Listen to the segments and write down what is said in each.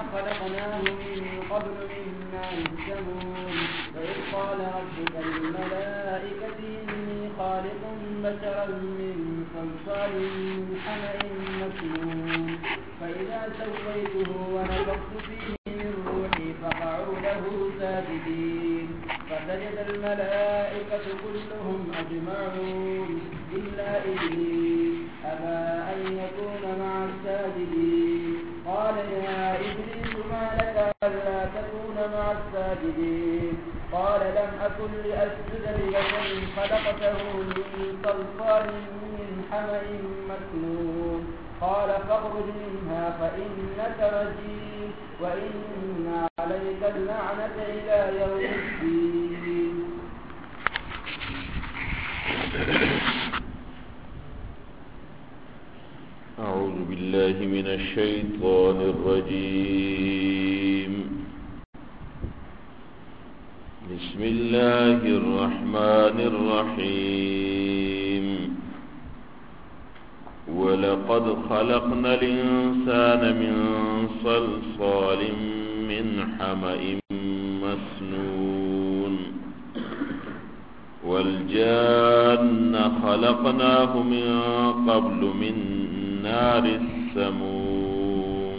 خلقناه من قبل من نار السموم وإذ قال ربك للملائكة إني خالق بشرا من صلصال من حمأ مسنون فإذا سويته ونفخت فيه من روحي فقعوا له ساجدين فسجد الملائكة كلهم أجمعون إلا إبليس أبى أن يكون مع الساجدين قال يا إبليس ما لك ألا تكون مع الساجدين قال لم أكن لأسجد لبشر خلقته من صلصال من حمأ مسنون قال فاخرج منها فإنك رجيم وإن عليك اللعنة إلى يوم الدين. أعوذ بالله من الشيطان الرجيم. بسم الله الرحمن الرحيم. ولقد خلقنا الإنسان من صلصال من حمأ مسنون والجان خلقناه من قبل من نار السموم.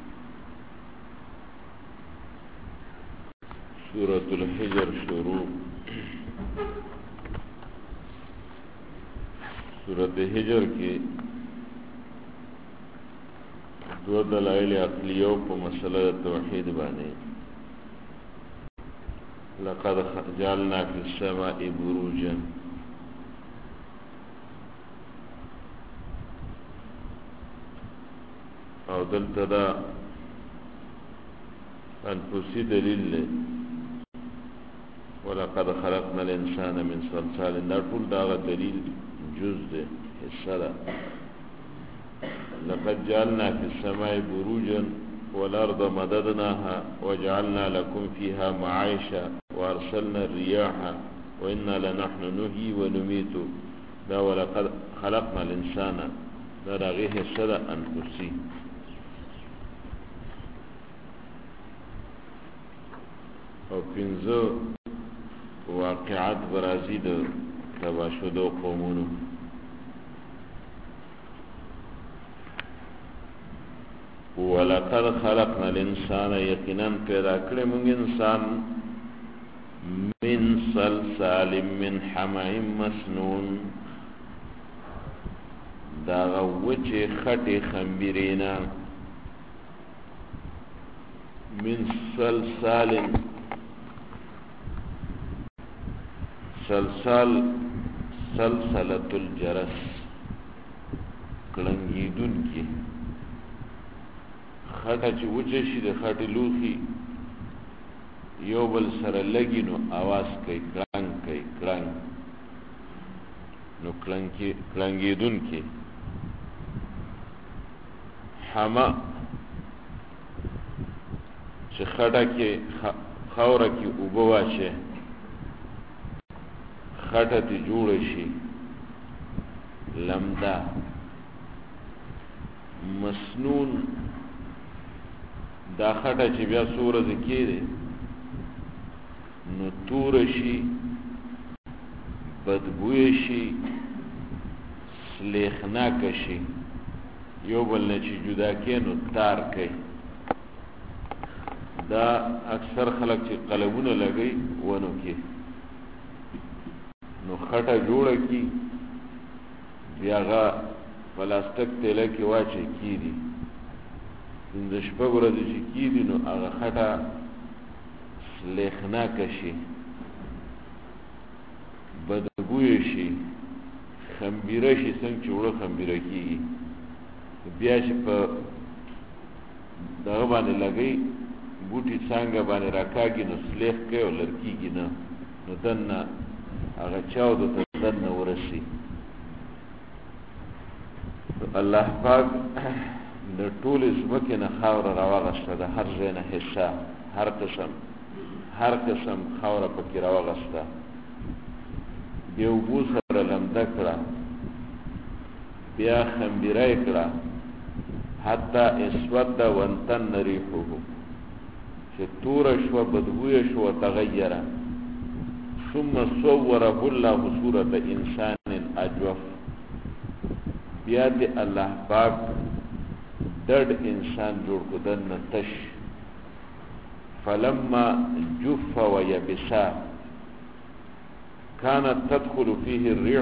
سورة الحجر شروع. سورة الحجر کی دو دلائل عقلیو په مسئلہ توحید باندې لقد جعلنا في السماء بروجا او دلته دا انفسی دلیل له ولقد خلقنا الانسان من صلصال دا ټول دا دلیل جز ده حصہ ده. لقد جعلنا في السماء بروجا والارض مددناها وجعلنا لكم فيها معايشة وارسلنا الرياح وانا لنحن نحيي ونميت دا ولقد خلقنا الانسان دا غيه حصہ ده انفسی. او پنځه واقعات برازي د تباشدو قومونو. ولقد خلقنا الانسان یقینا پیدا کړی موږ انسان من صلصال من حمأ مسنون دا وچه خټې خمبرینا من صلصال سلسال سلسلة الجرس کلنگیدون کی خطا چه وچه شی ده خط لوخی یو بل سره لگی نو آواز کئی کرنگ نو کلنگیدون کی حما چه خطا که خورا کی اوبواشه خطه تی جوڑ شي لمدا مسنون دا خطه چې بیا سوره ذکیره نو تور شي بدبوی شي سلیخناک شي یو بل نه چې جدا کینو تار کوي. دا اکثر خلق چې قلمونه لګي ونو کې نو خټه جوړه کی بیا غا پلاستیک تیله کې واچي کیدی پنځه شپږ ورځې چې کیدی نو هغه خټه سلیخناک شي بدبوی شي خمبیره شي څنګه چې وړه خمبیره کیږي بیا چې په دغه باندې لګي بوټي څنګه باندې راکاږي نو سلیخ کوي او لرکیږي نه نو دنه هغه چاو د تدن ورسی. الله پاک د ټول زمکه نه خاور راوغسته د هر ځای نه حصہ هر قسم خاور پکې راوغسته بیا وبو سره لمده کړه بیا خمبیره کړه حتی اسود وانتن ریحه چه تور شو بدبوی شو تغیر ثم صوره الله صورت انسان اجوف بیا دی الله پاک ډډ انسان جوړ کو دنه تش فلما جف ويبسا كانت تدخل فيه الريح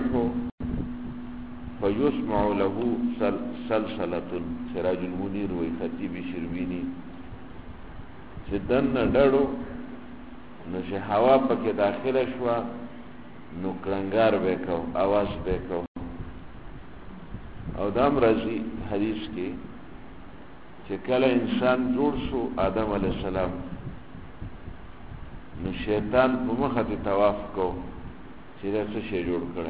فيسمع له سلسلة سراج المنير وی خطیب شربینی چې دنه ډړو نو چې هوا پکې داخله شوه نو کړنګار به کو आवाज به کو او دام رضی حدیث کې چې کله انسان جوړ شو آدم علیہ السلام نو شیطان په مخه ته طواف کو چې دا څه شی جوړ کړی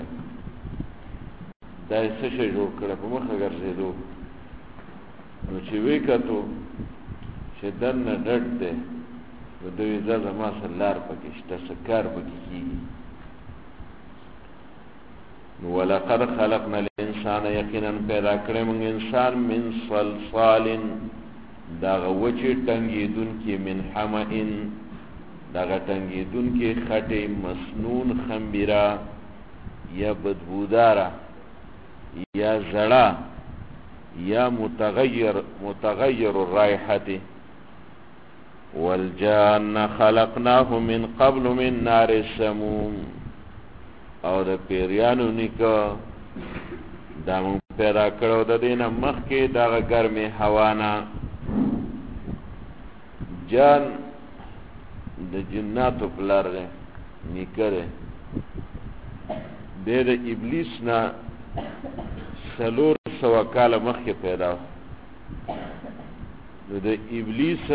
دا څه شی جوړ کړی په مخه ګرځېدو نو چې وی کتو چې دنه ډډ دی نو دوی زما سره لار پکې شته څه کار پکې کېږي نو ولقد خلقنا الانسان یقینا پیدا کړی موږ انسان من صلصال دغه وچې ټنګېدون کې من حمئن دغه ټنګېدون کې خټې مسنون خمبیره یا بدبوداره یا زړه یا متغیر الرائحة والجان خلقناه من قبل من نار السموم او د پیریانو نیکه دا مون پیدا کړو د دینه مخکې دغه ګرمې هوانا جان د جناتو پلار دی نیکه دی د ابلیس نه 400 کاله مخکې پیدا نو د ابلیس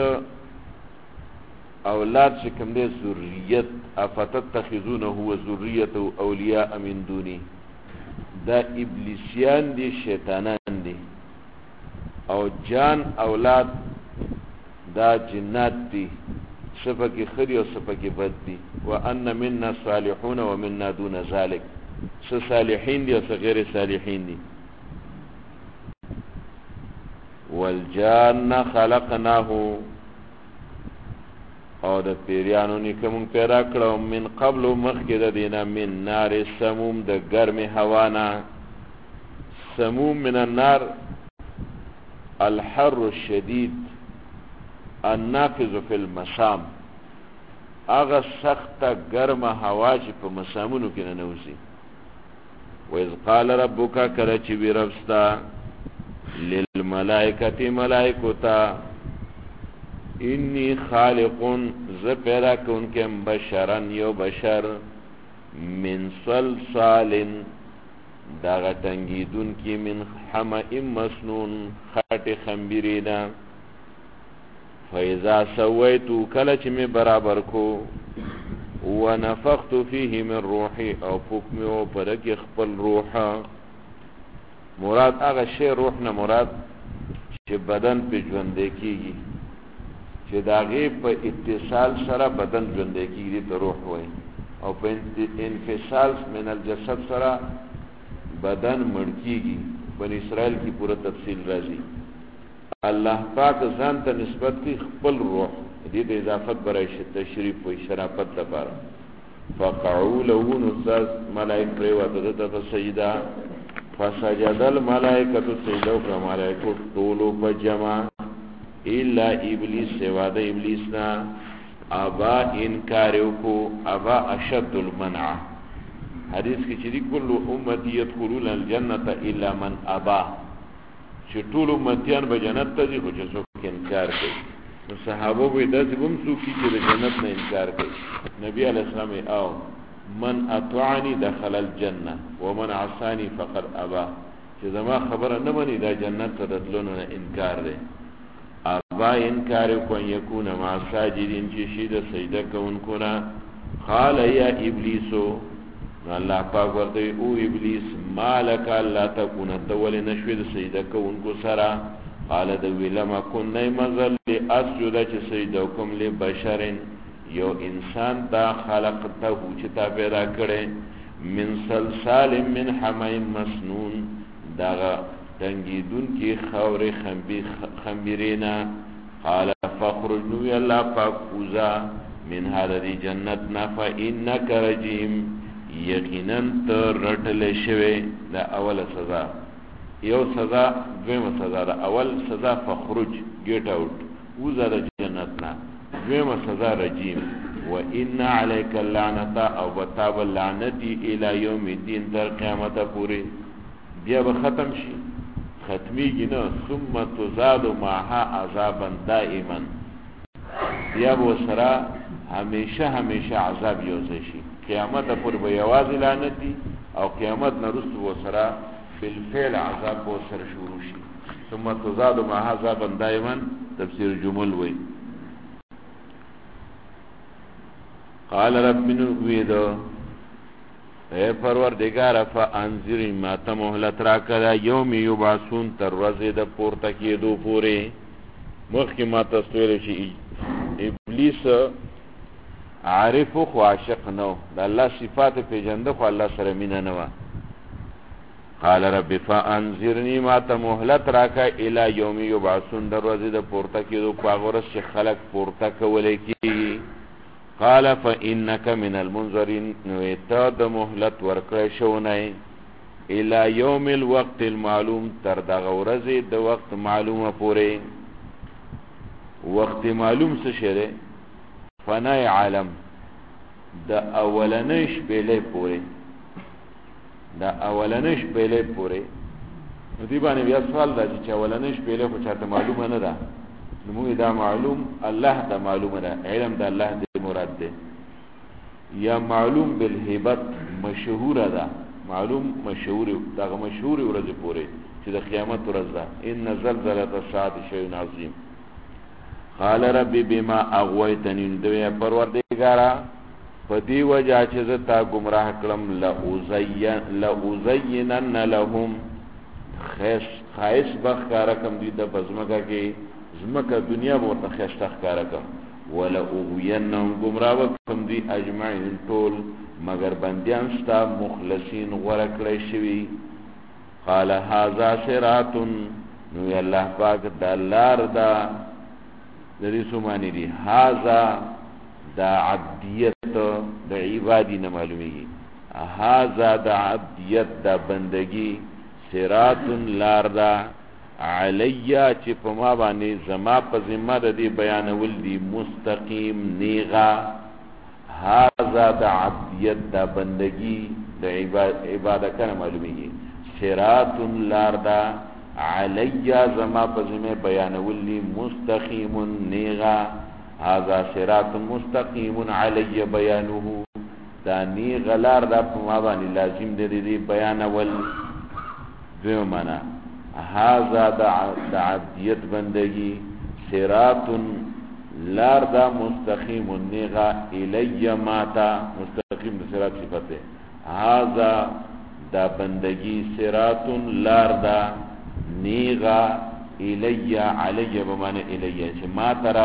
اولاد چې کوم دی ذریت افتتخذونه هو ذریته اولیاء من دونی دا ابلیسیان دی شیطانان دی او جان اولاد دا جنات دی صفکی خری و صفکی بد دی وان مننا صالحون ومننا دون ذلك صالحین دی و غیر صالحین دی والجان خلقناه او د پیریانو نیکمون پیدا کړو من قبل مخکې د دینا من نار سموم د ګرم هوانا سموم من النار الحر الشدید النافذ في المسام اغه سخت ګرم هوا چې په مسامونو کې نه نوځي وإذ قال ربك کله چې وی ربستا للملائکه ملائکتا انی خالقون ز پیدا کونکم بشرن یو بشر من صلصال دا غټنګیدون کی من حمئ مسنون خټ خمبرینا فاذا سویتو کله چې می برابر کو ونفخت فيه من روحي او پوکمه او پرګ خپل روح مراد هغه شی روح نه مراد چې بدن په ژوند کېږي چې داغه په اتصال سره بدن ژوند کېږي ته روح وای او په انفصال من الجسد سره بدن مړ کېږي بنی اسرائیل کی پوره تفصیل راځي الله پاک ځان ته نسبت کی خپل روح دې د اضافت برای تشریف و شرافت لپاره فقعوا له نصاص ملائکه و ته سجدا فسجد الملائکه سجدوا كملائکه طولو بجما الا ابلیس سوا د ابلیس نا ابا انکار کو ابا اشد المنع حدیث کی چې کل امتی يدخلون الجنه الا من ابا چې ټول امتیان به جنت ته ځي خو چې څوک انکار کوي نو صحابه وې داسې هم څوک چې د جنت نه انکار کوي نبی علیہ السلام او من اطاعني دخل الجنه ومن عصاني فقد ابى چې زما خبره نه مني دا جنت ته دتلون نه انکار دی ابا انکار کو یکون مع ساجدین چې شي د سجده کوونکو نه قال یا ابلیسو الله پاک ورته او ابلیس مالک الله تكون تول نشوي د سجده کوونکو سره قال د ویلما كن مزل اسجد چې سجده کوم له بشرن یو انسان دا خلقته چې تا پیدا کړي من صلصال من حمئ مسنون دا تنگیدون کی خور خمبرینا قال فخرج نوی اللہ پاک پوزا من هذه جنتنا فإنك رجیم یقینا تر رټل شوی دا اول سزا یو سزا دویم سزا دا اول سزا فخرج گیٹ آؤٹ وزا دا جنتنا دویم سزا رجیم وإن عليك اللعنة او بتاب اللعنتی الى یوم الدین تر قیامت پوری بیا به ختم شي ختمی گنا ثم تزاد معها عذابا دائما بیا به سرا همیشه عذاب یوځي شي قیامت پر به یواز لعنتی او قیامت نرست و سرا بالفعل عذاب و سر شروع شي ثم تزاد معها عذابا دائما تفسیر جمل وی قال رب نوید اے پروردگار فانذر ما تمهلت راکدا یوم یبعثون تر ورځې د پورته کېدو پورې مخکې ما تاسو ویل شي ابلیس عارف خو عاشق نو د الله صفات پیژنده خو الله سره مینه نه و قال رب فانذرني ما تمهلت راکا الی یوم یبعثون در ورځې د پورته کېدو پاغورس چې خلق پورته کولې کی قال فإنك من المنذرين نویتا د مهلت ورکړی شونی الى يوم الوقت المعلوم تر دغه ورځې د وخت معلومه پورې وخت معلوم څه شری فنای عالم د اولنۍ شپېلې پورې د اولنۍ شپېلې پورې نو دی باندې بیا سوال دی چې اولنۍ شپېلې خو چاته معلومه نه ده نو موږ دا معلوم الله ته معلومه ده علم د الله دی مراد ده یا معلوم بالهبت مشهور ده معلوم مشهور دغه مشهور ورځ پورې چې د قیامت ورځ ده ان زلزله الساعه شیء عظیم قال ربي بما اغويتني دوی پروردگارا پدی وجه چې زتا گمراه کړم لأزينن لهم خیس بخارکم دی د بزمګه کې زمکه دنیا ورته خشته ښکارکم ولا اوینهم گمراه وکم دی اجمعین ټول مگر بندیان ستا مخلصین غوړه کړی شوی قال هذا صراط نو الله پاک د لار دا د دې سمانی دی هذا دا عبدیت د عبادی نه معلومیږي هذا دا عبدیت دا بندگی صراط لار دا علیا چې په ما باندې زما په ذمہ د دې بیانول دي مستقیم نیغا هاذا د عبدیت د بندگی د عبادت کنه معلومیږي صراط لار دا علیا زما په ذمہ بیانول دي مستقیم نیغا هاذا صراط مستقیم علی بیانه دا نیغا لار دا په ما باندې لازم دي بیانول دیو معنا هذا دا عبدیت بندگی صراط لار دا مستقیم نیغا الی ماتا مستقیم دا صراط صفته هذا دا بندگی صراط لار دا نیغا الی علی بمعنی الی چې ما ترا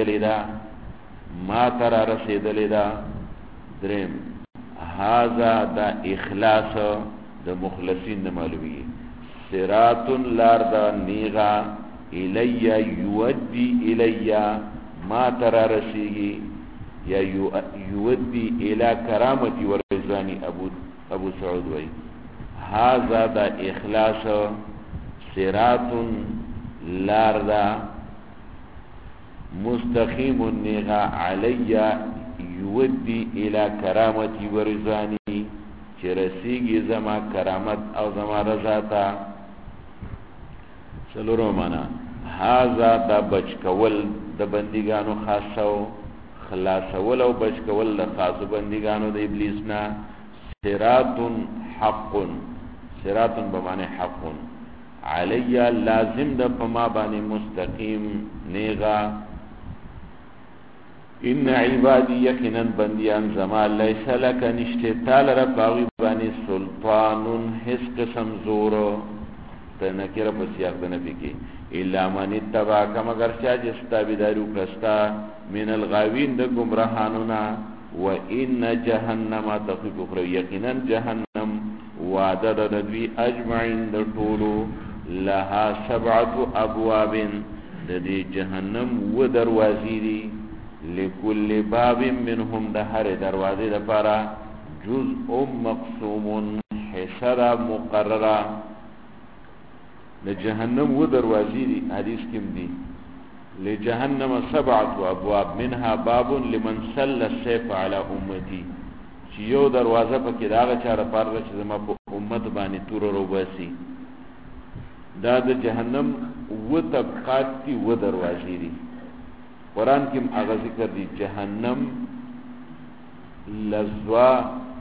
رسیدلی دا درم هذا دا اخلاص دا مخلصین معلومی صراط لار دا نیغا الی یودی الی ما ترا رسیگی یا یودی الی کرامتی ورزانی ابو سعود وی هذا دا اخلاص صراط لار دا مستقیم نیغا علی یودی الی کرامتی ورزانی چې رسیږي زما کرامت او زما رضا ته څلورو معنا هاذا دا بچکول د بندګانو خاصو خلاصول او بچکول د خاص بندګانو د ابلیس نه صراط حق صراط بمعنی حق علی لازم د پما باندې مستقیم نیغا ان عبادی یقینا بندیان زما لیس لک نشته تعالی رب باغی بانی سلطان حس قسم زور تنکر بسیاق دنبی کی الا من اتباک مگر چا جستا بیدارو کستا من الغاوین د گمراهانونا و ان جهنم تخفیف اخرى یقینا جهنم وعدد دوی اجمعین د طولو لها 7 ابواب د دې جهنم و دروازې دي لكل باب منهم د هر دروازې لپاره جزء مقسوم حصہ مقرره د جهنم و دروازې دي حدیث کې دي لجهنم 7 ابواب منها باب لمن سل السيف على امتي چې یو دروازه پکې داغه چاره پاره چې زما په امت باندې تور روباسي دا د جهنم و طبقات دي و دروازې دي قران کې هغه ذکر دي جهنم لظوا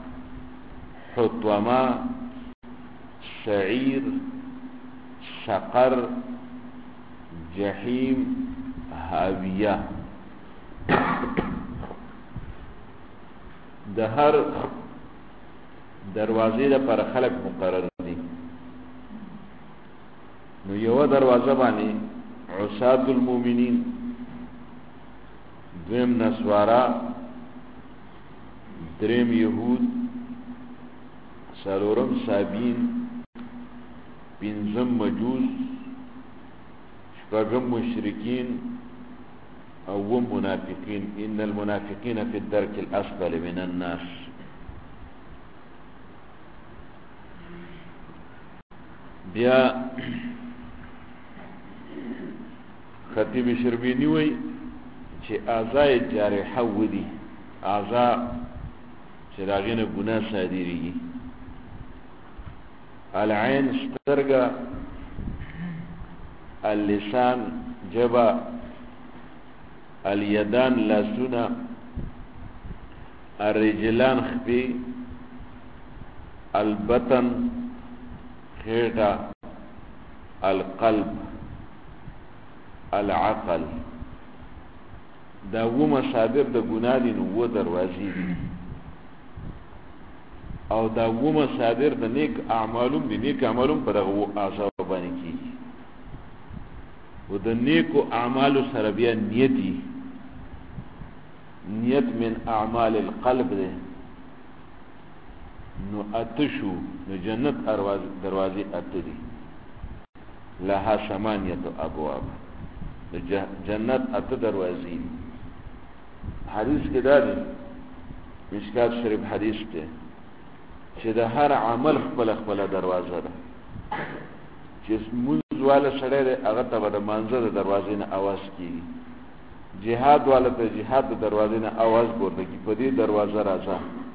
حطمه سعير سقر جهنم حاویه د هر دروازې لپاره خلق مقرر دي نو یو دروازه باندې عصاة المؤمنین دویم نسوارا دریم یهود سالورم سابین پنځم مجوس شپږم مشرکین او منافقین ان المنافقین فی الدرک الاسفل من الناس بیا خطیب شربینی وی چې اعضاء جارحه ودی اعضاء چې راغینه ګناه صادریږي العين سترګه اللسان جبا الیدان لاسونه الرجلان خپي البطن خیټه القلب العقل دا و مصادر د ګناه دي نو و دروازې دي او دا و مصادر د نیک اعمالوم دي نیک اعمالوم په دغه اعضاء باندې کیږي و د نیکو اعمالو سره بیا نیتی نیت من اعمال القلب ده نو اتشو نو جنت دروازې اتدي لها 8 ابواب جنت ات دروازې حدیث کې دا دی مشکات شریف حدیث ته چې د هر عمل خپل دروازه ده چې منځ والا سره هغه ته د منځ د دروازې نه आवाज کیږي جهاد والا ته جهاد د دروازې نه आवाज ورته کی په دې دروازه راځه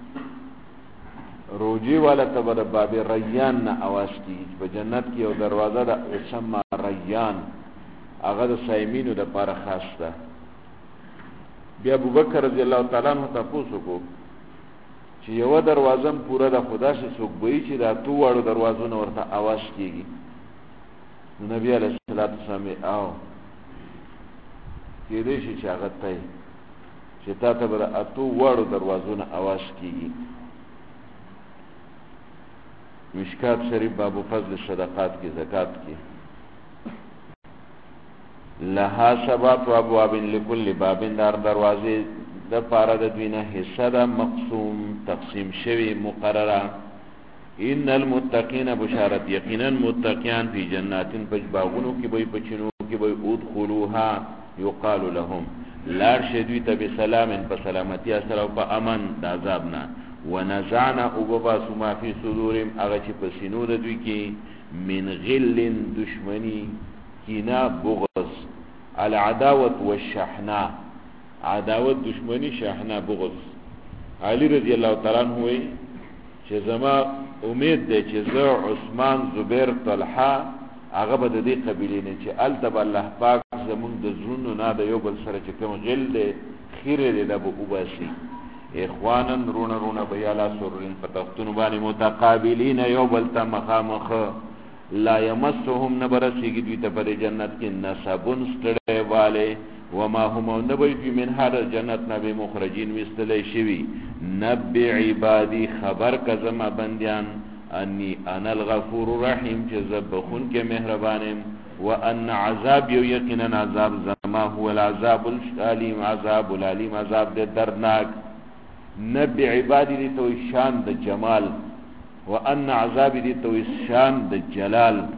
روجي والا ته د باب ریان نه आवाज کیږي په جنت کې یو دروازه ده اسمه ریان هغه د صائمینو د لپاره خاص ده بیا ابوبکر رضی الله تعالی عنہ تاسو کو چې یو دروازه پورا د خدا سے څوک وایي چې دا تو واړو دروازو نه ورته आवाज کیږي نو نبی علیہ الصلوۃ والسلام او کې دې چې هغه ته چې تا ته به اتو واړو دروازو نه आवाज کیږي مشکات شریف باب فضل صدقات کی زکات کی لها 7 ابواب لكل باب دار دروازې د پاره د دوینه حصہ د مقسوم تقسیم شوی مقرره ان المتقین بشارت یقینا متقیان فی جنات باغونو کې به پچینو کې به ادخلوها یقال لهم لا شدوی ته بسلام په سلامتی سره او په امن د عذابنا ونزعنا وبا سما فی صدورهم هغه چې په سینو د دوی کې من غل دشمنی کینا بغض العداوه والشحناء عداوت دشمنی شحناء بغض علی رضی الله تعالی عنہ وی چې زما امید ده چې زه عثمان زبیر طلحه هغه به د دې قبیلې نه چې التب الله پاک زمون د زړونو نه د یو بل سره چې کوم غل ده خیره ده د ابو باسی اخوانن رونه بیالا سرین فتختون باندې متقابلین یو بل ته مخامخ لا یمسهم نبرسیږي دوی ته په جنت کې نسبون ستړی والے وما هم نبی من هر جنت نبی مخرجین وستلی شوی نبی عبادی خبر کزما بندیان انی انا الغفور الرحیم چې زبخون کې مهربانم وان عذاب یقینا عذاب زما هو العذاب الالم عذاب الالم عذاب دردناک نبی عبادی دی تو شان د جمال وان عذاب دی تو شان د جلال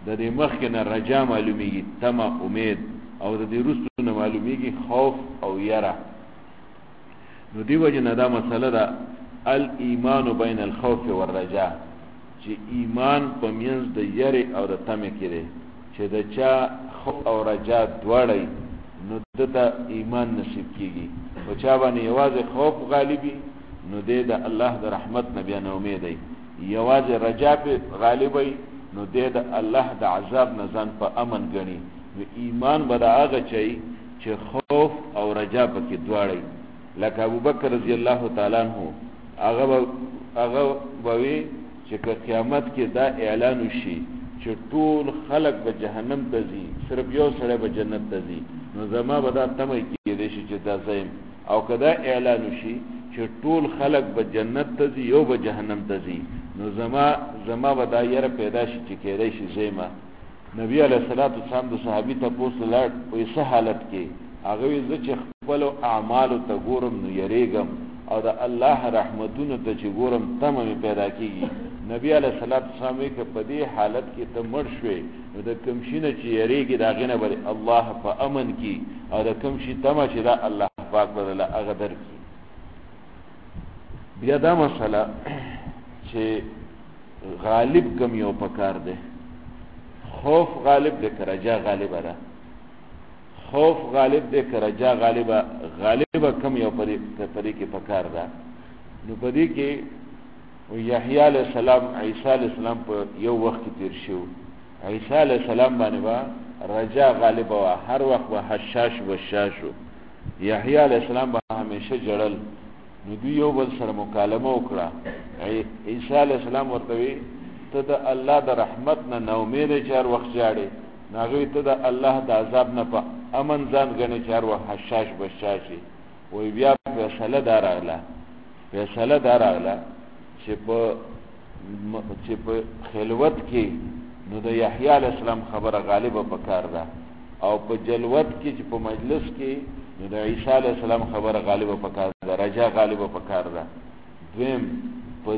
د دې مخکې نه رجا معلومیږي، تمه، امید، او د دې وروسته نه معلومیږي خوف او یره. نو دی وجه نه دا مسله ده الایمان بین الخوف والرجا، چې ایمان په منځ د یری او د تمې کې دی، چې د چا خوف او رجا دواړه نو دته ایمان نصیب کیږي. او چا باندې یوازې خوف غالبي نو دې د الله د رحمت نه بیا نه امید دی، یوازې رجا په غالبي نو دې د الله د عذاب نه ځان په امن ګڼي. نو ایمان به د هغه چي چې خوف او رجا پکې دواړه، لکه ابو بکر رضی الله تعالی عنہ هغه وی چې قیامت کې دا اعلان وشي چې ټول خلق به جهنم ته ځي، صرف یو سړی به جنت ته ځي، نو زما به دا تمه کېدی شي چې دا زم. او کدا اعلان وشي چې ټول خلق به جنت ته ځي یو به جهنم ته ځي، نو زما به دا یره پیدا شي چې کېدی شي زما. نبی علیہ الصلوۃ والسلام د صحابي تاسو لاړ په څه حالت کې هغه زه چې خپل اعمال ته ګورم نو یریګم، او د الله رحمتونو ته چې ګورم تمه پیدا کیږي. نبی علیہ الصلوۃ والسلام کې په دې حالت کې ته مړ شوې نو د کوم شي نه چې یریږي دا غنه بل الله په امن کې، او د کوم شي تمه چې دا الله پاک بدل هغه درکې. بیا دا مسله چې غالب کم یو پکار دی، خوف غالب دی که رجا غالبه ده؟ خوف غالب دی که رجا غالبه کم یو پدې کې پکار ده؟ نو پدې کې یحیی علیہ السلام عیسی علیہ السلام په یو وخت کې تیر شو. عیسی علیہ السلام باندې با رجا غالبه وا، هر وخت به حشاش وشاشو. یحیی علیہ السلام به همیشه جړل. نو دوی یو بل سره مکالمه وکړه. عیسی علیہ السلام ورته وی ته د الله د رحمت نه امید چار وخت جاړي، ناغوی ته د الله د عذاب نه په امن ځان غني چار وخت حشاش بشاشي. وی بیا فیصله دار اغلا چې په خلوت کې نو د یحیی علیہ السلام خبره غالبه پکار ده، او په جلوت کې چې په مجلس کې نو د عیسی علیہ السلام خبره غالبه پکار ده، رجا غالبه پکار ده. دویم په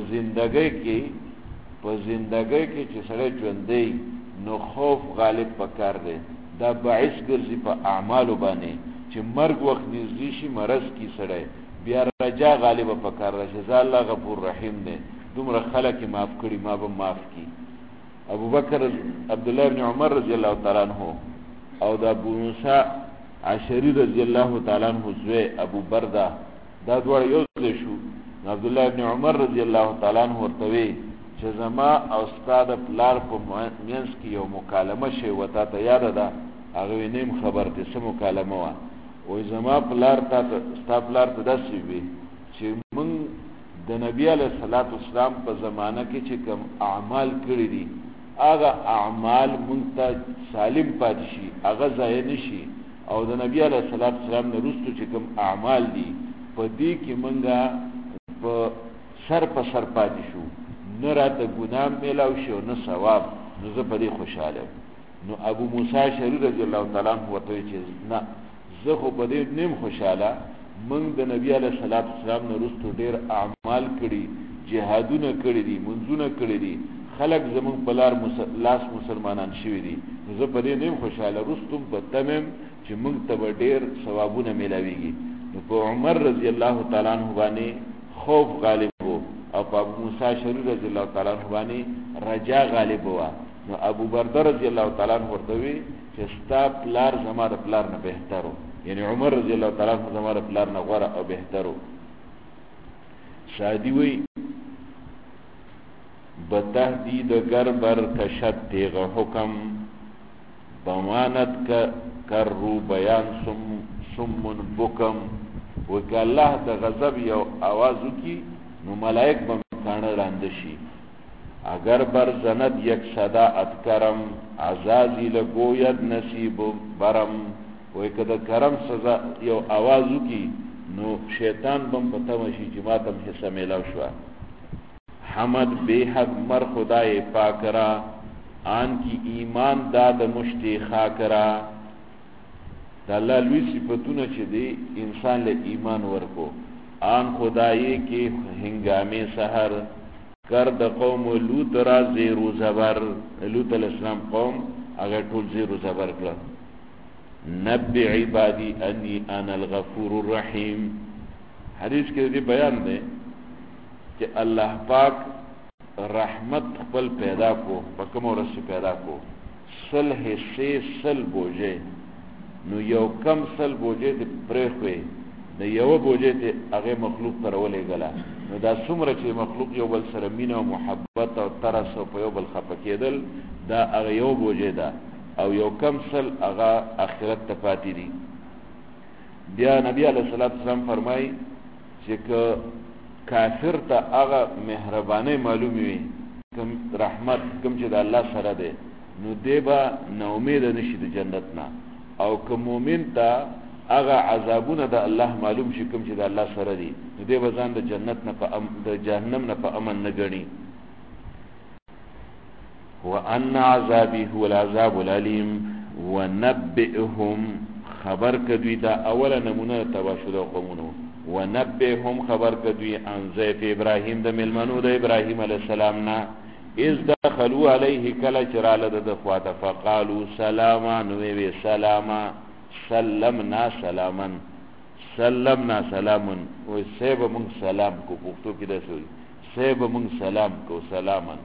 زندګۍ کې چې سره ژوندۍ نو خوف غالب پکار دی، دا باعث ګرځي په اعمالو باندې چې مرګ وخت نږدې شي مرض کې سره بیا رجا غالب پکار دی چې الله غفور رحیم دی، دومره خلک معاف کړي ما به معاف کی. ابو بکر عبد الله ابن عمر رضی الله تعالی عنہ او د ابو موسی عشری رضی الله تعالی عنہ زوی ابو برده دا دوړ یو ځای شو. عبد الله ابن عمر رضی الله تعالی عنہ ورته وی چې زما او استاد پلار په مینس کې یو مکالمه شي وتا ته یاد ده؟ هغه نیم خبر دې سم مکالمه وا. وای زما پلار ته استاد پلار ته داسې وی چې مونږ د نبی علیہ الصلوۃ والسلام په زمانہ کې چې کوم اعمال کړی دي هغه اعمال مونږ ته سالم پاتې شي، هغه ضایع نشي، او د نبی علیہ الصلوۃ والسلام نه وروسته چې کوم اعمال دي په دې کې مونږه په سر پاتې شو، نه راته ګناه میلاو شو نه ثواب، نو زه په دې خوشاله. نو ابو موسی شری رضی الله تعالی عنہ ورته چې نه زه خو په دې نیم خوشاله، موږ د نبی علیہ الصلوۃ والسلام نه وروسته ډېر اعمال کړي، جهادونه کړي دي، منځونه کړي دي، خلق زمون په لاس مسلمانان شوي دي، نو زه په دې نیم خوشاله رستم په تمام چې موږ ته ډېر ثوابونه میلاويږي. نو په عمر رضی الله تعالی عنہ باندې خوف غالب وو، او په ابو موسی شری رضی الله تعالی عنہ باندې رجا غالب وو. نو ابو برده رضی الله تعالی عنہ ورته وی چې ستا پلار زما د پلار نه بهترو، یعنی عمر رضی الله تعالی عنہ زما د پلار نه غوره او بهترو. شادی وی بتهدید گربر کشد تیغ حکم بمانت کر رو بیان سمن بکم. وکه الله د غضب یو आवाज کی نو ملائک به کانه لاندې شي. اگر بر زند یک صدا اتکرم عزازیل گوید نصیب برم. وکه د کرم سزا یو आवाज کی نو شیطان بم پته مشي چې ماتم حصہ میلاو شو. حمد بے حق مر خدای پاک را آن کی ایمان داد مشتی خاک را. دا الله لوی صفاتونه چې دی انسان له ایمان ورکو. آن خدای کې هنګامه سحر کرد قوم لوط را زیر و زبر لوط علیہ السلام قوم اگر ټول زیر و زبر کړ نبی عبادی انی انا الغفور الرحیم حدیث کې دې بیان دی چې الله پاک رحمت خپل پیدا کو په کوم ورځ پیدا کو سل حصے سل بوجه نو یو کم سل بوجه دې پرې خوې د یو بوجه ته هغه مخلوق ترولې غلا نو دا څومره چې مخلوق یو بل سره مینه او محبت او ترس او په یو بل خپه کېدل دا هغه یو بوجه ده او یو کم سل هغه آخرت ته پاتې دي بیا نبی علیہ الصلوۃ والسلام فرمایي چې کافر ته هغه مهرباني معلومي وي کوم رحمت کوم چې د الله سره ده نو دی به نا امید نشي د جنت نه او کوم مؤمن ته هغه عذابونه د الله معلوم شي کوم چې د الله سره دي نو دی به ځان د جنت نه په د جهنم نه په امن نه ګڼي وان عذابي هو العذاب الالم ونبئهم خبر کدوی دا اوله نمونه تباشد قومونو ونبئهم خبر کدوی عن ضيف ابراهيم د ملمنو د ابراهيم عليه السلام نا اذ دخلوا عليه کلا چرال د خواته فقالوا سلاما نو وی سلاما سلمنا سلاما سلمنا سلاما و سیب من سلام کو پختو کې دسوي سیب من سلام کو سلاما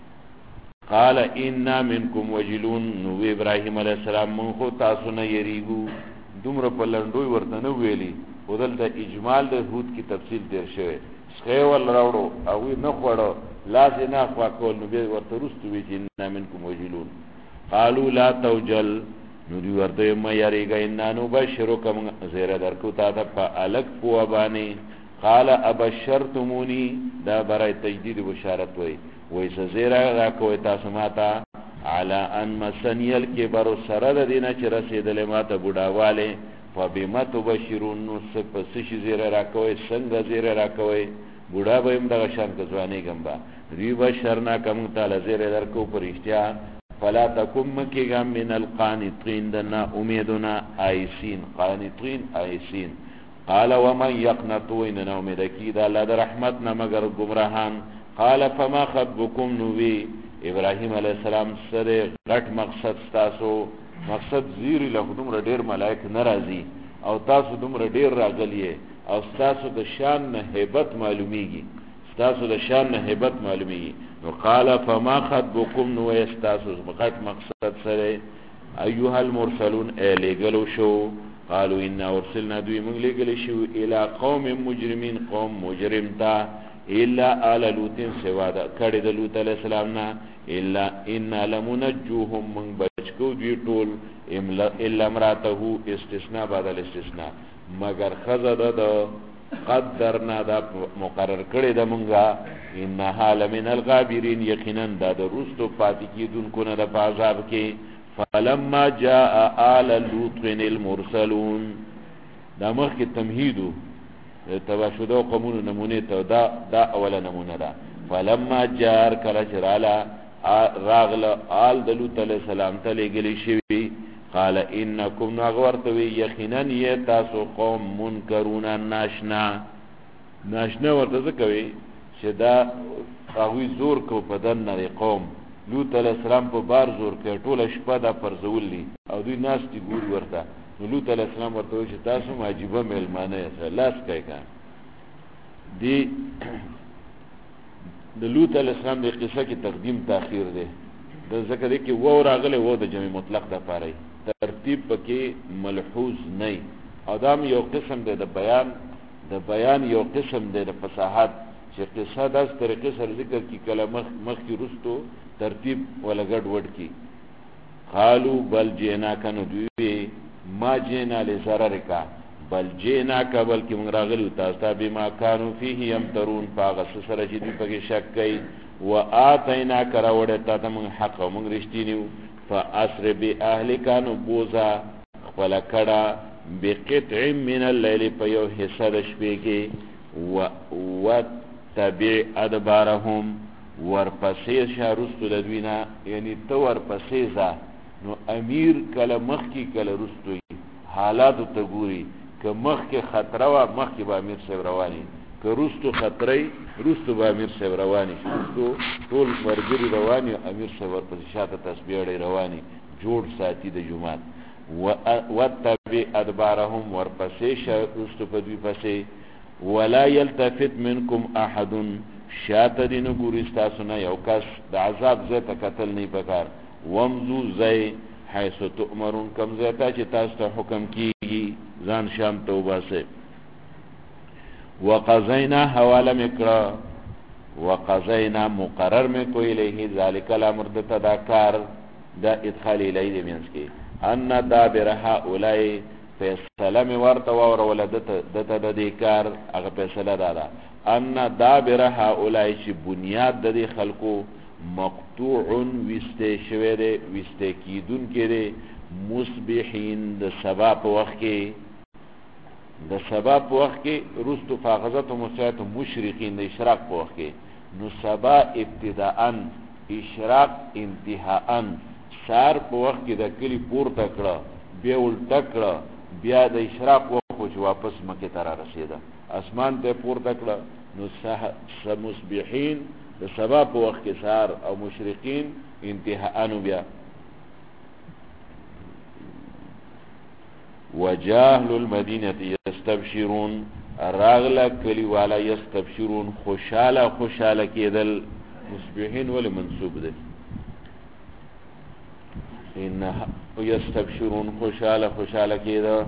قال انا منكم وجلون نو ابراهيم عليه السلام من خو تاسو نه یریګو دومره په لندوي ورته نو ویلي ودل د اجمال د هود کی تفصیل دیر شوی خیول راوړو او نه خوړو لاس نه خوا کول نو به ورته رستو وی چې انا منكم وجلون قالوا لا توجل نو دی ورته ما یریګا انا نو بشرکم زیره درکو تا ته په الک پو باندې قال ابشرتمونی دا برای تجدید بشارت وای زیره را کوي تاسو ماته علی ان مسنیل کبر سرد دینه چې رسیدلې ماته بډاواله فبما تبشرون نو پس شي زیره را کوي څنګه زیره را کوي بډا به هم دغه شان ځواني ګمبا ری بشرنا کوم تعالی زیره درکو پرشتیا فلا تکم مکیگا من القانطین دنا امیدنا آیسین قانطین آیسین قال ومن یقنطو اننا امیدکی دا لد رحمتنا مگر گمراهان قال فما خطبکم نوی ابراهیم علیہ السلام سر غټ مقصد تاسو مقصد زیری لخدوم را ډیر ملائک ناراضی او تاسو دوم را ډیر راغلیه او تاسو د شان نه hebat معلومیږي تاسو د شان نه hebat معلومیږي نو قال فما خطبكم نو استاسو غټ مقصد سره ايها المرسلون لګلو شو قالوا ان ارسلنا دوی موږ لګل شو الى قوم مجرمين قوم مجرم تا الا آل لوط سوا دا کړه د لوط علیہ السلام نا الا ان لمنجوهم من بچکو دی ټول الا امراته استثناء بعد الاستثناء مگر خزد د قدرنا دا مقرر کړی د مونږه ان حال من الغابرین یقینا دا د رستو پاتې کیدونکو نه د عذاب کې فلما جاء آل لوط المرسلون دا مخکې تمهیدو تباشدو قومونو نمونه ته دا اوله نمونه ده فلما جاء کله چراله راغل آل د لوط علیہ السلام ته لګلی شوی قال انکم نغورتوی یقینا تاسو قوم منکرون ناشنا ورته ځکوي چې دا هغوی زور کو په دنه قوم لوط علیہ السلام په بار زور کوي ټوله شپه دا پرزولی او دوی ناس دي ګوري ورته نو لوط علیہ السلام ورته وایي چې تاسو عجیبه مېلمانه یاست لاس کوي دی د لوط علیہ السلام د قصه کې تقدیم تاخير دی د ذکر کې و راغله و د جمع مطلق د پاره ترتیب پکې ملحوظ نه ادم یو قسم دی د بیان یو قسم دی د فصاحت چې قصه د طریقې سره ذکر کی کلمه مخ کی رستو ترتیب ولا ګډ وډ کی قالوا بل جینا کنو دوی ما جینا لزررک بل جینا قبل کی من راغلی تاسو به ما کانوا فيه يمترون فاغس سره چې دوی پکې شک کوي واتینا کراوړه ته من حق من رښتینیو فاسر باهلک نبوزا خپل کړه بقطع من الليل په یو حصہ د شپې کې وتبع ادبارهم ورپسې شارستو د دوینا یعنی تو ورپسې ځه نو امیر کله مخ کی کله رستوي حالات ته ګوري که مخ کې خطر وا مخ کې به امیر صاحب رواني که روستو خطری روستو با امیر صاحب روانی روستو ټول مرګري رواني امیر صاحب ورپسې شاته تسبیح رواني جوړ ساتي د جمعات وتبع ادبارهم ورپسې روستو په دوی پسې ولا يلتفت منكم احد شاته دینو ګورستا سنا یو کس د عذاب زته قتل نه پکار ومزو زي حيث تؤمرون کم زتا چې تاسو ته حکم کیږي ځان شام توبه سه وقضینا حواله مکرا وقضینا مقرر میں کوئی الیه ذالک الامر د تداکار دا ادخال الیه مینس کی ان دابر هؤلاء فیصله می ورته اور ولدت د دیکار هغه فیصله دادا ان دابر هؤلاء چې بنیاد د خلقو مقطوع وسته شویره وسته کیدون کړي مصبحین د سبا په وخت کې د سبا په وخت کې رستو فاغزت و مساعت مشرقین د اشراق په وخت کې نو سبا ابتداءً اشراق انتهاءً سار په وخت کې د کلی پورته کړه بیا ولټه کړه بیا د اشراق وخت چې واپس مکه ته را رسیده اسمان ته پورته کړه نو مصبحین د سبا په وخت کې سار او مشرقین انتهاءً بیا وجاهل المدینه یستبشرون راغله کلی والا یستبشرون خوشاله کېدل مصبحین ول منصوب ده ان یستبشرون خوشاله کېده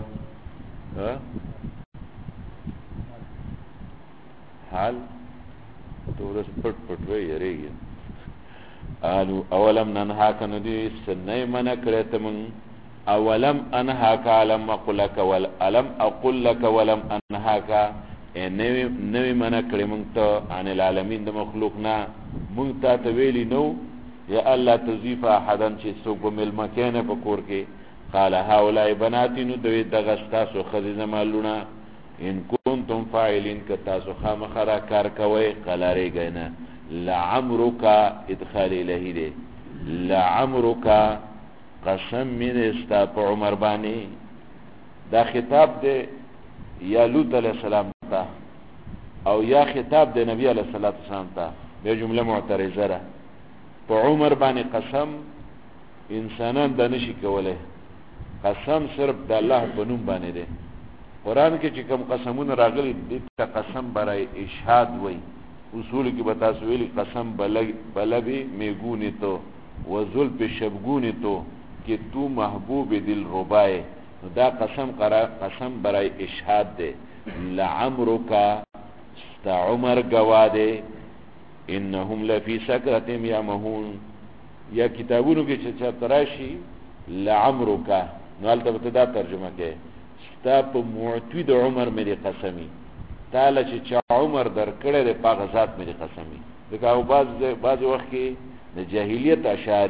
حال تورس پټ وی یریږي قالوا اولم ننهاك ندی سنای من کړه تم اولم انهاك علم اقول لك ولم اقول لك ولم انهاك نوی من کړه مونږ ته ان العالمین د مخلوقنا مونږ ته ویلی نو یا الله تضيف احدن چې څوک مل مکانه پکور کې قال هؤلاء بناتي نو دوی دغه تاسو خزینه مالونه ان کنتم فاعلین ک تاسو خامخرا کار کوي قلاري غنه لعمرك ادخال الهی دے لعمرك قسم من استاپ عمر بانی دا خطاب دے یا لوط علیہ السلام تا او یا خطاب دے نبی علیہ السلام تا بے جمله معترضه را په عمر باندې قسم انسانان د نشي کوله قسم صرف د الله په نوم باندې ده قران کې چې کوم قسمونه راغلي دي ته قسم برای اشهاد وای اصول کې بتا سویلی قسم بلبی میگونی تو و ذل په شبگونی تو کہ تو محبوب دل ربای دا قسم برای اشهاد ده لعمرک است عمر گواده انهم لفی سکرتهم یعمهون یا کتابونو کې چې چرتراشي لعمرک نو البته دا ترجمه کې ستا په معتوی د عمر مې قسمی تعالی چې عمر در کړه د پاغه ذات مې قسمی دغه او بعض وخت کې د جاهلیت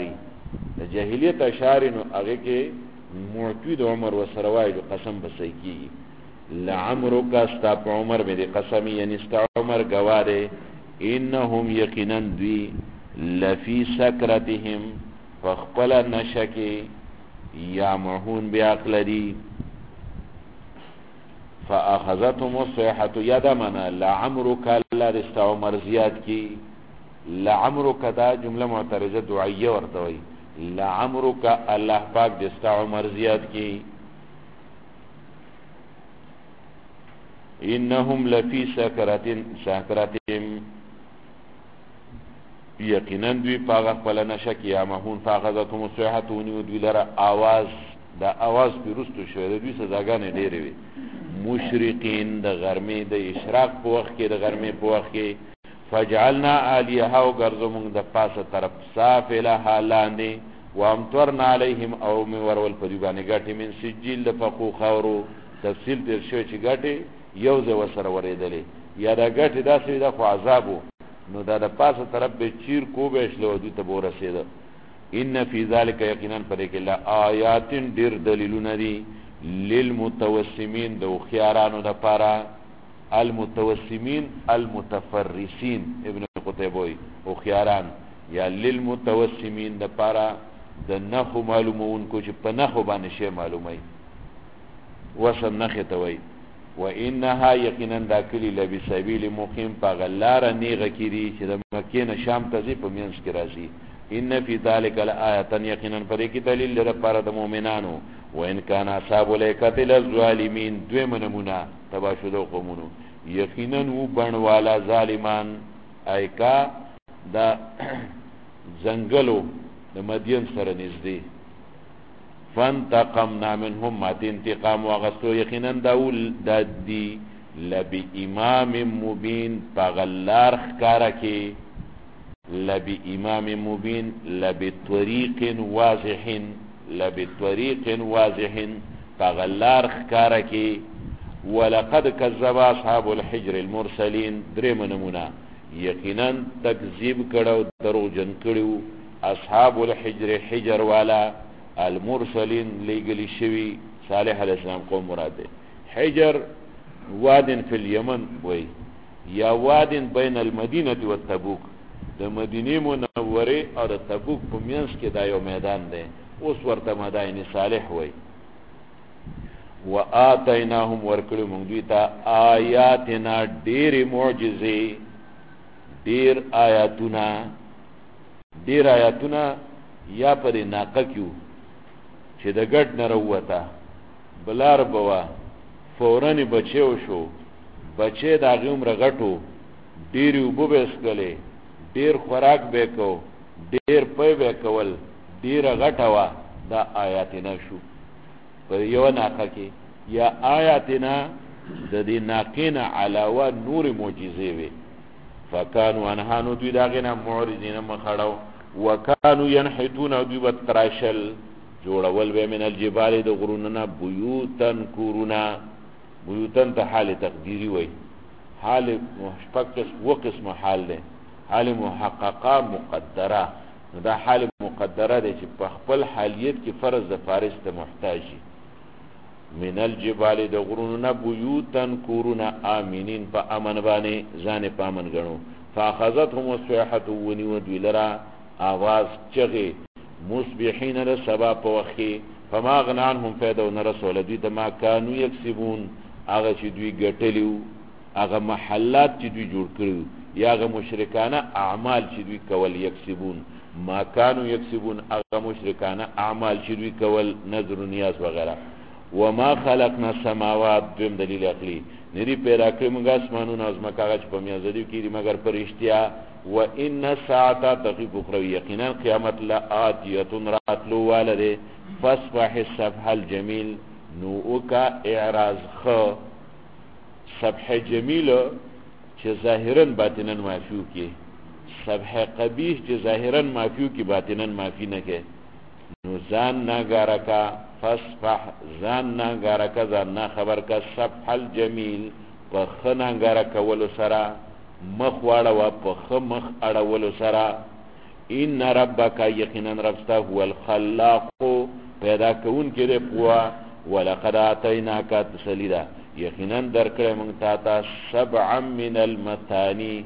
اشعاری نو هغه کې معتوی د عمر وسره وایي قسم بسې کی لعمرک ستا په عمر مې قسمی یعنی ستا عمر گواده انهم یقینا دوی لفی سکرتهم فخپل نشکی یعمهون بعقلدی فاخذتهم الصيحه يدمنا لعمرك الله رست عمر زیاد کی لعمرك دا جمله معترضه دعائیه ورته وی لعمرك الله پاک رست عمر زیاد کی انهم لفی سکرتهم یقینا دوی پاغه خپل نشک یا مهون فاغذتهم الصيحه ونودی لره आवाज دا आवाज پیرستو شوی دوی سزاګانې ډېرې وي مشرقین د غرمې د اشراق په وخت کې د غرمې په وخت کې فجعلنا عالیها وغرزمون د پاسه طرف سافله حالانه وامطرنا علیهم او می ورول په دی باندې غټي من سجیل د فقو خورو تفصیل تر شو چې غټي یو ځای وسره ورېدلې یا دا غټي داسې د خو عذابو نو دا د پاسه طرف به چیر کو به شلو دي ته ورسېده ان فی ذلک یقینا پر کې لا آیات ډیر دلیلونه دي للمتوسمین دو خيارانو د پارا المتوسمین المتفرسین ابن قتيبوي او خياران یا للمتوسمین د پارا د نخو معلومون کو چې په نخو باندې شی معلومای وسم نخه توي وانها یقینا دا کلی لبی سبیل مقیم په غلار نیغه کړي چې د مکې نه شام ته ځي په مینس کې راځي. ان فی ذلک لآیه یقینا پر کې دلیل لپاره د مؤمنانو. وان کان اصحاب الایکه للظالمین دویم نمونه تباشدو قومونو یقینا و بنوالا ظالمان ایکا دا زنګلو د مدین سره نږدې. فانتقمنا منهم مات انتقام واغستو یقینا داول دادی لبی امام مبین پغلار خکارا کی لبی امام مبین لبی طریق واضحن لبی طریق واضحن پغلار خکارا کی. ولقد کذب اصحاب الحجر المرسلین دریم نمونه یقینا تکذیب کړو دروغجن کړو اصحاب الحجر حجر والا المرسلین لګلی شوی صالح علیہ السلام قوم مراده. حجر وادن فی الیمن وی یا وادن بین المدینه و تبوک د مدینه منوره او د تبوک په منځ کې دا یو میدان دی اوس ورته مدائن صالح وی. وآتیناهم ورکړو موږ دوی ته آیاتنا ډېر معجزې ډېر آیاتونه یا پر ناقه کیو چې د ګډ نه راووته بلار بوا فورن بچیو شو بچی د هغې عمره غټو ډېرې اوبه به یې څښلې ډېر خوراک به یې کو ډېر پی به یې کول ډېره غټه وه دا آیاتنا شو پر یوه ناقه کې. یا آیاتنا د دې ناقې نه علاوه نور معجزې وې. فکانو عنها نو دوی د هغې نه معرضین مخړو. وکانو ینحتون او دوی به تراشل جوړول به من الجبال د غرونو نه بیوتن کورونه. بیوتن ته حال تقدیری وی حال شپږ و قسم حال دی حال محققه مقدره. دا حال مقدره دی چې په خپل حالیت کې فرض د فارس ته محتاجی. من الجبال د غرونو نه بیوتن کورونه آمینین په امن باندې ځان په امن ګڼو. فاخذتهم الصیحه ونیو دوی لرا آواز چغې مصبحین لسبا په وخت فما غنى عنهم فیده ونرسول دوی ته ما کانو یکسبون هغه چې دوی ګټلیو هغه محلات چې دوی جوړ کړو یا هغه مشرکانه اعمال چې دوی کول. یکسبون ما کانو یکسبون هغه مشرکانه اعمال چې دوی کول نظر و نیاز وغیرہ. وما خلقنا السماوات دویم دلیل عقلی ندی پیدا کړی موږ اسمانونه او ځمکه هغه چې په میانځدیو کې دي مګر په رښتیا. وان الساعه تقیب اخروی یقینا قیامت لآتیه راتلو والده. فاصفح الصفح الجمیل نو اوکا اعراض خ صفح جمیل چې ظاهرا باطنا معفو کی صفح قبیح چې ظاهرا معفو کی باطنا معفی نه کې. نو ځان ناګاره کا فاصفح ځان ناګاره کا ځان نا خبر کا صفح الجمیل په ښه ناګاره کولو سره مخ واړوه په ښه مخ اړولو سره. ان ربک یقینا ربستا هو الخلاق پیدا کون کې دی قوه. ولقد آتیناک تسلی ده یقینا درکړی موږ تا ته سبعا من المثانی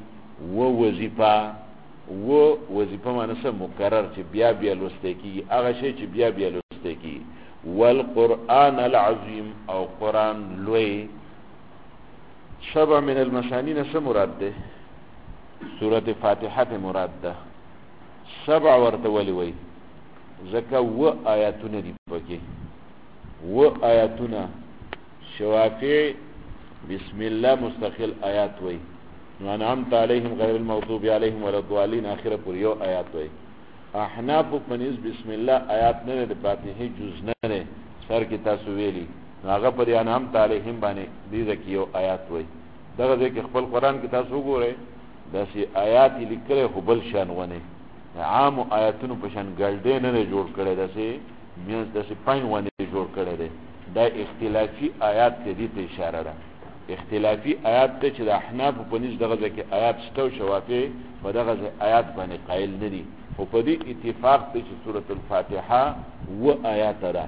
وظیفه معنی څه مکرر چې بیا بیا لوستی کېږي هغه شی چې بیا بیا لوستی کېږي. والقرآن العظیم او قرآن لوی. سبع من المثانی نه څه مراد ده؟ سورت فاتحه مراد ده. سبع ورته ولې وایي ځکه و آیاتونه دي پکې و آیاتونه. شوافع بسم الله مستقل آیات وایي نو انعمت علیهم غیر المغضوب علیهم ولا الضالین اخره پر یو آیات وایي. احناف پنځ بسم الله آیات نه د فاتحه جز نه سر کې تاسو ویلي هغه پر انعمت علیهم باندې دې ځکه یو آیات وایي. دغه ځکه خپل قران کې تاسو وګورئ داسې آیات لیکل خو بل شان ونه عام آیاتونو په شان ګړډې نه جوړ کړي داسې مینس داسې پاین ونه جوړ کړي دي. دا اختلافي آیات ته دې ته اشاره ده. اختلافي آیات ته چې د احناف په نس دغه ځکه آیات شته او شوافی په دغه آیات باندې قائل نه دي. خو په دې اتفاق ته چې سورۃ الفاتحه و آیات ده.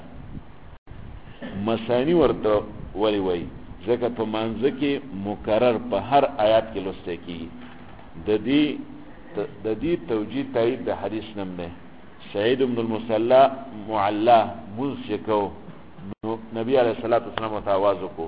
مثانی ورته ولی وای ځکه په منځ کې مکرر په هر آیات کې لوستل کیږي. د دې توجیه تایید د حدیث نم نه سعید بن المسلى معلا منسکو نو نبی علیہ الصلوۃ والسلام تواضع کو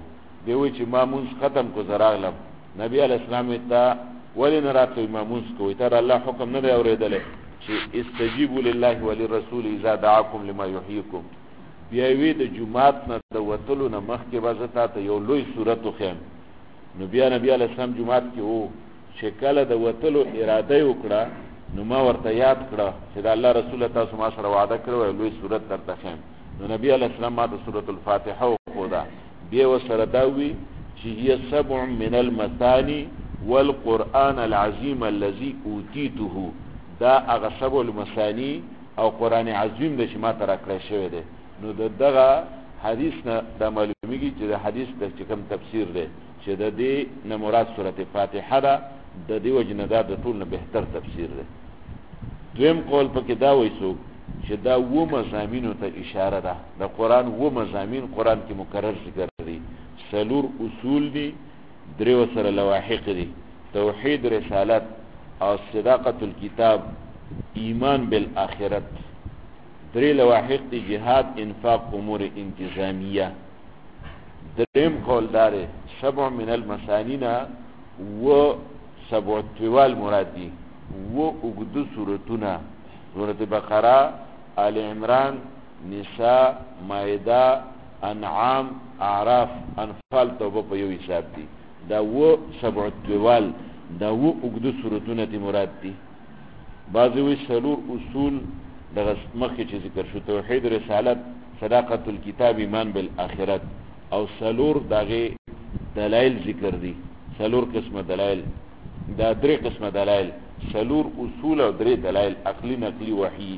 دی وی چې ما مونځ ختم کو زراغلم نبی علیہ السلام ته ولی نه راته ما مونځ کوي تر الله حکم نه دی اورېدلی چې استجیبوا لله وللرسول اذا دعاکم لما یحییکم بیا وی د جمعات نه د وتلو نه مخکې به زه تاته یو لوی صورت وښیم نو بیا نبی علیہ السلام جمعات کې و چې کله د وتلو اراده وکړه نو ما ورته یاد کړه چې د الله رسول تاسو ما سره وعده کړو لوی صورت درته ښیم نو نبی علیہ السلام ما ته سورۃ الفاتحه وښوده بیا ورسره دا وی چې هي 7 من المثاني والقرآن العظیم الذي اوتیته دا هغه 7 المثاني او قرآن عظیم د چې ما ته راکړی شوی دی نو دغه حدیث نه دا معلومیږي چې د حدیث د کوم تفسیر دی چې د دې نه مراد سورۃ فاتحه ده د دې وجنه دا د ټول نه بهتر تفسیر دی دویم قول پکې دا وایي څوک چې دا و مضامینو ته اشاره ده د قرآن و مضامین قرآن کې مکرر ذکر دي 4 اصول دي 3 سره لواحق دي توحید رسالت او صداقت الكتاب ایمان بالآخرت 3 لواحق دي جهاد انفاق امور انتظامیه دریم قول داره 7 من المثانینا و 7 طوال مراد دي و اگدو سورتونه سورت بقره آل عمران نساء مائده انعام اعراف انفال توبه په یو حساب دي دا و 7 طوال دا و اگدو سورتونه دي مراد دي بعضی وی 4 اصول دغه مخکې چې ذکر شو توحید رسالت صداقت الكتاب ایمان بالآخرت او 4 دغه دلایل ذکر دي 4 قسمه دلایل دا 3 قسمه دلایل 4 اصول او 3 دلایل عقلی نقلی وحی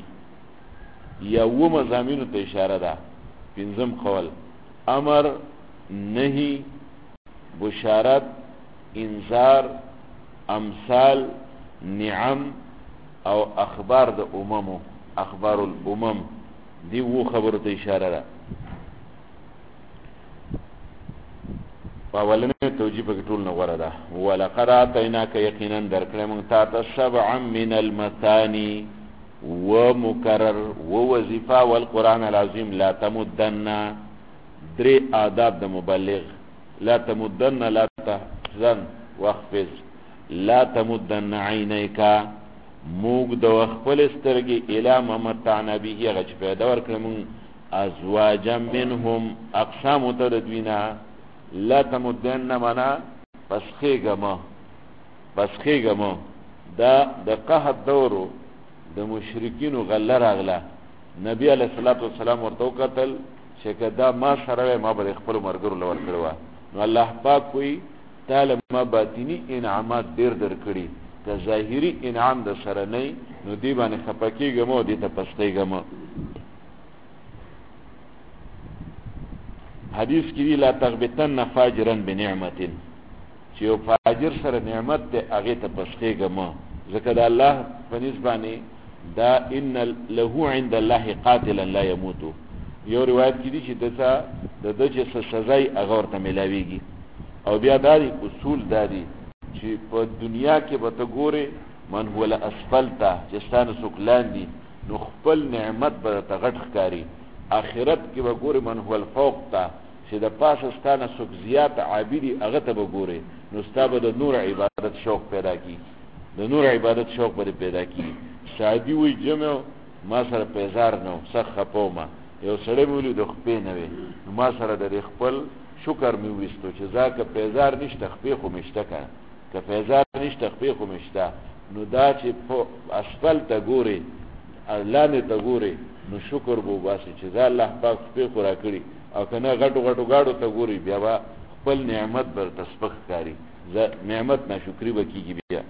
یا و مضامینو ته اشاره ده پنځم قول امر نهی بشارت انذار امثال نعم او اخبار د اممو اخبار الامم دی و خبرو ته اشاره ده اولنې توجیه په ټول نه غوړه ده ولقد اتیناک یقینا درکړم موږ ته 7 من المثانی ومكرر ووظیفه والقرآن العظیم لا تمدن 3 آداب د مبلغ لا تمدن لا تحزن واخفض لا تمدن عینیک موږ د خپل سترګې اله ممتعنا به هغه چې پیدا ورکړم ازواجا منهم اقسام تردوینا لا تمدن منا پسخیگما دا د قحط دورو د مشرکینو غله راغله نبی علیہ الصلوۃ والسلام ورته وکتل چې کدا ما سره ما به خپل مرګرو لور کړو نو الله پاک کوئی تعالی ما باطینی انعامات ډیر درکړي که ظاهری انعام د سره نه نو دی باندې خپکیږم او دی ته پستېږم حدیث کې لا تغبطن فاجرا بنعمت چې یو فاجر سره نعمت ته هغه ته پستېږم ځکه د الله په نسبانه دا ان له عند الله قاتلا لا يموت یو روایت کې دي چې د چې سزای هغه ورته ملاويږي او بیا داري اصول داري چې په دنیا کې به ته ګورې من هو الاسفلتا چې ستانه سوکلان دي نو خپل نعمت به ته غټ ښکاري آخرت کې به ګورې من هو الفوق تا چې د پاسه ستانه سوک زیات عابدي هغه ته به ګورې نو ستا به د نور عبادت شوق پیدا کی د نور عبادت شوق به پیدا کی سعدي وی جمع ما سره پیزار نو سخ پوما یو سړی مولي د خپې نه وي نو ما سره د خپل شکر می وستو چې ځکه پیزار نشته خپې خو مشته کنه که پیزار نشته خپې خو مشته نو دا چې په اسفل ته ګوري الله نه ته ګوري نو شکر بو باسي چې ځا الله پاک خپې خو را کړی او کنه غټو غاړو ته ګوري بیا با خپل نعمت بر تسبح کاری نعمت ناشکری وکیږي بیا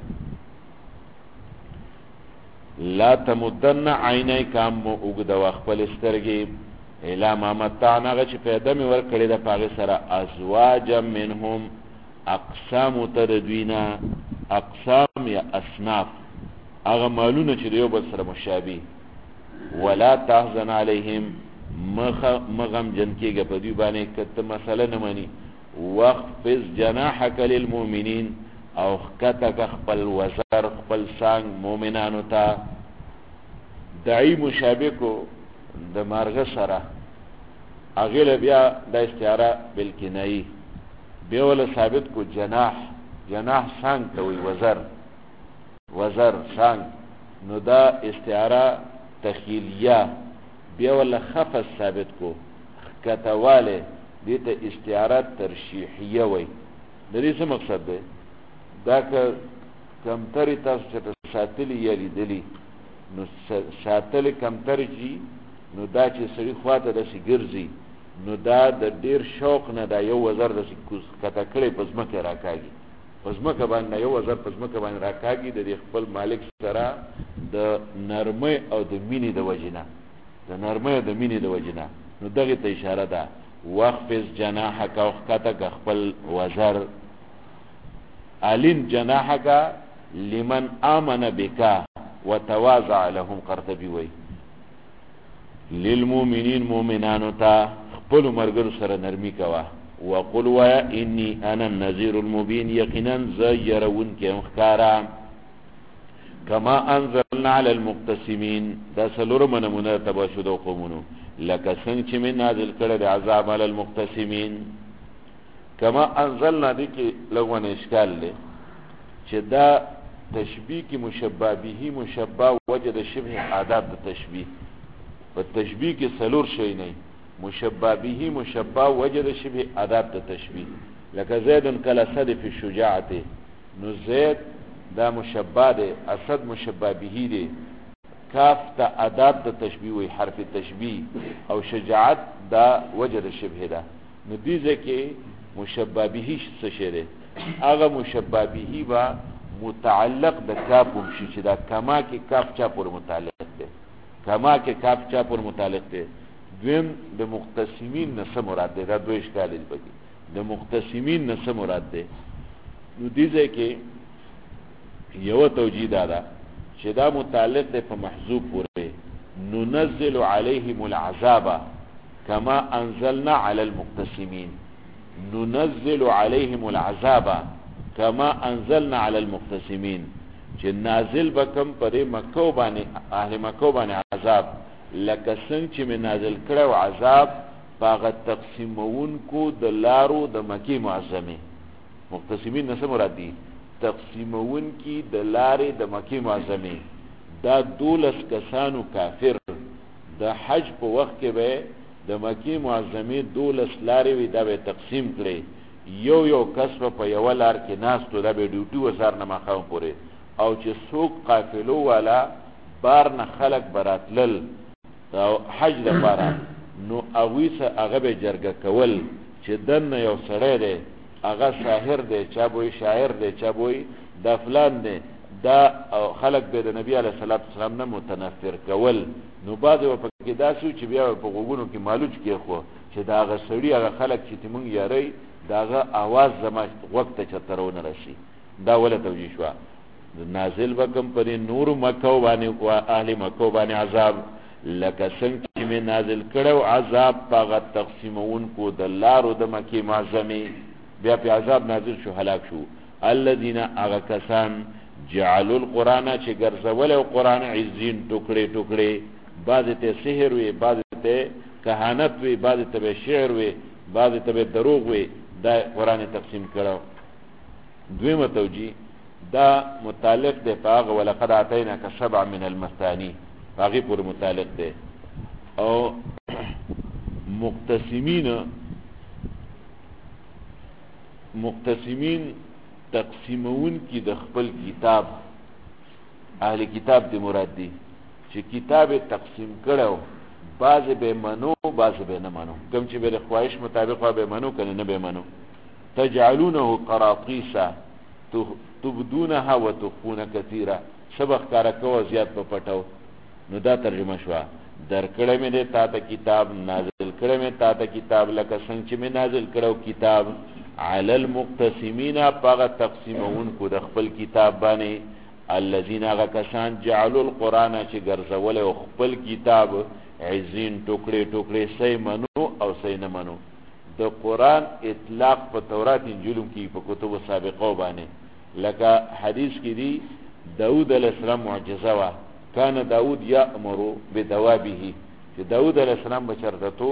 لا تمدن عینیک ام وګد خپل سترګې الا ما متعنا چې پیدا می ور کړی د پاغه سره ازواج منهم اقسام تردوینا اقسام یا اصناف هغه مالونه چې یو بل سره مشابه ولا تحزن علیهم مغم جن کېږي په دې باندې کته مسله نه مانی واخفض جناحك للمؤمنین او کته خپل وزر خپل سانګ مؤمنانو ته دای مشابه کو د مارغه سره اغه بیا د استعاره بالکنایي بیا ولا ثابت کو جناح څنګه کوي وزر څنګه، نو دا استعاره تخیلیه. بیا ولا خفض ثابت کو کتواله، دیتا استعاره ترشیحیه وی. د دې څه مقصد دی؟ دا که کمتری تاسو چې ساتلی یا لیدلی، نو ساتلی کمتری چی، نو دا چې سړي خواته داسې ګرځي، نو دا د ډیر شوق نه دا یو وزر داسې کته کړی په ځمکه راکاږي، په ځمکه باندې یو وزر په ځمکه باندې راکاږي د خپل مالک سره د نرمۍ او د مینې د وجنه، نو دغه ته اشاره ده. وخفض جناحک او خطک خپل وزر. الین جناحک لمن آمن بک وتواضع لهم، قرطبی وی للمؤمنین مؤمنانو ته خپل مرګرو سره نرمی کوا. وقل ویا انی انا النذیر المبین، یقینا زیرون کې مخکارا. کما انزلنا علی المقتسمین، دا سلورم نمونه تبا شدو قومونو، لکه څنګه چې من نازل کړه د عذاب علی المقتسمین. کما انزلنا دی کې لغونه اشکال له چې دا تشبیه کې مشبہ به مشبہ وجد شبه آداب د تشبیه، په تشبیه کې سلور شی نه، مشبہ به مشبہ وجد شبه آداب د تشبیه. لکه زید کالاسد فی الشجاعه، نو زید دا مشبہ ده، اسد مشبہ به ده، کاف تا آداب د تشبیه وی حرف تشبیه، او شجاعت دا وجد شبه ده. نو دې ځکه مشبہ به څه شی ده؟ هغه مشبہ به با متعلق د کاف شي چې دا کما کې کاف چا پر متعلق ده، کما کې کاف چا پر متعلق ده. دویم د مقتسمین نه څه مراد ده؟ دا دوه اشکال دي پکې. د مقتسمین نه څه مراد ده؟ نو دې ځکه یو توجیه ده چې دا متعلق ده په محذوف پورې، ننزل علیهم العذاب کما انزلنا علی المقتسمین، ننزل علیهم العذاب کما انزلنا علی المقتسمین، چې نازل بکم پر مکه باندې اهل مکه باندې عذاب، لکه څنګه چې من نازل کړو عذاب باغ تقسیمون کو د لارو د مکی معظمه. مقتسمین نه څه مراد دي؟ تقسیمون کی د لارې د مکی معظمه. دا 12 کسانو کافر د حج په وخت کې به د مکی معظمه 12 لارې وي، دا به تقسیم کړي، یو کس په یو لار کې ناس ته دا به ډیوټي وزار نه مخاو پورې، او چې څوک قافلو والا بار نه خلق براتلل دا حج لپاره، نو اویسه هغه به جرګه کول چې دنه یو سړی دی، هغه ساحر دی، چا بوی شاعر دی، چا بوی دا فلان دی، دا خلق به د نبی علیه الصلاۃ والسلام نه متنفر کول. نو بعد په کې داسو چې بیا په غوګونو کې مالوچ کې خو چې دا هغه سړی هغه خلق چې تمون یاري داغه आवाज زما وخت ته چترونه راشي. دا ولا توجیه شو. نازل وکم پر نور مکه باندې او اهل مکه باندې عذاب، لکه څنګه چې می نازل کړو عذاب پاغه تقسیمون کو د لارو د مکی معظمه، بیا په عذاب نازل شو، هلاک شو. الذين اغكسان جعلوا القرآن چې ګرځول او قرآن عزین ټوکړي، بعض ته سحر وي، بعض ته کهانت وي، بعض ته شعر وي، بعض ته دروغ وي، دا قرآن تقسیم کړو. دویمه توجیه دا متعلق ده پاغ ولقد اعطیناک سبع من المثانی، پاغي پر متعلق ده. او مقتسمین تقسیمون کی د خپل کتاب، اهل کتاب دی مراد دی چې کتاب تقسیم کړو، بعض به منو بعض به نه منو، کوم چې به خواهش مطابق به منو کنه نه به منو. تجعلونه قراطیس تبدونها وتخفون كثيرا، سبق کار کو زیات په پټاو. نو دا ترجمه شو، در کړه مې د تا ته کتاب، نازل کړه مې تا ته کتاب، لکه څنګه چې مې نازل کړو کتاب علی المقتسمین، پاغه تقسیمون کو د خپل کتاب باندې، الذين غکسان جعلوا القرآن چې ګرځول او خپل کتاب عزین ټوکړي سي منو او سي نه منو. د قرآن اطلاق په تورات انجیل کې په کتب سابقه باندې، لکه حدیث کې دی داود علیہ السلام معجزه وا، کان داود یامر بدوابه، چې داود علیہ السلام بچردتو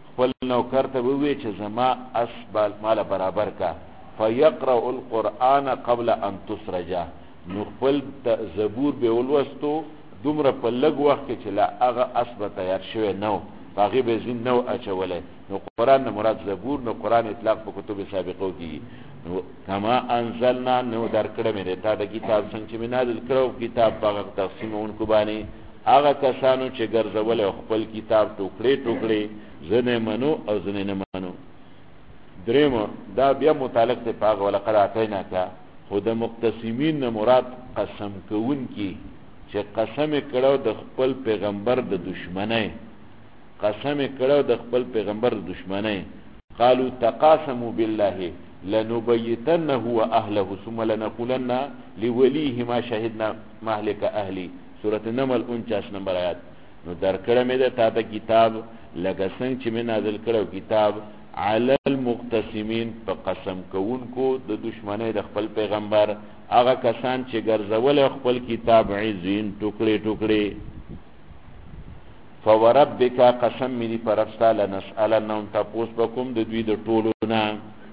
خپل نوکر ته ووی چې زما اسبال مال برابر کا فیقرأ القرآن قبل ان تسرجا نو خپل زبور به ولوستو دومره په لږ وخت کې چې لا هغه اسبه تیار شوی نو هغه به زین نو اچولای نو قرآن نه مراد زبور نو قرآن اطلاق په کتب سابقو کې نو کما انزلنا نو درکړه مې ته د کتاب څنګه چې مې نازل کړو کتاب هغه تقسیمون کو باندې هغه کسانو چې ګرځول خپل کتاب ټوکړي ټوکړي زنه منو او زنه نه منو دریم دا بیا متعلق ته پاغه ولقد اتینا کا خود مقتسمین نه مراد قسم کوون کی چې قسم کړو د خپل پیغمبر د دشمنی قسم کړو د خپل پیغمبر د دشمنی قالوا تقاسموا بالله لنبيتنه واهله ثم لنقولن لوليه ما شهدنا مهلك اهلي سورۃ النمل 49 نمبر آیات نو درکړه مې د تا کتاب لکه څنګه چې مې نازل کړو کتاب علی المقتسمین په قسم کوونکو د دشمنی د خپل پیغمبر هغه کسان چې ګرځول خپل کتاب عزین ټوکړي ټوکړي فوربک قسم می پرستا لنسالنهم تاسو بكم د دوی د ټولو نه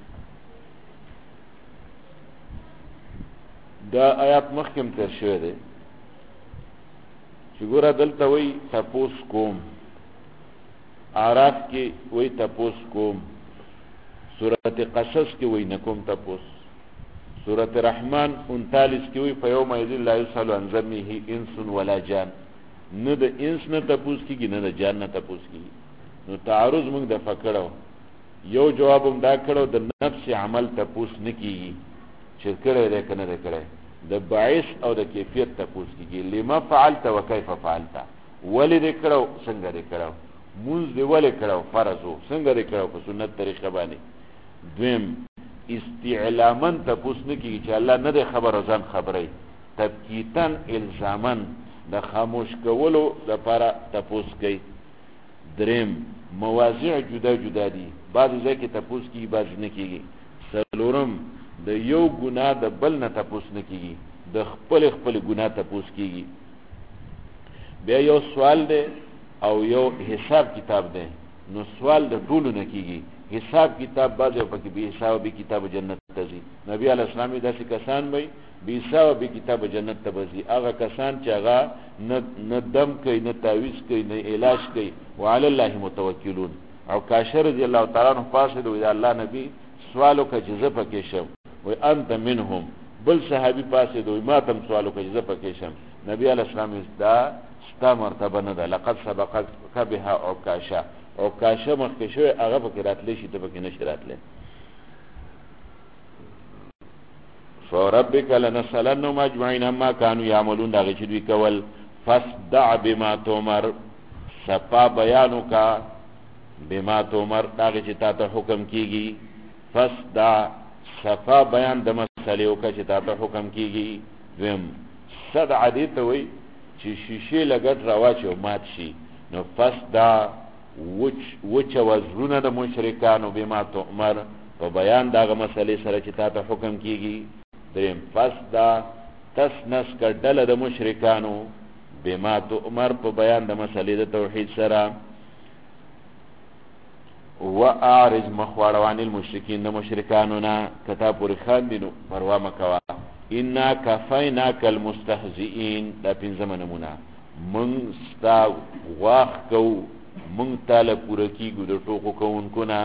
دا آیات مخکم تر شوی دی چې ګوره دلته وی تاسو کوم اعراف کې وی تاسو کوم سورۃ قصص کې وی نکوم تاسو سورۃ رحمان 39 کې وی فیوم یذل لا یسأل عن ذنبه انس ولا جان نه د انس نه تاسو کېږي نه د جان نه تاسو کېږي نو تعارض موږ د فکرو یو جواب هم دا کړو د نفس عمل تاسو نه کېږي چې کړه دې کنه دې کړه د باعث او د کیفیت تاسو کېږي لما فعلت وكيف فعلت ولې دې کړو څنګه دې کړو مونږ دې ولې کړو فرض وو څنګه دې کړو په سنت طریقه باندې دویم استعلاما تاسو نه کېږي چې الله نه دې خبر ځان خبري تبکیتن الزامن د خاموش کولو لپاره تاسو کوي دریم مواضع جدا جدا دي بعض ځکه تاسو کې بعض نه کېږي سلورم د یو ګناه د بل نه تاسو نه کیږي د خپل ګناه تاسو کیږي بیا یو سوال دی او یو حساب کتاب دی نو سوال د ټولو نه کیږي حساب کتاب بعضه پکې به حساب به کتاب جنت ته ځي نبی علی السلام داسې کسان وي به حساب به کتاب جنت ته ځي هغه کسان چې هغه نه دم کوي نه تعویذ کوي نه علاج کوي وعلى الله متوکلون او کاشر رضی الله تعالی عنہ فاسد وی الله نبی سوالو کا جزا پکې شم و انت منهم بل صحابي پاسه دوی ما تم سوالو کې زه پکې شم نبی علی السلام دا ستا مرتبه نه ده لقد سبقك بها عكاشا عكاشا مخکې شوی هغه پکې راتلې شي ته پکې نشي راتلې فربك لنسألنهم اجمعين ما كانوا يعملون دا چې دوی کول فاصدع بما تؤمر صفا بیانک بما تؤمر دا چې تاسو حکم کیږي فاصدع صفا بیان د مسلې او چې تاسو حکم کیږي ویم صدع دې ته وای چې شیشه لګټ راواچو مات شي نو فصدا وچ وزرونه د مشرکانو بما تؤمر په بیان دغه مسلې سره چې تاسو حکم کیږي دریم فصدا تسنس کډله د مشرکانو بما تؤمر په بیان د مسلې د توحید سره واعرض مخواړوان المشرکین د مشرکانو نه کتاب پوری خان دینو پروا مکوا انا کفیناک المستهزئین دا پنځم نمونه من ستا واخ کو من تعالی پوره کیګو د ټوکو کوونکو نه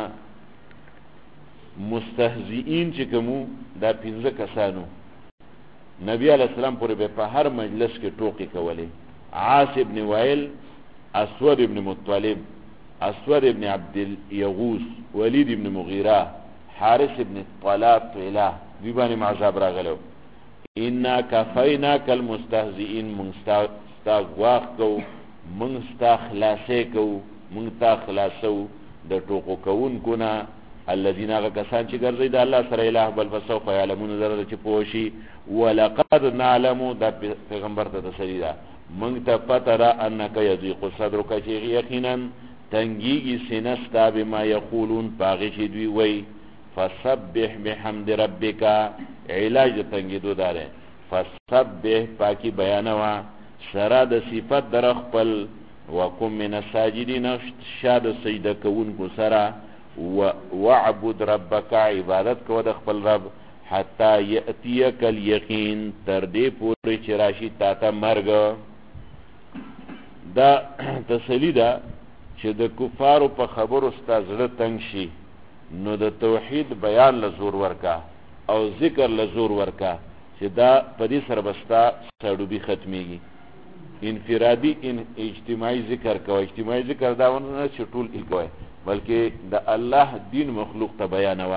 مستهزئین چې کومو دا پنځه کسانو نبی علیہ السلام پوری به په هر مجلس کې ټوکی کولې عاص ابن وائل اسود ابن مطلب اسود ابن عبد اليغوث ولید ابن مغیره حارث ابن طلاب طیلہ دی باندې معذاب راغلو انا کفیناک المستهزئین منستا واخ کو منستا خلاصې کو منستا خلاصو د ټوکو کوونکو نه الذين غكسان چې ګرځي د الله سره اله بل فسوف يعلمون ذره چې پوشي ولقد نعلم د پیغمبر ته تسلیدا مونږ ته پته را انک یضيق صدرک چې یقینا تنگیږي سینستا بما یقولون باغی چې دوی وای فسبح بحمد ربک علاج تنگیدو داره فسبح پاکی بیانوا سره د صفات در خپل وکم من الساجدین شاد سجده کوونکو سره وعبد ربک عبادت کو د خپل رب حتی یأتیک الیقین تر دې پورې چې راشي تا ته مرګ. دا تسلی ده چې د کفارو په خبرو ستا زړه تنګ شي نو د توحید بیان له زور ورکا او ذکر له زور ورکا چې دا په دې سره به ستا سړوبي ختمیږي. انفرادي اجتماعي ذکر کوه. اجتماعي ذکر دا ونه چې ټول یې کوئ بلکې د الله دین مخلوق ته بیانوه.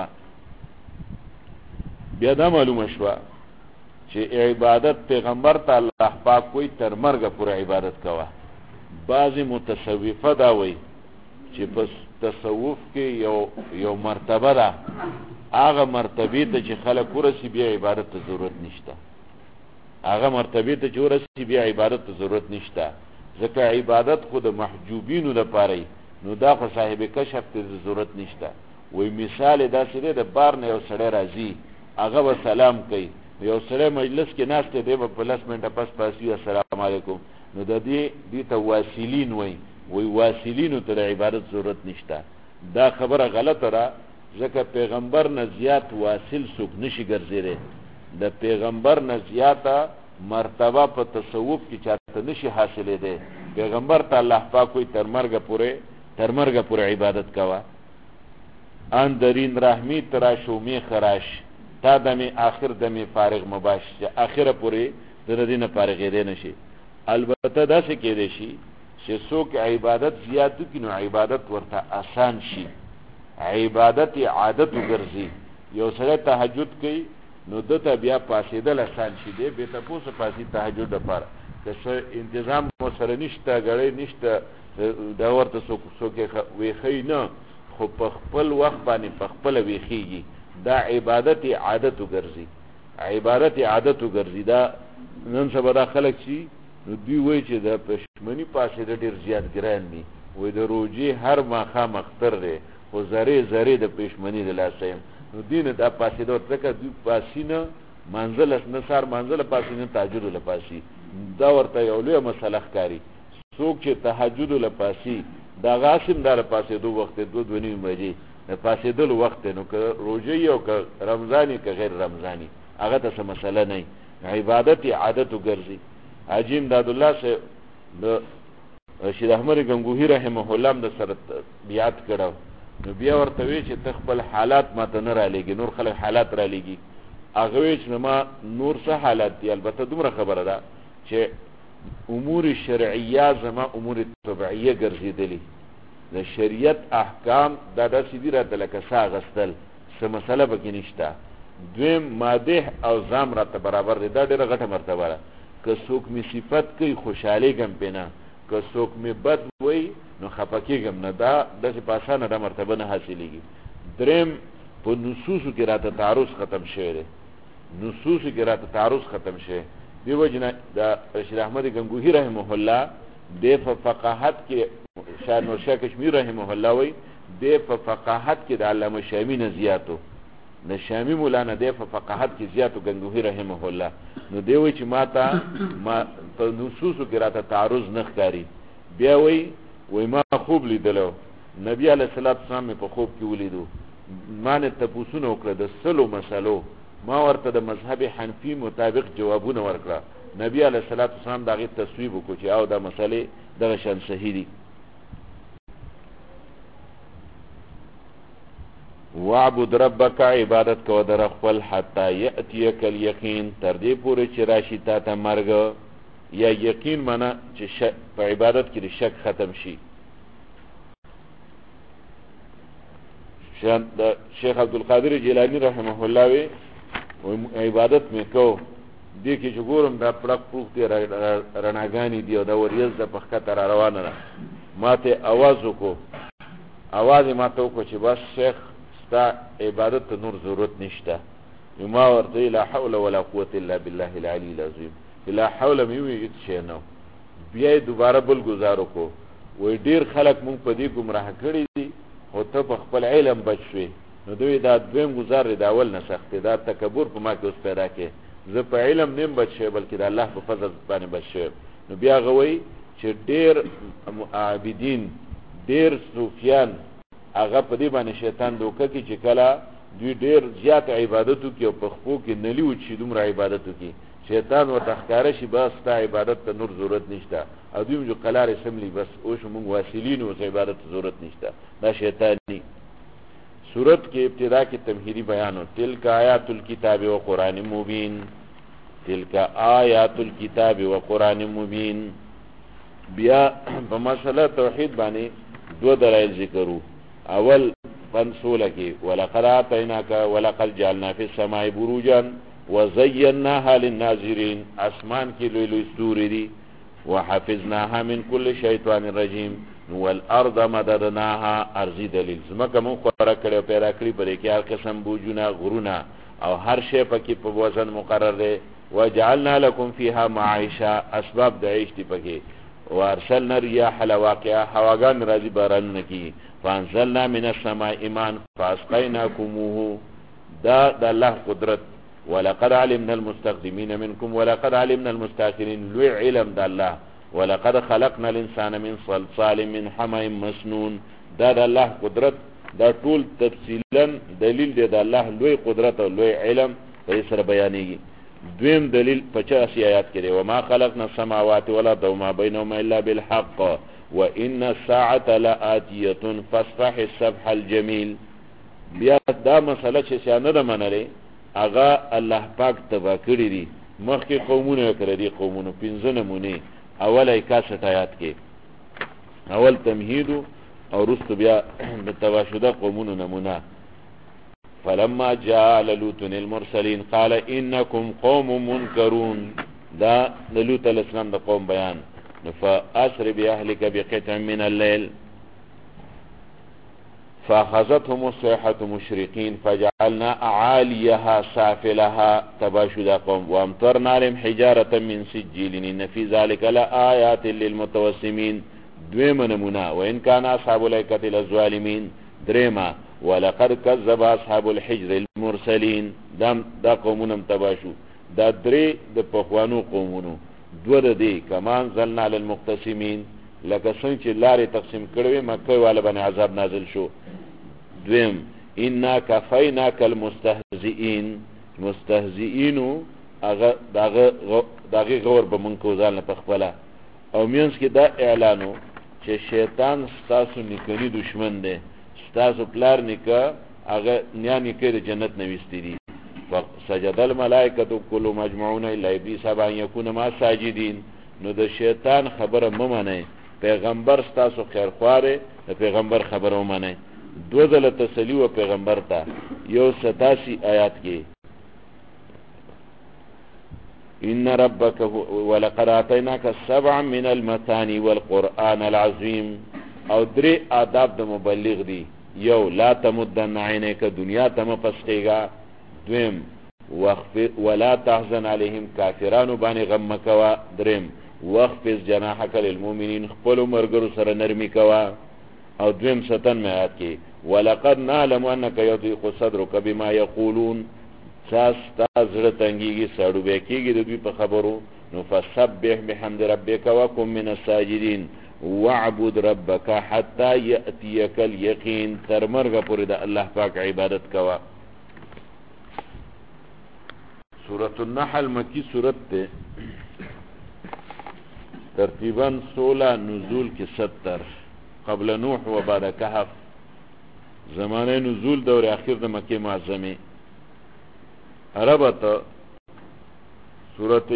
بیا دا معلومه شوه چې عبادت پیغمبر ته الله پاک کوئی تر مرګه پورې عبادت کوه. بعض متصوفه دا وی چې په تصوف کې یو مرتبه ده، هغه مرتبه ته چې خلک ورسي بیا عبادت ته ضرورت نشته. هغه مرتبه ته چې ورسي بیا عبادت ته ضرورت نشته، ځکه عبادت خو د محجوبینو لپاره نو دا خو صاحب کشف ته ضرورت نشته. وی مثال داسې دی، د بار نه یو سړی راځي، هغه به سلام کوي، یو سړی مجلس کې ناست دی به په 10 منټه پس پاسي السلام علیکم، نو د دې ته واصلین وی واصلینو ته د عبادت ضرورت نشته. دا خبره غلطه ده، ځکه پیغمبر نه زیات واصل څوک نشي ګرځېدی. د پیغمبر نه زیاته مرتبه په تصوف کې چاته نشي حاصلېدی. پیغمبر ته الله پاک کوئی تر مرګه پورې عبادت کوه. ان درین رحمی تراش و می خراش تا دمی آخر دمی فارغ مباش، آخر پورې د دې نه فارغېدی نشي. البته داسې کېدی شي چې څوک عبادت زیات وکړي نو عبادت ورته آسان شي، عبادت عادت وګرځي. یو سړی تهجد کوي نو دته بیا پاسېدل آسان شي، دی بې تپوسه پاسي تهجد لپاره که څه انتظام ورسره نشته، ګړی نشته، دا ورته څوک ویښوي نه، خو په خپل وخت باندې په خپله ویښېږي. دا عبادت عادت وګرځي، عبادت عادت وګرځي. دا نن سبا دا خلک چې نو دوی وایي چې د پښمني پاسېده ډېر زیات ګران دي، وایي د روجې هر ماښام اختر دی خو ذرې ذرې د پښمني د لاسه یم. نو دوی نه دا پاسېده ځکه دوی پاسي نه منزله نه سار منزله پاسي نه تهجد له پاسي. دا ورته یو لویه مسله ښکاري. څوک چې تهجد له پاسي دا غاسم دا له پاسېدو وخت دی 2:30 بجې د پاسېدلو وخت دی، نو که روژه او که رمضاني که غیر رمضاني هغه ته څه مسله نه وي. عبادت عادت وګرځي. حاجي امداد الله صاحب د رشید احمد گنگوهی رحمه الله د سره بیعت کړو، نو بیا ورته وی چې ته خپل حالات ماته نه را لېږي، نور خلک حالات را لېږي. هغه وی چې ما نور څه حالات دي، البته دومره خبره ده چې امور شرعیه زما امور طبیعیه ګرځېدلي، د شریعت احکام دا داسې دي راته لکه سا اغستل، څه مسله پکې نشته. دویم مادح او ځام راته برابر دی، دا ډېره غټه مرتبه ده. که څوک مې صفت کوي خوشحالېږم پې نه، که څوک مې بد وایي نو خفه کېږم نه. دا داسې په اسانه دا مرتبه نه حاصلېږي. دریم په نصوصو کې راته تعرض ختم شوی دی، نصوصو کې راته تعرض ختم شوی. دې وجې نه د رشید احمد گنگوهی رحمه الله دی په فقاهت کې، شاه نورشاه کشمیر رحمه الله وایي دی په فقاهت کې د علامه شامی نه زیاتو، د شامی مولانا دی په فقاهت کې زیاتو گنگوهی رحمه الله. نو دی وایي چې ما په نصوصو کې راته تعرض نه ښکاري. بیا وایي ما خوب لیدلو، نبی علیه الصلاۃ والسلام په خوب کې ولیدو، ما نه تپوسونه وکړه د 100 مسلو، ما ورته د مذهب حنفي مطابق جوابونه ورکړه. نبی علیه الصلاۃ والسلام د هغې تصویب وکړو چې او دا مسلې دغه شان صحیح دي. وعبد ربک عبادت کو در خپل حتی یأتیک الیقین تر دې پورې چې راشي تا ته مرګ، یا یقین معنا چې په عبادت کې د شک ختم شي. شیخ عبدالقادر جیلانی رحمه الله وی عبادت مې کو، دې کې چې ګورم دا پړق پروخ دی، رڼاګانې دي او دا وریځ د په ښکته را روانه ده. ما ته اواز وکړو، اواز یې ما ته وکړو چې بس شیخ ستا عبادت ته نور ضرورت نشته. ما ورته لا حول ولا قوة الا بالله العلی العظیم، لا حول مې وویل هېڅ شی نه. بیا یې دوباره بل ګزار وکړو، وایي ډېر خلک مونږ په دې ګمراه کړي دي خو ته په خپل علم بچ شوې. نو دوی دا دویم ګزار دی، د اول نه سخت دی، دا تکبر په ما کې اوس پیدا کې، زه په علم نیم بچ شوی بلکې د الله په فضل باندې بچ شوی. نو بیا هغه وایي چې ډیر عابدین ډیر صوفیان هغه په دې باندې شیطان دوکه کې چې کله دوی ډیر زیات عبادتو کې او په خپو کې نلی و چې دومره عبادتو کې شیطان ورته ښکاره شي بس تا عبادت ته نور ضرورت نشته او دوی جو قلار سملی بس اوس موږ واصلین او عبادت ضرورت نشته دا شیطانی. سورت کې ابتدا کې تمهیدی بیان تلک آیات الکتاب و قرآن مبین تلک آیات الکتاب و قرآن مبین. بیا په مسله توحید باندې دو دلایل ذکرو. اول پنسوله کې ولقد آتیناک ولقد جعلنا فی السماء بروجا وزیناها للناظرین، اسمان کې لوی لوی ستوري دي، وحفظناها من كل شیطان رجیم، والارض مددناها، ارضی دلیل زمکه مون خوره کړو پیدا کړی پرې کې هر قسم بوجونه غرونه او هر شی پکې په وزن مقرر دی. وجعلنا لكم فيها معيشه، اسباب د عيش دی پکې. وارسلنا الرياح لواقع، هواګان راځي باران کی. فانزلنا من السماء ماء فاسقيناكموه، دا د الله قدرت. ولقد علمنا المستقدمين منكم ولقد علمنا المستاخرين، لوی علم د الله. ولقد خلقنا الانسان من صلصال من حمأ مسنون، دا د الله قدرت. دا ټول تفصیلا دلیل دی د الله لوی قدرت او لوی علم په سره بیانېږي. دویم دلیل 85 آیات کې دی وما خلقنا السماوات والارض وما بينهما الا بالحق وان الساعه لآتيه فاصفح الصفح الجميل. بیا دا مسله چې څنګه ده منلې هغه الله پاک تبا کړی دي. مخکې قومونه کړی دي، قومونه 15 نمونه. اول 61 آیات کې اول تمهید او رست بیا د تواشده قومونه نمونه. فلما جاء لوط المرسلين قال انكم قوم منكرون، دا لوط علیہ السلام د قوم بیان. فاسر باهلك بقطع من الليل فاخذتهم الصيحه مشرقين فجعلنا اعاليها سافلها، تباشد قوم. وامطرنا عليهم حجاره من سجيل ان في ذلك لآيات للمتوسمين، دویم نمونه. وان كان اصحاب الايكه للظالمين، دريما. ولقد كذب اصحاب الحجر المرسلين، دا قومونم تباشو. دا درې د پخوانو قومونو. دو د دې کمان زلنا علی المقتسمین، لکه څنګه چې لارې تقسیم کړوي مکه والا باندې عذاب نازل شو. دویم انا کفیناک المستهزئین، مستهزئینو هغه داغه غور به مونږ کو ځان په خپله. او مینس کې دا اعلانو چې شیطان ستاسو نکنی دشمن دی، ستاسو پلار نکه هغه نیا نکه د جنت نویستی دي. فسجد الملائکه كل مجمعون الا ابلیس ابا ان یکون مع الساجدین. نو د شیطان خبره ممنه، پیغمبر ستاسو خیر خواره، د پیغمبر خبره ممنه. دو ځله تسلی و پیغمبر ته. یو 87 آیات کې ان ربک ولقد آتیناک 7 من المثانی والقرآن العظیم. او درې آداب د مبلغ دي. یو لا تمدن عینیک، دنیا ته مپسخیږه. دویم ولا تحزن علیهم، کافرانو باندې غم مکوا. دریم واخفض جناحک للمؤمنین، خپل مرګرو سره نرمی کوا. او دویم 97 آیات کې ولقد نعلم انک یضیق صدرک بما یقولون، ساستا زړه تنګیږي سړو به کېږي د دوی په خبرو. نو فسبح بحمد ربک وکن من الساجدین وعبد ربک حتی یأتیک الیقین، تر مرګه پورې د الله پاک عبادت کوا. سورۃ النحل مکی سورت ته، ترتیباً 16، نزول کې 70. قبل نوح و بعد کهف، زمانه نزول دور اخیر د مکه معظمه. ربط سورت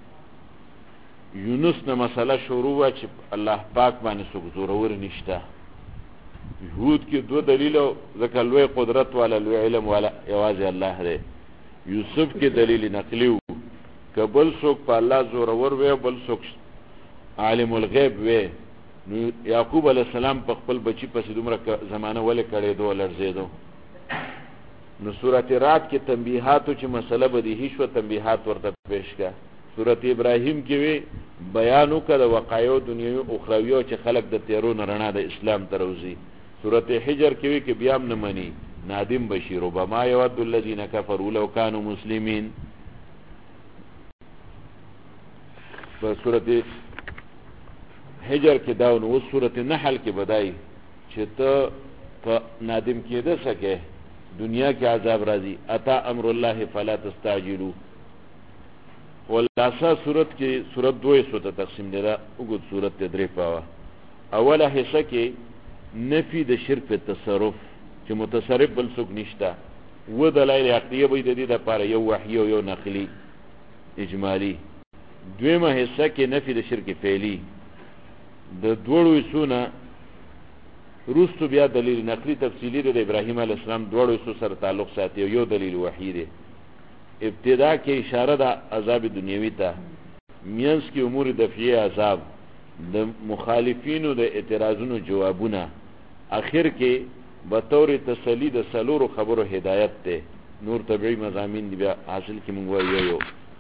یونس نه مسله شروع وا چې الله پاک باندې څوک زورور نشته. یهود کې دو دلیل، ځکه لوی قدرت والا لوی علم والا یوازې الله دی. یوسف کې دلیل نقلی و، که بل څوک په الله زورور وی بل څوک عالم الغیب وی. نو یعقوب علیہ السلام په خپل بچی پسې دومره زمانه ولې کړې دو لړزېدو. نو سورت رعد کې تنبیحاتو چې مسله بدیهی شو، تنبیحات ورته پیش کا. سورت ابراهیم کې وی بیان وکړه وقایع دنیوي او اخروی چې خلق د تیرو رڼا د اسلام تروزی. سورت حجر کې وی کې بیا هم نه مني، نادم بشیر وبما یود الذین کفروا لو كانوا مسلمین. په سورت حجر کې داون و سورۃ النحل کې بدای چې ته په نادم کېده سکه دنیا کې عذاب راځي اتا امر الله فلا تستعجلوا. خلاصہ سورت کې سورت دوه حصو ته تقسیم دی دا وګد سورت ته درې پاوه. اوله حصہ کې نفي د شرک په تصرف چې متصرف بل څوک نشته و دلایل عقلیه به د دې لپاره یو وحی او یو نقلی اجمالی. دویمه حصہ کې نفي د شرک فعلی د دوړو حصونه روستو بیا دلیل نقلی تفصیلی د ابراهیم علیه السلام دوړو حصو سره تعلق ساتي او یو دلیل وحی دی. ابتدا کې اشاره د عذاب دنیوي ته، مینس کې امور دفعی عذاب، د مخالفینو د اعتراضونو جوابونه، اخر کې بطور تسلی د سلورو خبرو هدایت ته. نور طبعی مضامین دی بیا حاصل کې مونږ وایو.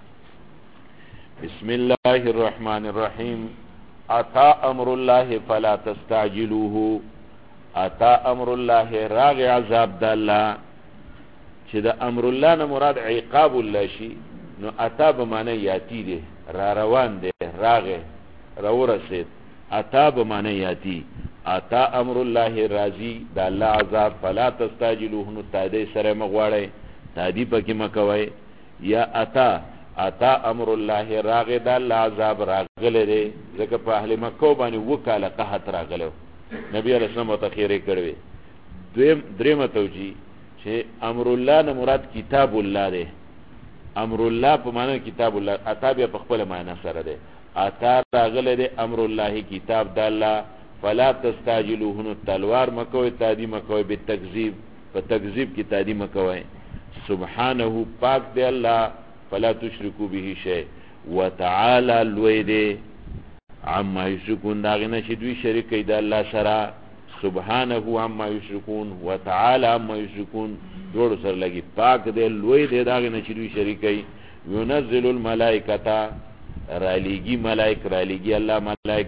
بسم الله الرحمن الرحیم. اتا امر الله فلا تستعجلوه. اتا امر الله راغ عذاب د الله چې د امر الله نه مراد عقاب الله شي نو اتا به معنی یاتی دی، را روان دی، راغه رو رسید. اتا به معنی یاتی. اتا امر الله راضی د الله عذاب فلا تستعجلوه نو تادی سره مغواړی، تادی پکې مکوي. یا اتا امر الله راغه د الله عذاب راغله دی ځکه په اهل مکه باندې وکاله قحط راغلو نبی علیہ السلام متخیره کړوي. درېمه توجیه چې امر الله نه مراد کتاب الله دی. امر الله په معنی کتاب الله، اتا بیا په خپل معنی سره دی. اتا راغله دی امر الله کتاب د الله فلا تستعجلوه نو تلوار مکوي، تادی مکوي بالتکذیب، په تکذیب کې تادی مکوي. سبحانه پاک دی الله، فلا تشرکو به شیء، وتعالى لوی دی عما یشرکون داغه نه چې دوی شریک کوي د الله سره. سبحانه عما یشرکون وتعالى عما یشرکون دوړو سره لګي، پاک دی لوی دی داغه نه چې دوی شریک کوي. ينزل الملائکه رالیگی ملائک، رالیگی الله ملائک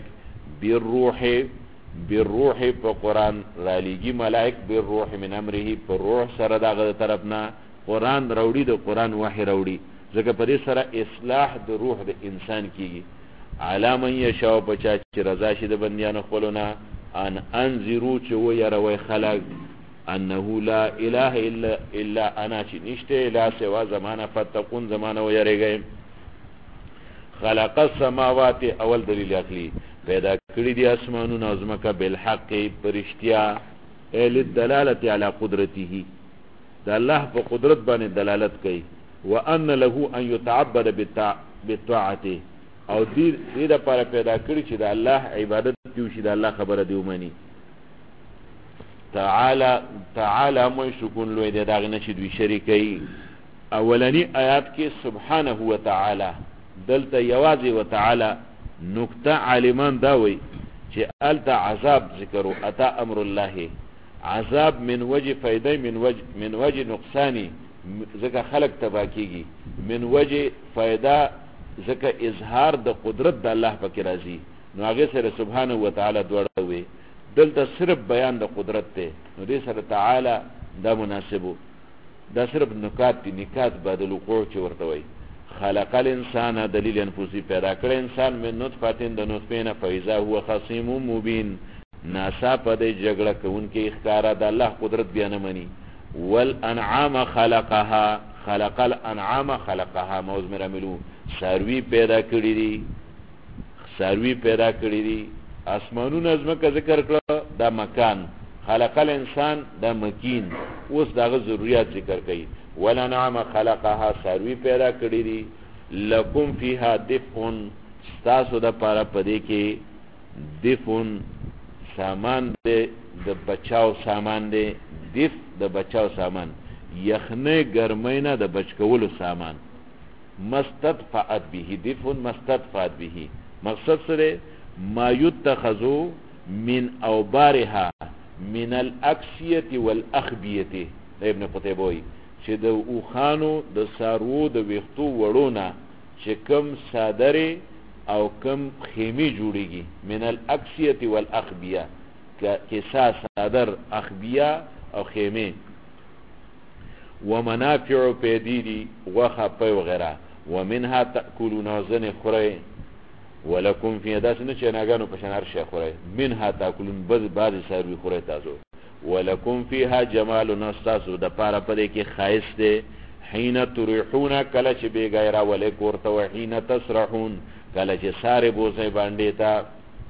بالروح په قرآن رالیگی ملائک بالروح من امره پر روح سره داغه طرفنا قرآن راوړي، د قرآن وحی راوړي ځکه په دې سره اصلاح د روح د انسان کیږي. علامه یشاء بچا چې رضا شي د بندیانو خپلونه ان انذرو چې و يروي خلق انه لا اله الا انا چې نشته الا سوا زمانه فتقون زمانه و يرګي. خلق السماوات اول دلیل عقلی پیدا کړی دي اسمانونه او زمکه بالحق پرشتیا ال الدلاله علی قدرته د الله په قدرت باندې دلالت کوي. وان له ان يتعبد بالطاعه او دې لپاره پیدا کړی چې د الله عبادت وشي، د الله خبره دی ومني. تعالی مو شکون لوی دی داغه نشي دوی شریکي. اولنی آیات کې سبحانه و تعالی دلته یوازې و تعالی نقطه عالمان دا وی چې الته عذاب ذکرو. اتا امر الله عذاب من وجه فائدې من وجه نقصانی ځکه خلق تبا کیږي، من وجه فائدہ ځکه اظهار د قدرت د الله پکې راځي نو هغه سره سبحانه و تعالی دوړه وي. دلته صرف بیان د قدرت ته نو دې سره تعالی دا مناسبو، دا صرف نکات دي، نکات بدل وقوع چې ورته وي. خلق الانسان دلیل انفسی پیدا کړ انسان من نطفه د نطفه نه فاذا هو خصیم مبین ناسا په دې جګړه کوونکې اختیار د الله قدرت بیان مني. والانعام خلقها، خلق الانعام خلقها موز مرملو ساروی پیدا کړی دي، ساروی پیدا کړی دي. اسمانون ازمکه ذکر کړه دا مکان، خلق الانسان دا مکین، اوس داغه ضرورت ذکر کړي. والانعام خلقها ساروی پیدا کړی دي. لکم فیها دفء تاسو د پاره پدې کې دفء سامان دې د بچاو سامان دې، دف د بچاو سامان، یخنه ګرمینه د بچکولو سامان. مستدفعت به دفء مستدفعت به مقصد سره ما یتخذو من اوبارها من الاکسیه والاخبیه. ابن قتیبه چې د اوخانو د سارو د ویختو وړونه چې کم صادره او کم خیمه جوړیږي، من الاکسیه والاخبیه کیسه صادر اخبیه او خیمه. ومنافع پیدیدی وخه پی وغیره. ومنها تأکلون وزن خوری ولکم فی داس نه چې ناګانو په شنار شي خورای منها تاکلون بعض ساروی خورای تاسو ولکم فیها جمال نستاسو د پاره پدې کې خایس ده حين تریحون کله چې بیګایرا ولې کورته وحين تسرحون کله چې ساره بوزي باندې تا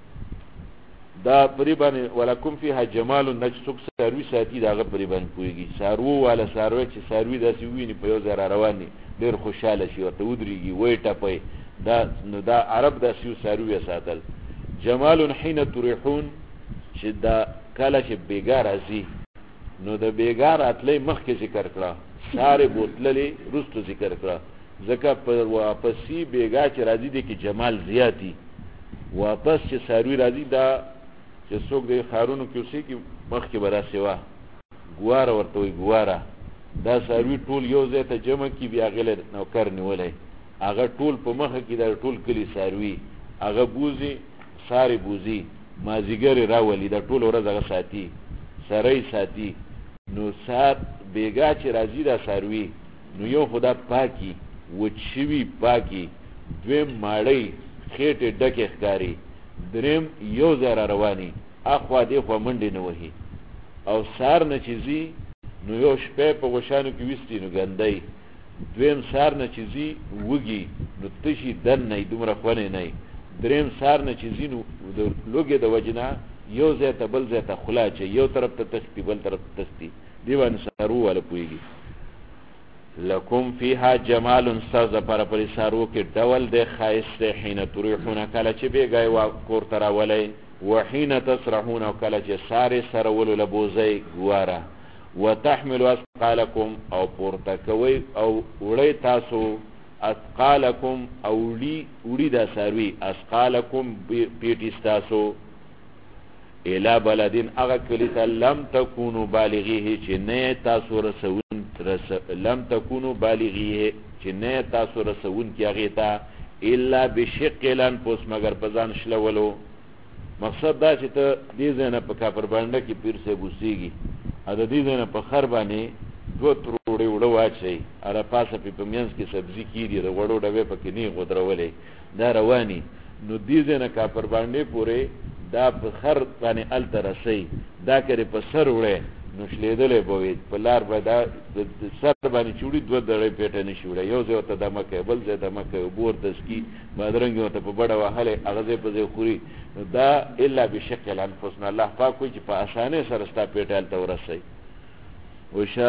دا پریبان ولکم فیها جمال نجسک ساروی ساتي داغه پریبان کویږي سارو والا ساروی چې ساروی داسې ویني په یو ځای رواني ډیر خوشاله شي او ته ودرېږي وای ټپي دا عرب دا سیو ساروی ساتل جمال حين تریحون چې دا کله چې بیګار ازي نو د بیګار اتلې مخکې ذکر کړه ساره بوتللې رستو ذکر کړه ځکه په واپسی بیګا چې راځي دي کې جمال زیاتی واپس چې ساروی راځي دا چې څوک د خارونو کې اوسې کې مخکې برا سیوا ګواره ورته وي ګواره دا ساروی ټول یو ځای ته جمع کی بیا غل نوکر نیولای هغه ټول په مخه کې دا ټول کلی ساروی هغه بوزي ساری بوزي مازیګر راولي دا ټول ورځ هغه ساتي سړی ساتي نو سات بیګا چې راځي دا ساروی نو یو خدا پاکي وچوي پاکي دویم ماړی خېټه ډکه ښکاری دریم یو ځای رواني اخوا دی خو منډې نه وهي او سار نه چیزي نو یو شپه په غشانو کې وستي نو ګندای دویم سار نه چیزي وږي نو تشي دن نه دومره خونه نه دریم سار نه چیزي نو د لوګي د وجنا یو ځای ته بل ځای ته خلا چي یو طرف ته تختی بل طرف ته تختی دیوان سارو ولا پويږي لکم فیها جمال ساز پر سارو کې ډول د خایسته حين تریحون کله چې بیګای وا کور تر ولای وحين تسرحون کله چې ساره سره ول لبوزي ګواره وتحمل اثقالکم او پورتکوي او وړي تاسو اثقالکم اوړي دا ساروی اثقالکم پیټی تاسو الی بلدین اغه کلیته لم تکونو بالغیه چې نه تاسو رسون لم تکونو بالغیه چې نه تاسو رسون کیږي تا الا بشقلن پوس مگر پزان شلولو مقصد دا چې ته دې زنه په کافر باندې کې پیر سه بوسیږي ا د دې زنه په خر باندې دو تروړې وړو واچي اره پاسه په مینس کې سبزی کیږي د وړو ډوې پکې نه غدرولې دا رواني نو دې زنه کافر باندې پوره دا په خر باندې ال ترسي دا کړي په سر وړې نو شلیدلې بوي په لار به دا سر باندې چوڑی دوه دړې پیټه نشي وړې یو ځای ته د مکه بل ځای د مکه بور دسکی بادرنګ ته په بڑا وهله هغه په ځای خوري دا الا بشکل انفسنا الله پاک کوي چې په اسانه سره ستا پیټه ال تورسي وشا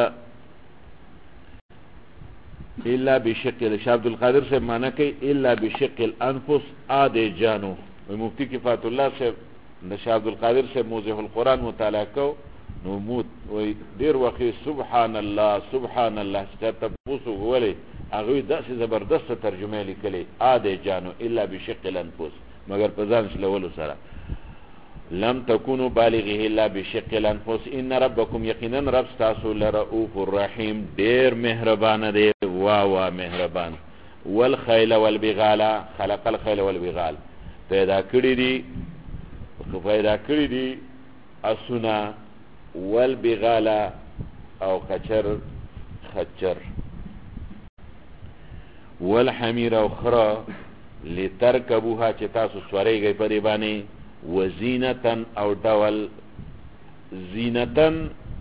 الا بشکل شاه عبد القادر سے معنی کوي الا بشکل انفس عادی جانو مفتی کفایت الله سے شاه عبد القادر سے موضح القرآن مطالعه کو نو موت وی ډیر وخت سبحان الله سبحان الله چې تاسو وګورئ هغه داسې زبردست ترجمه لیکلې عادی جانو الا بشق الانفس مگر په ځان شلولو سره لم تكونوا بالغه الا بشق الانفس ان ربكم یقینا رب تاسو لرؤوف الرحیم ډیر مهربان دی وا مهربان والخيل والبغال خلق الخيل والبغال پیدا کړی دي اسونه والبغال او خچر والحمیر او خرا لترکبوها چې تاسو سوریږئ په دې باندې وزینتن او ډول زینتن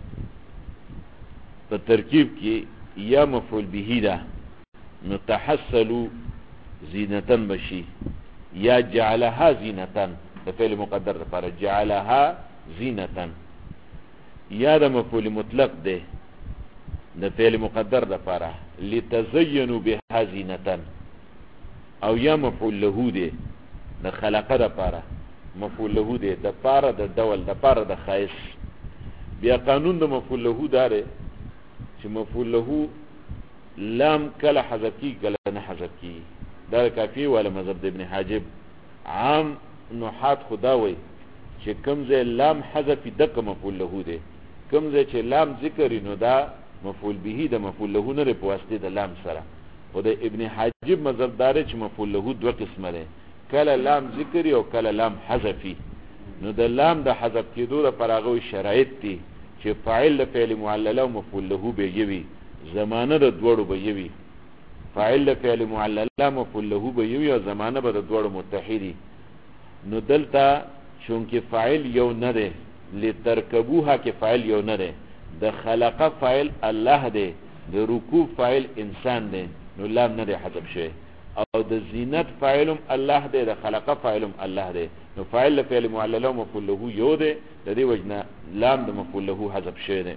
په ترکیب کې یا مفعول به ده متحصلو زینتن بشي یا جعلها زینتن د فعل مقدر لپاره جعلها زینتن یا د مفعول مطلق ده د فعل مقدر لپاره لتزینوا بها زینتن او یا مفعول له ده د خلقه لپاره مفعول له ده د پاره د ډول د پاره د خاص بیا قانون د مفعول له داره چې مفعول له لام کله حذف کی کله نه حذف کی دا کافی ولا مذهب د ابن حاجب عام نحات خداوي چې کوم ځای لام حذف دغه مفعول له ده کوم ځای چې لام ذکر نو دا مفعول به د مفعول له نه په واسطه د لام سره او د ابن حاجب مذهب دار چې مفعول له دوه قسمه ده کله لام ذکر او کله لام حذفي نو د لام د حذف کېدو لپاره هغه شرایط دي چې فاعل فعل معلل او مفعول له به یوي زمانه د دوړو به یوي فاعل فعل معلل مفعول له به یو زمانه به د دوړو متحدي نو دلته چونکه فاعل یو نه ده لترکبوها کې فاعل یو نه ده د خلق فاعل الله ده د رکوب فاعل انسان ده نو لام نه ده حذف شوی او د زینت فاعلم الله ده د خلق فاعلم الله ده نو فاعل فعل معلل مفعول له یو ده د دې وجنه لام د مفعول له حذف شوی ده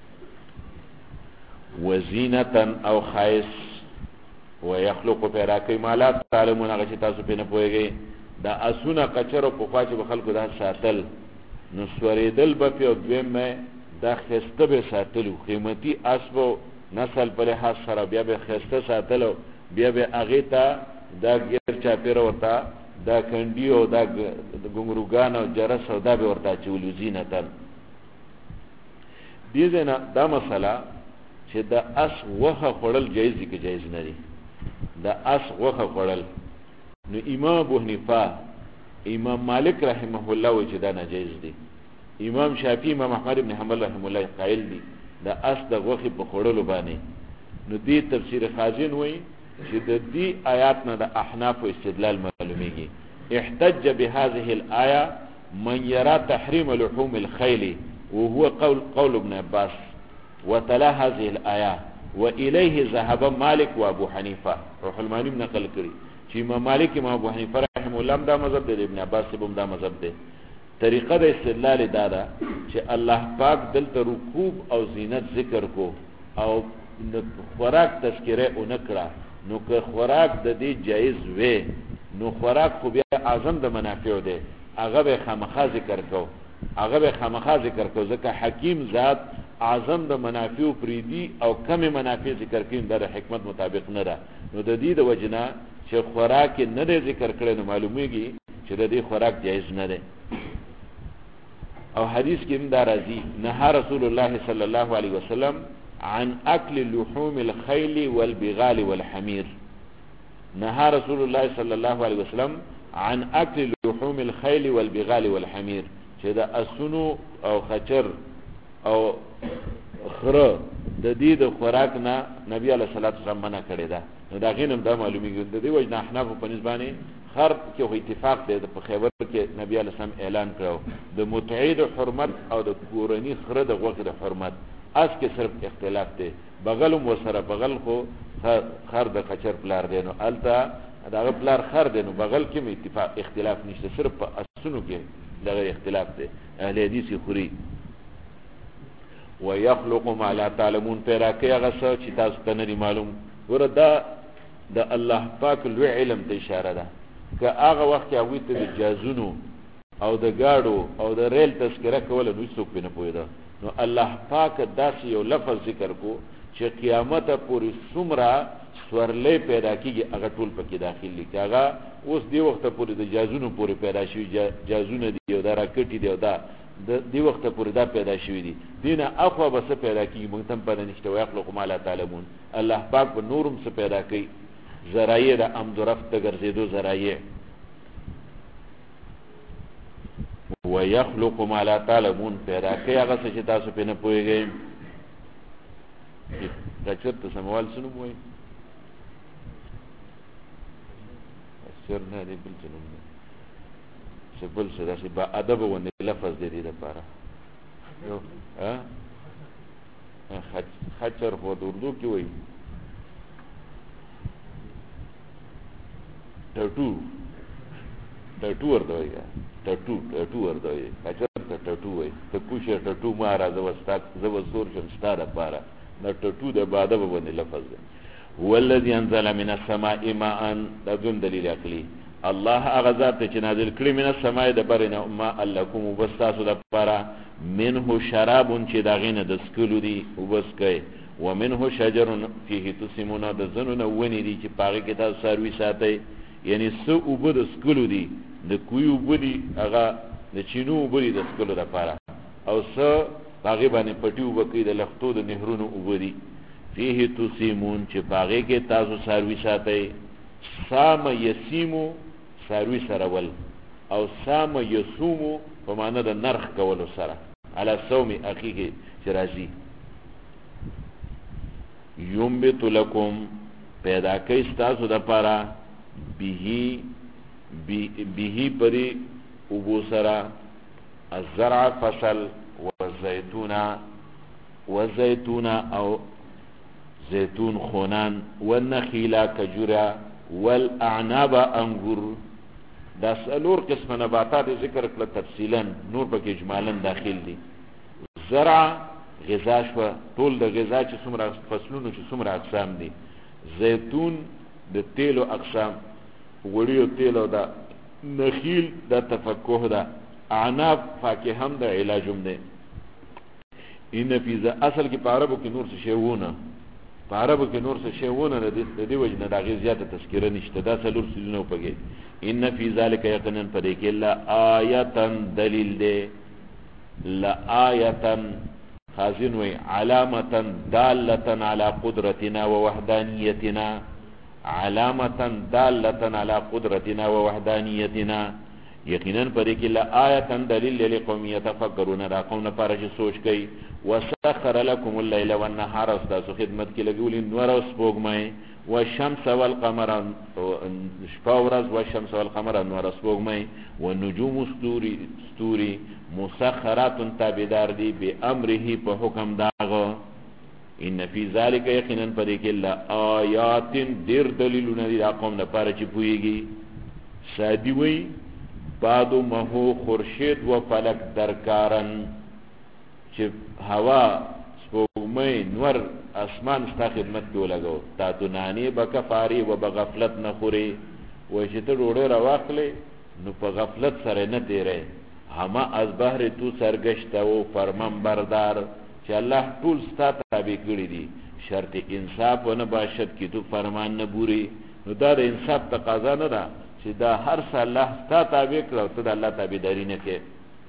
وزینتن او خایس ويخلق پیدا کوي مالات تعلمون هغه چې تاسو په نه پوهیږئ دا اسونه کچرو په خوا چې به خلکو دا ساتل نو سوریدل به په دویمه دا خسته به ساتلو قیمتي اسبو نسل پر لحاظ سره بیا به خسته ساتلو بیا به هغه ته دا غیر چاپیره ورته دا کندی او دا ګنګروګان او جرس او دا به ورته چولو زینتن دې نه دا مسله چې دا اس وخه خړل جایز دي که جایز نه دي دا اس وخه خړل نو امام ابو حنیفه امام مالک رحمه الله و چې دا ناجیز دي امام شافعی امام احمد ابن حنبل رحمه الله قائل دي دا اس د وخه په خړلو باندې نو دې تفسیر خازن وای چې د دې آیات نه د احناف او استدلال معلومیږي احتج بهذه الايه من يرى تحريم لحوم الخيل وهو قول ابن عباس وتلا هذه الايه واليه ذهب مالك وابو حنيفه روح الماني نقل کړي چې امام مالک امام ابو حنیفه رحمه الله دا مذهب دی ابن عباس هم دا مذهب دی طریقه د استدلال دا ده چې الله پاک دلته رکوب او زینت ذکر کو او خوراک تذکره اونکړه نو که خوراک د دې جایز وي نو خوراک خو بیا اعظم د منافع دی هغه به خامخا ذکر کو ځکه حکیم ذات اعظم د منافع پریدي او کم منافع ذکر کین د حکمت مطابق نه ده نو د دې د وجنه چې خوراک نه دی ذکر کړي نو معلومیږي چې د دې خوراک جایز نه دی او حدیث کې هم دا راځي نه رسول الله صلی الله علیه وسلم عن اكل لحوم الخيل والبغال والحمير نه رسول الله صلی الله علیه وسلم عن اكل لحوم الخيل والبغال والحمير چې دا اسونو او خچر او خره د دې د خوراک نه نبی علیه الصلاۃ والسلام منع کړی دا نو دا غینم دا معلومیږي د دې وجه احناف په نسبانه خر کې خو اتفاق دی په خیبر کې نبی علیه السلام اعلان کړو د متعید حرمت او د کورنی خره د غوښه د حرمت اس کې صرف اختلاف دی بغل مو سره بغل خو خر د خچر پلار دی نو التا دا پلار خر دی نو بغل کې اتفاق اختلاف نشته صرف په اسونو کې دا اختلاف دی اهل حدیث خوري ويخلق ما لا تعلمون پیدا کوي هغه څه چې تاسو ته نه معلوم وردا د الله پاک لوی علم ته اشاره ده که هغه وخت هغه ته د جازونو او د گاډو او د ریل تذکره کوله نو څوک نه پوهیدا نو الله پاک داسې یو لفظ ذکر کو چې قیامت پورې څومره سورلې پیدا کیږي هغه ټول پکې داخلي کاغه اوس دی وخت پورې د جازونو پورې پیدا شوی جازونه دی او دا راکټي دی او دا دی وخت پورې دا پیدا شوی دی دینه اخوا بس پیدا کیږي مونږ تم پدې نشته ويخلق ما لا تعلمون الله پاک په نورم څه پیدا کوي ذرایع د امد رفت ګرځېدو ذرایع ويخلق ما لا تعلمون پیدا کوي هغه څه چې تاسو په نه پوهیږئ دا چرته سموال سنو وای سر نه دی بل څه نه سبل څه داسې با ادب ونه لفظ دی لپاره یو خچر خو د اردو کې وای ټټو ورته وای ټټو ورته وای خچر ته ټټو وای ته کوشه ټټو ما راځه واستات زو زور شم ستاره لپاره دا ټټو د با ادب ونه لفظ دی هو الذي انزل من السماء ماء دا دون دلیل عقلی الله هغه ذات چې نازل کړی من السماء د برنه ما لكم وبستاسو د پاره منه شراب چې دا غینه د سکلو دی وبسکای ومنه شجر فيه تسمون د زنون ونی دی چې پاره کې تاسو سروي ساتي یعنی سو وبد سکلو دی د کوی وبدي هغه د چینو وبدي د سکلو د پاره او سو هغه باندې پټي وبکې د لختو د نهرونو وبدي فيه تسمون چې پاره کې تاسو سروي ساتي سام یسیمو ساروی سرول او سام یسومو په معنا د نرخ کولو سره علی صوم اخیه چې راځي یومبت لکم پیدا کوي ستاسو دپاره به پدې اوبو سره الزرع فصل والزيتون او زيتون خونان والنخيل کجورا والاعناب انګور دا څلور قسم نباتات ذکر کړل تفصیلا نور پکې اجمالا داخل دي زرع غذا شو ټول د غذا چې څومره فصلونو چې څومره اقسام دي زيتون د تیلو اقسام وړیو تیلو دا نخیل دا تفکه دا اعناب فاکه هم دا علاجم ده این فیزا اصل کی پاربو کی نور سے شیوونه پاربو کی نور سے شیوونه د دې وجنه دا غي زیاته تذکرہ نشته دا څلور سيزونه پګي ان فی ذلک یقینا پدې کې لا آیتن دلیل ده لا آیتن خازن وی علامتا دالتا على قدرتنا ووحدانیتنا علامتا دالتا على قدرتنا ووحدانیتنا یقینا پدې کې لا آیتن دلیل لقوم يتفکرون دا قوم لپاره چې سوچ کوي وسخر لكم الليل والنهار استاسو خدمت کې لګولې نور او سپوږمۍ والشمس والقمر شپه ورځ والشمس والقمر نور سپوږمۍ والنجوم ستوري مسخرات تابعدار دي بامره په حکم داغه ان فی ذلک یقینا پدې کې لا آیات ډیر دلیلونه دي قوم لپاره چې پويږي سادي وي بعدو مهو خورشید و فلک درکارن چې هوا سپوږمۍ نور اسمان ستا خدمت کې ولګو تا دنانی بکفاری و بغفلت نخوري و چې ته ډوډۍ راواخلې نو په غفلت سره نه تیرې هما از بحر تو سرگشت و فرمان بردار چې الله ټول ستا تابع کړی دي شرط انصاف و نه باشد کې تو فرمان نه بوري نو دا د انصاف تقاضا نه ده چې دا هر څه الله ستا تابع کړو ته د الله تابعداري نه کې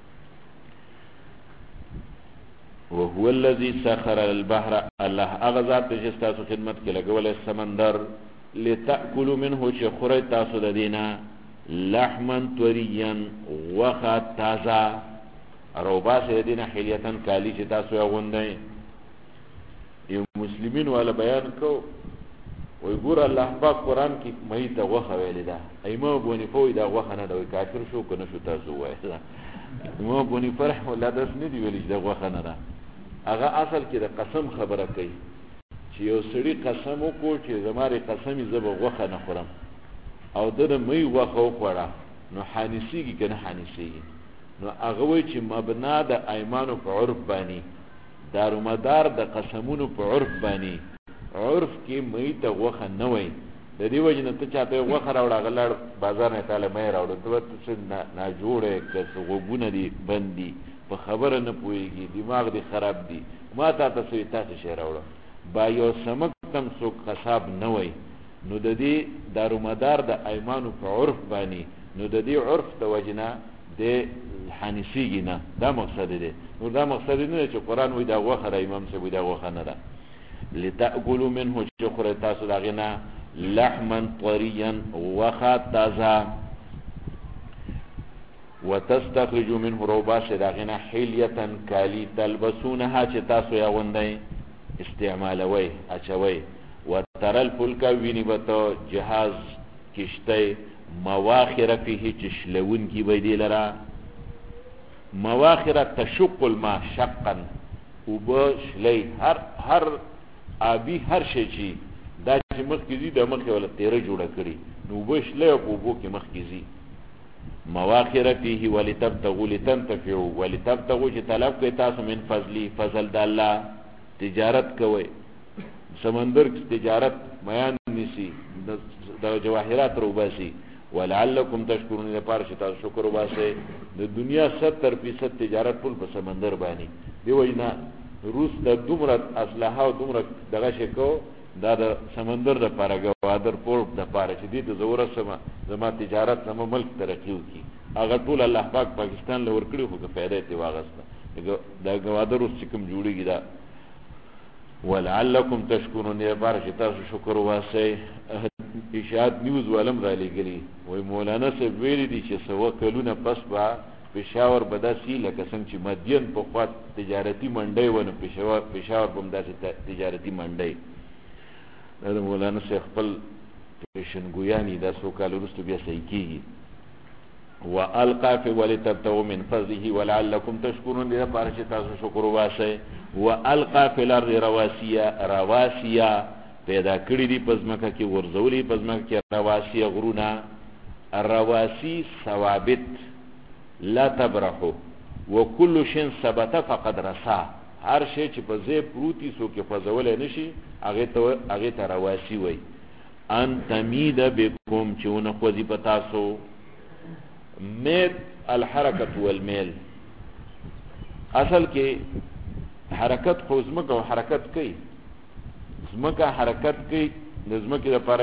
وهو الذي سخر البحر الله اغذات چې تاسو خدمت کې لګولې سمندر لتاكلوا منه چې خوري تاسو د دینه لحما طريا وخا تازه روبا سه دینه حلیتن کالی چې تاسو یې غوندئ یو مسلمین والا بیان کو وی ګور الله پاک قران کې مې ته وخه ویل دا ایمه بونی فوی دا وخه نه دوی کافر شو کنه شو تاسو وای ایمه بونی فرح ولا داس نه دی ویل دا وخه نه هغه اصل کې د قسم خبره کوي چې یو سړي قسم وکړي چې زماري قسمی زبه وخه نه خورم او د مې وخه وخوړه نو حانسیږي کنه حانسیږي نو هغه وی چې مبنا د ایمانو په عرف باندې دارومدار د قسمونو په عرف باندې عرف کې مې ته وخه نه وای د دې وجه نه ته چاته وخه راوړه غلړ بازار نه تعالی مې راوړه ته نه جوړه کس غوګونه دي بندي په خبره نه پويږي دماغ دي خراب دي ما ته څه تاسو شي راوړه با یو سمک تم سو قصاب نه وای نو د دې دارومدار د ایمانو په عرف باندې نو د دې عرف د وجنه د حنیفیږي نه دا مقصد دی نو دا مقصد نه چې قران وای دا وخه امام څه وای دا وخه نه ده لتاكلوا منه شخر تاسو داغنا لحما طريا وخا تازه وتستخرجوا منه روباش داغنا حليه كالي تلبسونها چې تاسو یې غوندئ استعمالوي اچوي وترى الفلك وینبتو جهاز کشته مواخر فيه چشلون کی ویدی لرا مواخر تشق الماء شقا وبشلی هر آبی هر شی چی دا چې مخکې د مخې ولا تیره جوړه کړي نو وبشلی او بو کې مخکې مواخر فيه ولتبتغوا لتنتفعوا ولتبتغوا چې طلب کوي تاسو من فضل د الله تجارت کوي سمندر کې تجارت میان نسی د جواهرات روباسي ولعلکم تشکرون لپاره چې تاسو شکر وباسئ د دنیا 70% تجارت ټول په سمندر باندې دی وینا روس د دومره اسلحه او دومره دغه شکو دا د سمندر د لپاره غوادر پورت د لپاره چې دې د زوره زما تجارت زما ملک ترقی وکي هغه ټول الله پاک پاکستان له ورکړي خو په فائدې تی واغسته دا غوادر اوس کوم جوړیږي دا ولعلکم تشکرون لپاره چې تاسو شکر وباسئ اشاعت نیوز ولم را لګلی وای مولانا صاحب ویلي دي چې سوا کلونه پس با پېښور بداسي لکه څنګه چې مدین په خوا تجارتي منډي ونه پېښور په داسې تجارتي منډي دا مولانا شیخ خپل پیشنګویانی دا څو کال وروسته بیا صحیح کېږي. والقى في ولتبتغوا من فضله ولعلكم تشكرون، دې لپاره چې تاسو شکر وباسئ. والقى في الارض رواسیا پیدا کړي دي په ځمکه کې، ورزولي په ځمکه کې رواسي غرونه. الرواسی ثوابت لا تبرحو وكل شيء ثبت فقد رسا، هر شی چې په ځای پروتي سو کې فزولای نشي هغه ته رواسی وای. ان تمید بكم چې ونه خوځي په تاسو. مید الحرکت والمیل، اصل کې حرکت خو ځمکه او حرکت کوي، ځمکه حرکت کوي، د ځمکې لپاره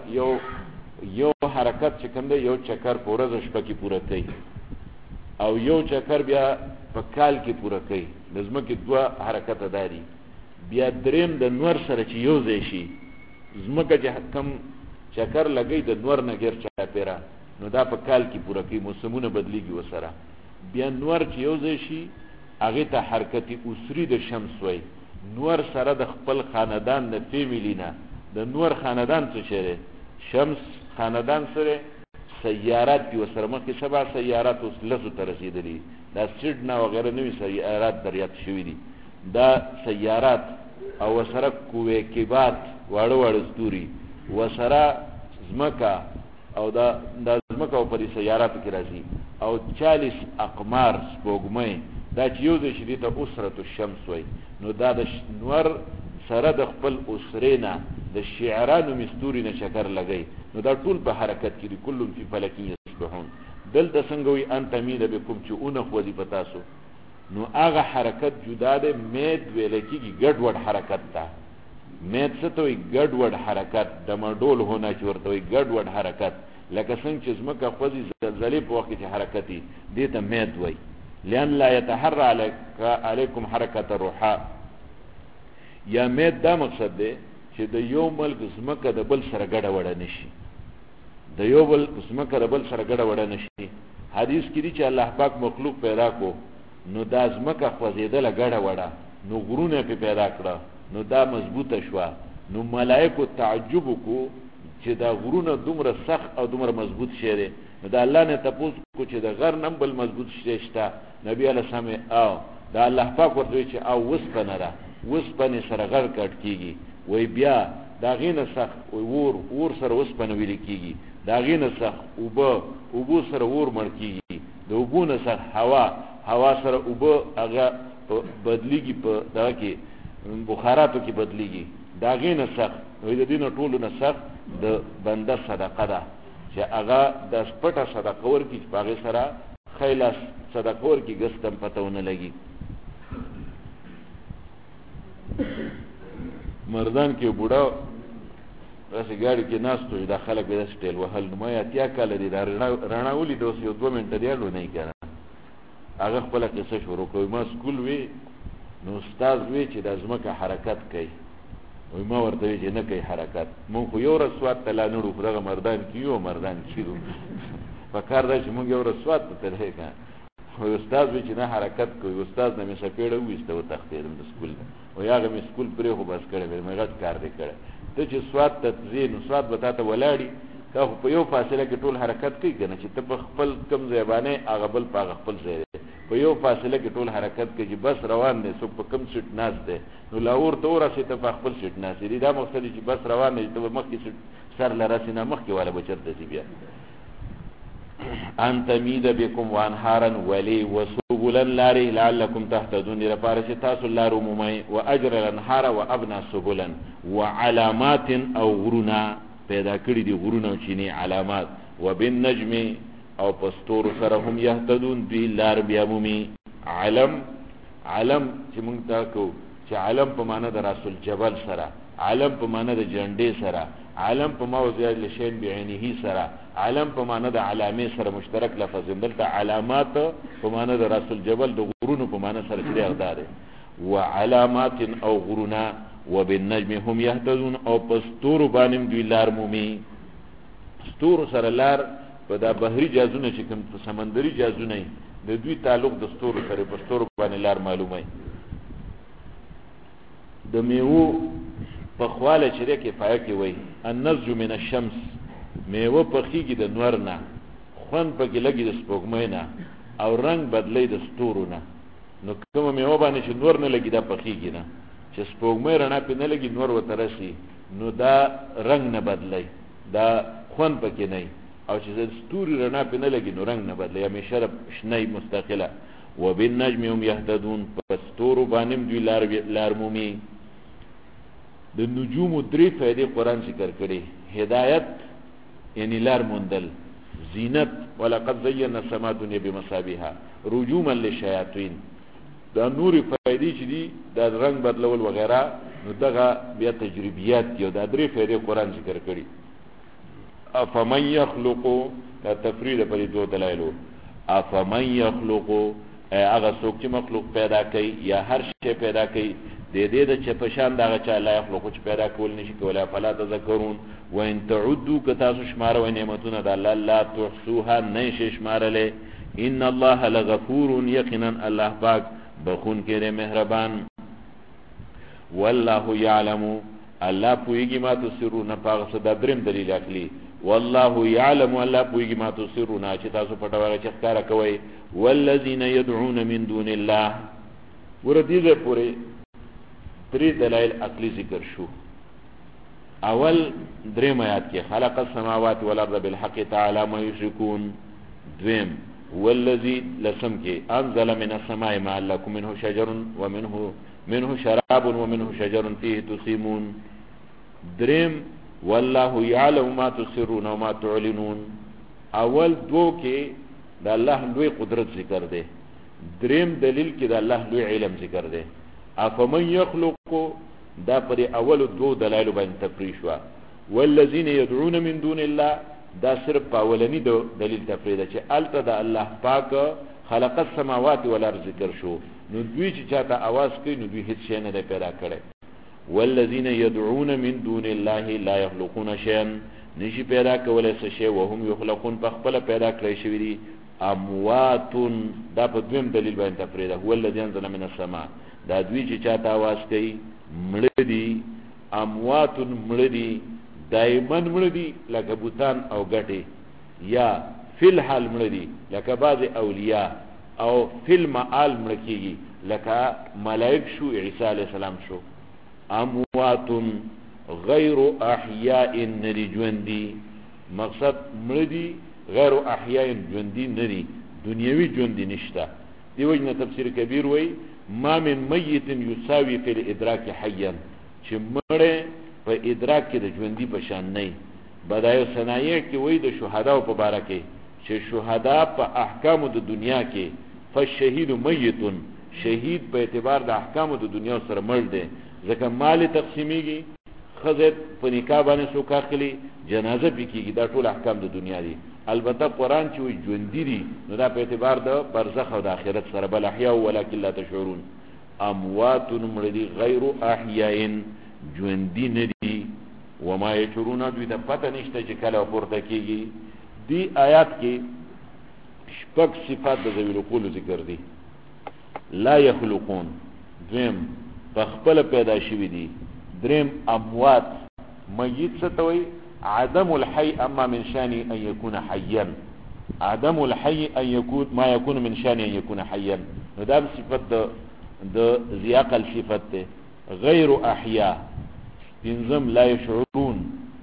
یو حرکت چې کوم دی یو چکر په ورځ شپه کې پوره کوي او یو چکر بیا په کال کې پوره کوي. د ځمکې دوه حرکت داري. بیا دریم د نور سره چې یو ځای شي، ځمکه چې کم چکر لګي د نور نه غیر چاپیره، نو دا په کال کې پوره کوي، موسمونه بدلیږي وسره. بیا نور چې یو ځای شي هغه ته حرکت اسری د شمس وای. نور سره د خپل خاندان د فیملی نه، د نور خاندان څه شری شمس خاندان سره سیارات دی وسره، مخکې 7 سیارات اوس لسو ته رسیدلي، دا سیډنا وغیره نوې سیارات دریات شوي دي. دا سیارات او وسره کویکبات واړه واړه ستوري وسره ځمکه او دا ځمکه او په دې سیاراتو کې راځي، او 40 اقمار سپوږمۍ، دا چې یو ځای شي دې ته اسرة الشمس وای. نو دا د نور سره د خپل اسرې نه د شعرانو مستوري نه چکر لګي، نو دا ټول په حرکت کې دي. کلهم فی فلک یسبحون. دلته څنګه وي ان تمید بكم چې اون خوځي په تاسو، نو هغه حرکت جدا ده. مید ویل کېږي ګډ وډ حرکت ته. مید څه ته وایي؟ ګډ وډ حرکت، د مډول هونه چې ورته وایي ګډ وډ حرکت. لکه څنګه چې ځمکه خوځي زلزلې په وخت کې حرکت دي، دې ته مید وایي. لأن لا يتحرى علیکم حرکت الرحا. یا مید دا مقصد دی چې د یو ملک ځمکه د بل سره ګډه وډه نشي، د یو بل ځمکه د بل سره ګډه وډه نشي. حدیث کې دی چې الله پاک مخلوق پیدا کو، نو دا ځمکه خوځېدله ګډه وډه، نو غرونه په پیدا کړه، نو دا مضبوطه شوه. نو ملائکو تعجب کو چې دا غرونه دومره سخت او دومره مضبوط شي دي. نو دا الله نه تپوس کو چې د غر نم بل مضبوط شي شته. نبی علیه السلام او دا الله پاک ورته چې او وسپنه ده، وسپنه سره غر کټ کیږي، وای بیا دا غینه سخت ور سره وسپنه ویل کیږي، دا غینه سخت اوبو سره ور مړ کیږي، د اوبو نه سخت هوا سره اوبو هغه بدلیږي، په دا کې بخاراتو کې بدلیږي، دا غینه سخت. وای د دینه ټولو نه سخت د بنده صدقه ده چې هغه د سپټه صدقه ورکړي، چې هغه سره خیلاس صدقه ورکړي ګستم پتهونه لګي. مردان کې بوډا راسي ګاډي کې ناستو، دا خلک به د سټیل وهل. نو ما اتیا کال دي دا رڼا ولي دوس یو 2 منټه دی نو نه کړه. هغه خپل قصه شروع کوي. ما سکول وی، نو استاد وی چې د ځمکه حرکت کوي، وای ما ورته وی چې نه کوي حرکت. مونږ خو یو رسوات ته لا نړو، خدای مردان کیو مردان کیو په کار دا چې مونږ یو رسوات ته تلې کا. خو استاد وی چې نه حرکت کوي. استاد نه مې سپېړه وېسته و تختیدم د سکول نه، او هغه مې سکول پرې خو بس کړی مې غټ کار دی کړی. ته چې سواد ته ځې نو سواد به تا ته ولاړي، تا خو په یو فاصله کې ټول حرکت کوي که نه، چې ته په خپل کم ځای باندې هغه بل په هغه خپل ځای دی، په یو فاصله کې ټول حرکت کوي چې بس روان دی. څوک په کم سیټ ناست دی، نو لاهور ته ورسې ته په خپل سیټ ناست دی. دا مقصد دی چې بس روان دی، ته به مخکې سیټ سر له راسې نه مخکې والا به چېرته ځي بیا. ان تمید بكم وانهارا ولي وسبلا لاري لعلكم تهتدون، لپاره چې تاسو لار ومومئ. واجر الانهار وابنى سبلا وعلامات او غرونا پیدا کړي دي، غرونا چینی علامات. وبالنجم او پستور سره هم يهتدون، دوی لار بیا مومي. علم چې موږ تا کو چې علم په معنا د رسول جبل سره، علم په معنا د جنډې سره، علم په موضع لشین بعینه سره، علم په معنا د علامه سره مشترک لفظ. دلته علامات په معنا د رسول جبل د غرونو په معنا سره چې اغدار وعلامات او غرونا. وبالنجم هم يهتدون او پستور باندې دوی لار مومي. ستور سره لار په دا بحری جازونه چې کوم سمندري جازونه د دوی تعلق د ستور سره، پستور باندې لار معلومه. د میوه په خواله چې ده کفایه کې وای النضج من الشمس میوه پخیږي د نور نه خوند پکې لګي د سپوږمۍ نه او رنگ بدلی د ستورو نه نو کومه میوه باندې چې نور نه لګي دا پخیږي نه چې سپوږمۍ رڼا پې نه لګي نور ورته رسي نو دا رنگ نه بدلی دا خوند پکې نه او چې د ستوري رڼا پې نه لګي نو رنگ نه بدلی همیشه شنی مستقله وبالنجم هم یهتدون په ستورو باندې دوی لار مومي د نجومو درې فائدې قرآن ذکر کړي هدایت یعنی لار موندل زینت ولقد زینا السماء الدنیا بمصابیح رجوما للشیاطین دا نور فائدې چې دي دا رنگ بدلول وغیرہ نو دغه بیا تجربیات دي او دا درې فائدې قرآن ذکر کړي افمن یخلق دا تفرید پر دو دلایلو افمن یخلق هغه څوک چې مخلوق پیدا کوي یا هر شی پیدا کوي د دې د چې په شان دغه چا لا یخلق چې پیدا کول نشي کولای فلا تذکرون وان تعدوا کتاسو شمار و نعمتونه د الله لا تحصوها نشي شمارله ان الله لغفور یقینا الله پاک بخون کې مهربان والله يعلم الله پویږي ما تسرون پاغه صدا دریم دلیل عقلی والله يعلم الله پویږي ما تسرون چې تاسو پټواره چې ښکارا کوي والذین يدعون من دون الله ورته پوره درې دلایل عقلی ذکر شو اول دریم آیات کې خلق السماوات والارض بالحق تعالی ما یشركون دویم والذي لسم کې انزل من السماء ماء لكم منه شجر ومنه شراب ومنه شجر فيه تسيمون دریم والله يعلم ما تسرون وما تعلنون اول دو کې د الله لوی قدرت ذکر دی دریم دلیل کې د الله لوی علم ذکر دی افمن يخلق دا پر اول دو دلایل باندې تفریح شو والذین يدعون من دون الله دا صرف اولنی دو دلیل تفریح ده چې الته د الله پاک خلق السماوات والارض ذکر شو نو دوی چې چاته आवाज کوي نو دوی هیڅ شی نه پیدا کړي والذین يدعون من دون الله لا يخلقون شيئا نشي پیدا کولای څه شی وهم يخلقون په خپل پیدا کړی شوی دي اموات دا په دویم دلیل باندې تفریح ده هو الذي انزل من السماء دا دوی چې چاته आवाज کوي مړه دي اموات مړه دي دایمن مړه دي لکه بوتان او ګټي یا فل حال مړه دي لکه بعض اولیاء او فل معال مړه کیږي لکه ملائک شو عیسی علیہ السلام شو اموات غیر احیاء ندی ژوندي مقصد مړه دي غیر احیاء ژوندي ندي دنیوي ژوندي نشته دی وجنه تفسیر کبیر وای ما من میت یساوی فی الادراک حیا چې مړه په ادراک کې د ژوندۍ په شان نه بدایو صنایع کې وای د شهدا په باره کې چې شهدا په احکام د دنیا کې فالشهید میت شهید په اعتبار د احکام د دنیا سره مړ دی ځکه مال تقسیمیږي خزه په نکاح باندې سو کاخلی جنازه پکېږي دا ټول احکام د دنیا دي البته قرآن چې وي ژوندي دي نو دا په اعتبار د برزخ او د آخرت سره بل احیا ولکن لا تشعرون اموات مړدي غیر احیاء ژوندي نه دي وما یشعرون دوی ته پته نشته چې کله پورته کېږي دی آیات کې شپږ صفات د ذوی العقول ذکر دي لا یخلقون دویم په خپل پیدا شوي دي دریم اموات میت څه ته وایي عدم الحي اما من شان ان يكون حيا عدم الحي ان يكون ما يكون من شان ان يكون حيا دا صفت د زیاقل صفت ده غیر احياء تنظم لا يشعرون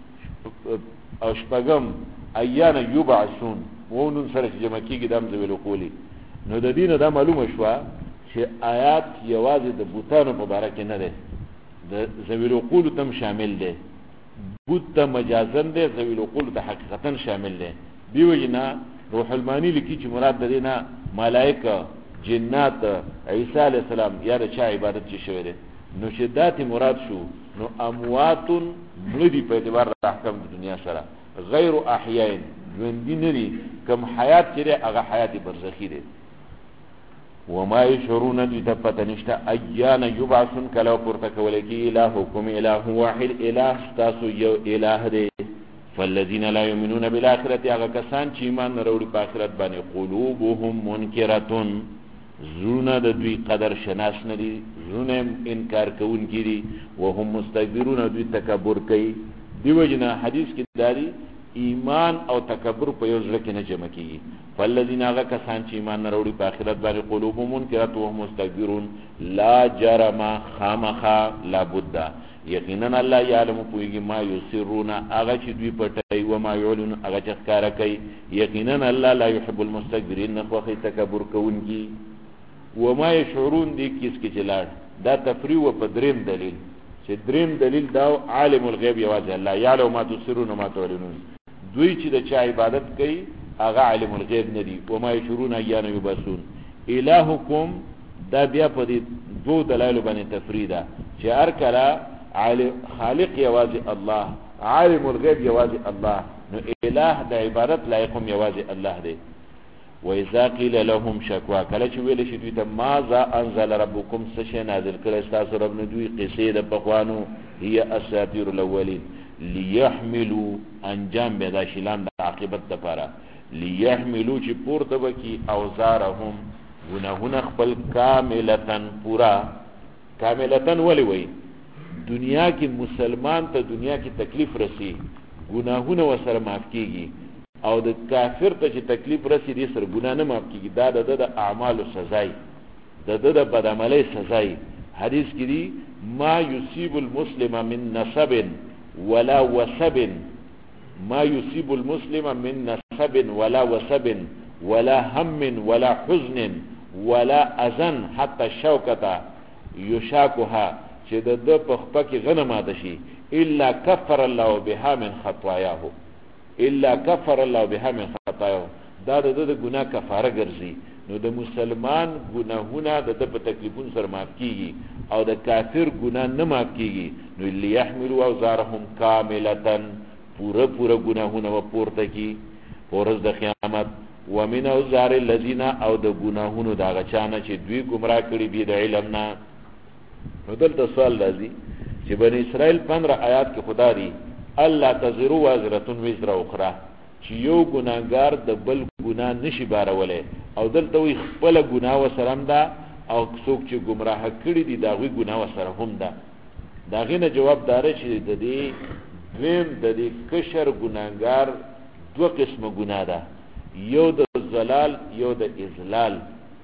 او شپغم ايانا يبعثون وونن سره جمع کیږي دام ذوی العقول نو د دینه دا معلومه شو چې آیات یوازې د بوتانو په باره کې نه ده د ذوی العقول تم شامل ده بوت ته مجازن ده ذوی العقول ته حقیقتا شامل ده دیو جنا روح المانی لیکي چې مراد ده نه ملائکه جنات عیسی علیہ السلام یا د چا عبادت چې شوی ده نو شدات مراد شو نو اموات مړدي په اعتبار د احکام د دنیا سره غیر احیاء ژوندي نه دي کوم حیات چې هغه حیات برزخی ده وما يشعرون بتپته نشته ايانا يبعثون کله پورته کول کی الهکم اله واحد اله تاسو یو اله دی فالذين لا يؤمنون بالاخره هغه کسان چې ایمان نه وروړي په آخرت باندې قلوبهم منکرتون زونه د دوی قدر شناس نه دي زونه انکار کوونکي دي وهم مستكبرون دوی تکبر کوي. دیو جنا حدیث کې داري ایمان او تکبر په یو ځل کې نه جمع کیږي. فالذین هغه کسان چې ایمان نه وروړي په آخرت باندې قلوبهم منکرة وهم مستكبرون لا جرم خامخا لا بد یقینا الله یعلم پویږي ما یسرون هغه چې دوی پټي او ما یعلن هغه چې ښکارا کوي. یقینا الله لا يحب المستكبرين نخوخي تکبر کوونکی. وما يشعرون دي کیس کې جلال دا تفریح و په دریم دلیل چې دریم دلیل دا عالم الغیب یوازې الله یعلم ما تسرون وما تعلنون. دوی چې د چا عبادت کوي هغه عالم الغیب ندي. وما يشعرون ايان يبعثون. الهکم دا بیا په دې دوه دلایل باندې تفریح ده چې هر کله خالق یوازې الله عالم الغیب یوازې الله نو اله د عبادت لایقم یوازې الله دی. وإذا قيل لهم شکوا کله چې ویل شي دوی ته ماذا انزل ربكم سشي نازل کړی تاسو رب نو دوی قصې د پخوانو هي اساطير الاولين ليحملوا انجام به دا شلام د عاقبت لپاره ليحملوا چې پورته وکي اوزارهم گناهونه خپل کاملتن پورا کاملتن ولی وی دنیا کې مسلمان ته دنیا کې تکلیف رسی گناهونه وسره معاف کیږي او د کافر ته چې تکلیف رسی دي سره ګناه نه معاف کیږي. دا د اعمالو سزای د بدعملی سزای. حدیث کې دی ما یصيب المسلم من نصب ولا وسب ما يصيب المسلم من نصب ولا وسب ولا هم ولا حزن ولا اذن حتى الشوكه يشاكها چې د پخپه کې غنه ماده شي الا كفر الله بها من خطاياه الا كفر الله بها من خطاياه. دا د ګناه کفاره ګرځي. نو د مسلمان ګناهونه د په تکلیفون سره معاف کیږي او د کافر ګناه نه معاف کیږي. نو ليحملوا اوزارهم کاملتن پورا ګناهونه و پورته کی ورځ د قیامت. ومن اوزار الذين او د ګناهونو دا غچانه چې دوی گمراه کړي بي د علم نه. نو دلته سوال راځي چې بنی اسرائیل 15 آیات کې خدا دی الله تزرو وازرتون وزر اخرى چې یو ګناګار د بل ګنا نشي باروله او دلته وي خپل ګنا وسرم ده او څوک چې گمراه کړي دي دا غي ګنا وسره هم ده. دا غینه جواب دار چې د دې دویم د دې کشر ګناګار دوه قسمه ګنا ده یو د زلال یو د اذلال.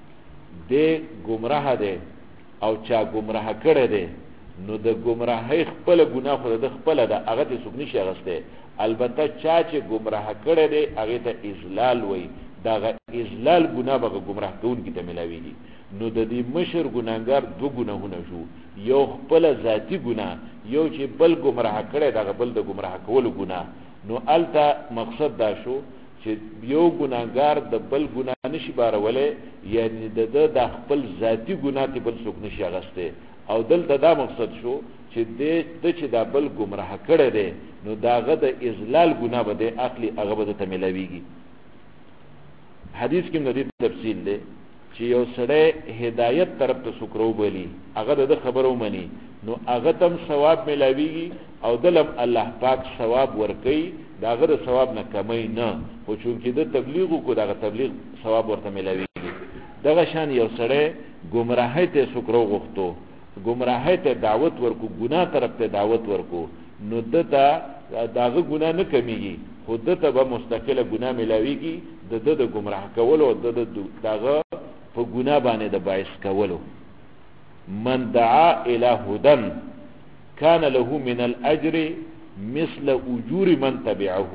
د گمراه ده او چا گمراه کړي ده نو د گمراهی خپل ګناه خو د خپل ده هغه ته څوک نشي غسته. البته چا چې گمراه کړي ده هغه ته اذلال وای. دا اذلال ګناه به گمراه کون کی ته ملاویږي. نو د دې مشر ګناګار دو ګناهونه شو یو خپل ذاتی ګناه یو چې بل گمراه کړي دا بل د گمراه کول ګناه. نو الته مقصد دا شو چې یو ګناګار د بل ګناه نشي باروله یعنی د خپل ذاتی ګناه ته بل څوک نشي غسته. او دلته دا مقصد شو چې د چې دا بل گمراه کړي دي نو داغه د اذلال ګناه به د عقلی هغه به ته ملاويږي. حدیث کې ندی تفصیل دی چې یو سړی هدایت طرف ته سکرو بلی هغه د خبرو مني نو هغه تم ثواب ملاويږي او دلم الله پاک ثواب ورکي داغه د ثواب نه کمی نه خو چونکې د تبلیغ کو داغه تبلیغ ثواب ورته ملاويږي. دغه شان یو سړی گمراهی ته سکرو غوښتو گمراهی ته دعوت ورکو ګناه طرف ته دعوت ورکو نو دته داغه ګناه نه کمیږي خود ته به مستقله ګناه ملاويږي د گمراه کولو او دغه په ګناه باندې د باعث کولو. من دعا الى هدى كان له من الاجر مثل اجور من تبعه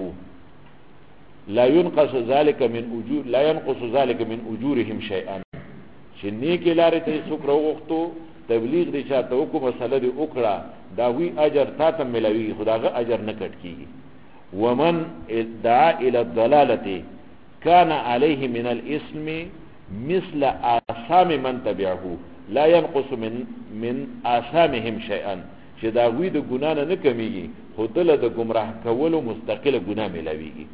لا ينقص ذلك من اجورهم شيئا. شنی کې لارې ته سکرو وختو تبلیغ دي چاته وکړو مسله دي وکړه دا وی اجر تا ته ملاوي خداغه اجر نه کټ کیږي. ومن دعا الى الضلاله كان عليه من الاسم مثل آثام من تبعه لا ينقص من آثامهم شيئا. چې دا وی د ګنا نه کمیږي خدله د گمراه کولو مستقله ګنا ملاويږي.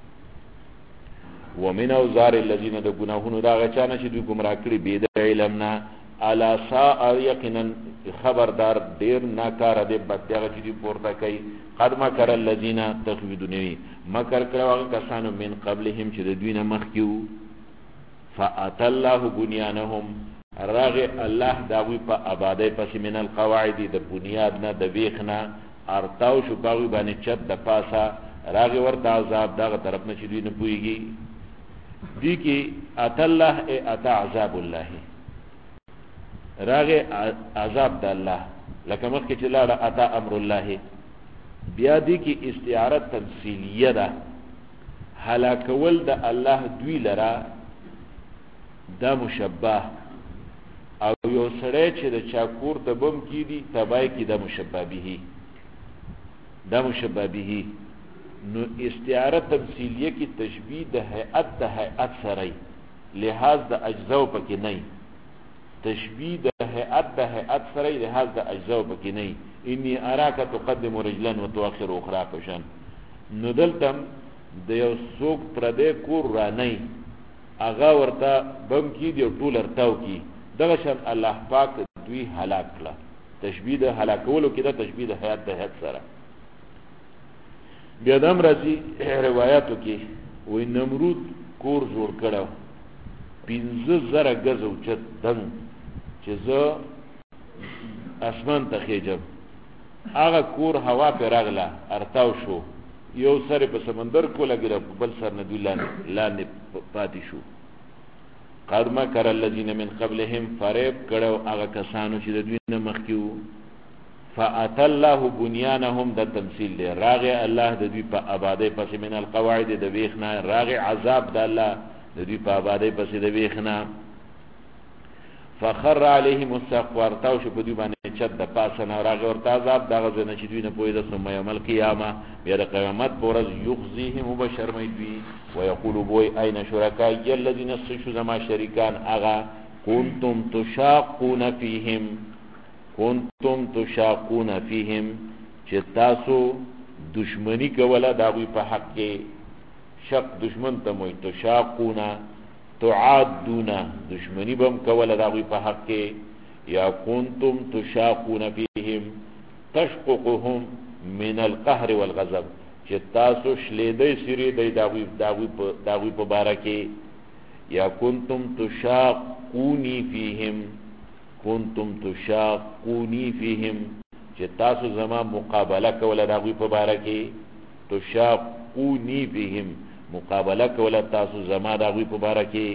ومن اوزار الذين د گناهونو دا غچانه چې دوی گمراه کړي بيد علمنا الا ساء یقینا خبردار ډیر ناکاره دي بدغه چې پورته کوي. قد مکر الذين تخویدونی مکر کړه کسانو من قبلهم چې د دوی نه مخکیو فاتى الله بنيانهم راغه الله داوی په آبادی پس من القواعد د بنیاد نه د ویخنا ارتاو شو باوی باندې چت د پاسا راغه ورته عذاب دغه طرف نه چې دوی نه پويږي دی کی ات الله ات عذاب الله راغه عذاب د الله لکه مخکې چې لاړه ات امر الله بیا دی کی استعاره تمثيليه ده هلاکول د الله دوی لرا دا مشبہ او یو سړی چې د چاکور د بم کی دي تبای کی د مشبہ به نو استعاره تمثيليه کی تشبیه د هيئت سره لحاظ د اجزاء پکې نه تشبیه د هيئت سره لحاظ د اجزاء پکې نه اني اراك تقدم رجلا وتؤخر اخرى فشان نو دلتم د یو څوک پردې کور را نه اغا ورته بم کی دی ټول ارتاو کی دغه شان الله پاک دوی هلاک کړه تشبیه د هلاکولو کې د تشبیه د هيئت سره بیا دم راځي روایتو کې وې نمرود کور جوړ کړو 15,000 غز او چت دن چې زه اسمان ته خېجم هغه کور هوا پر راغله ارتاو شو یو سره په سمندر کو لګره بل سر نه دی لاندې پاتې شو قد مکر الذين من قبلهم فریب کړو هغه کسانو چې د دوی نه مخکیو فاتى الله بنيانهم د تمثيل له راغه الله د دوی په آبادی پس من القواعد د ویخنا راغه عذاب د الله د دوی په آبادی پس د ویخنا فخر عليهم السقف تاو شو په دوی باندې چت د پاسه نه راغه ورته عذاب دغه ځنه چې دوی نه پوهیده ثم يوم القيامه بیا د قیامت پورز يخزيهم وبشرمي دوی ويقول بوي اين شركائي الذين استشهدوا ما شريكان اغا كنتم تشاقون فيهم چې تاسو دشمنی کوله دا وی په حق کې شق دشمن ته موي تشاقون تعادون دشمنی بم کوله دا وی په حق کې یا کنتم تشاقون فيهم تشققهم من القهر والغضب چې تاسو شلیدې سری دی دا وی په بارکه یا کنتم تشاقونی فيهم چې تاسو زما مقابله کوله دا وی په بارکه تشاقونی فيهم مقابله کوله تاسو زما دا وی په بارکه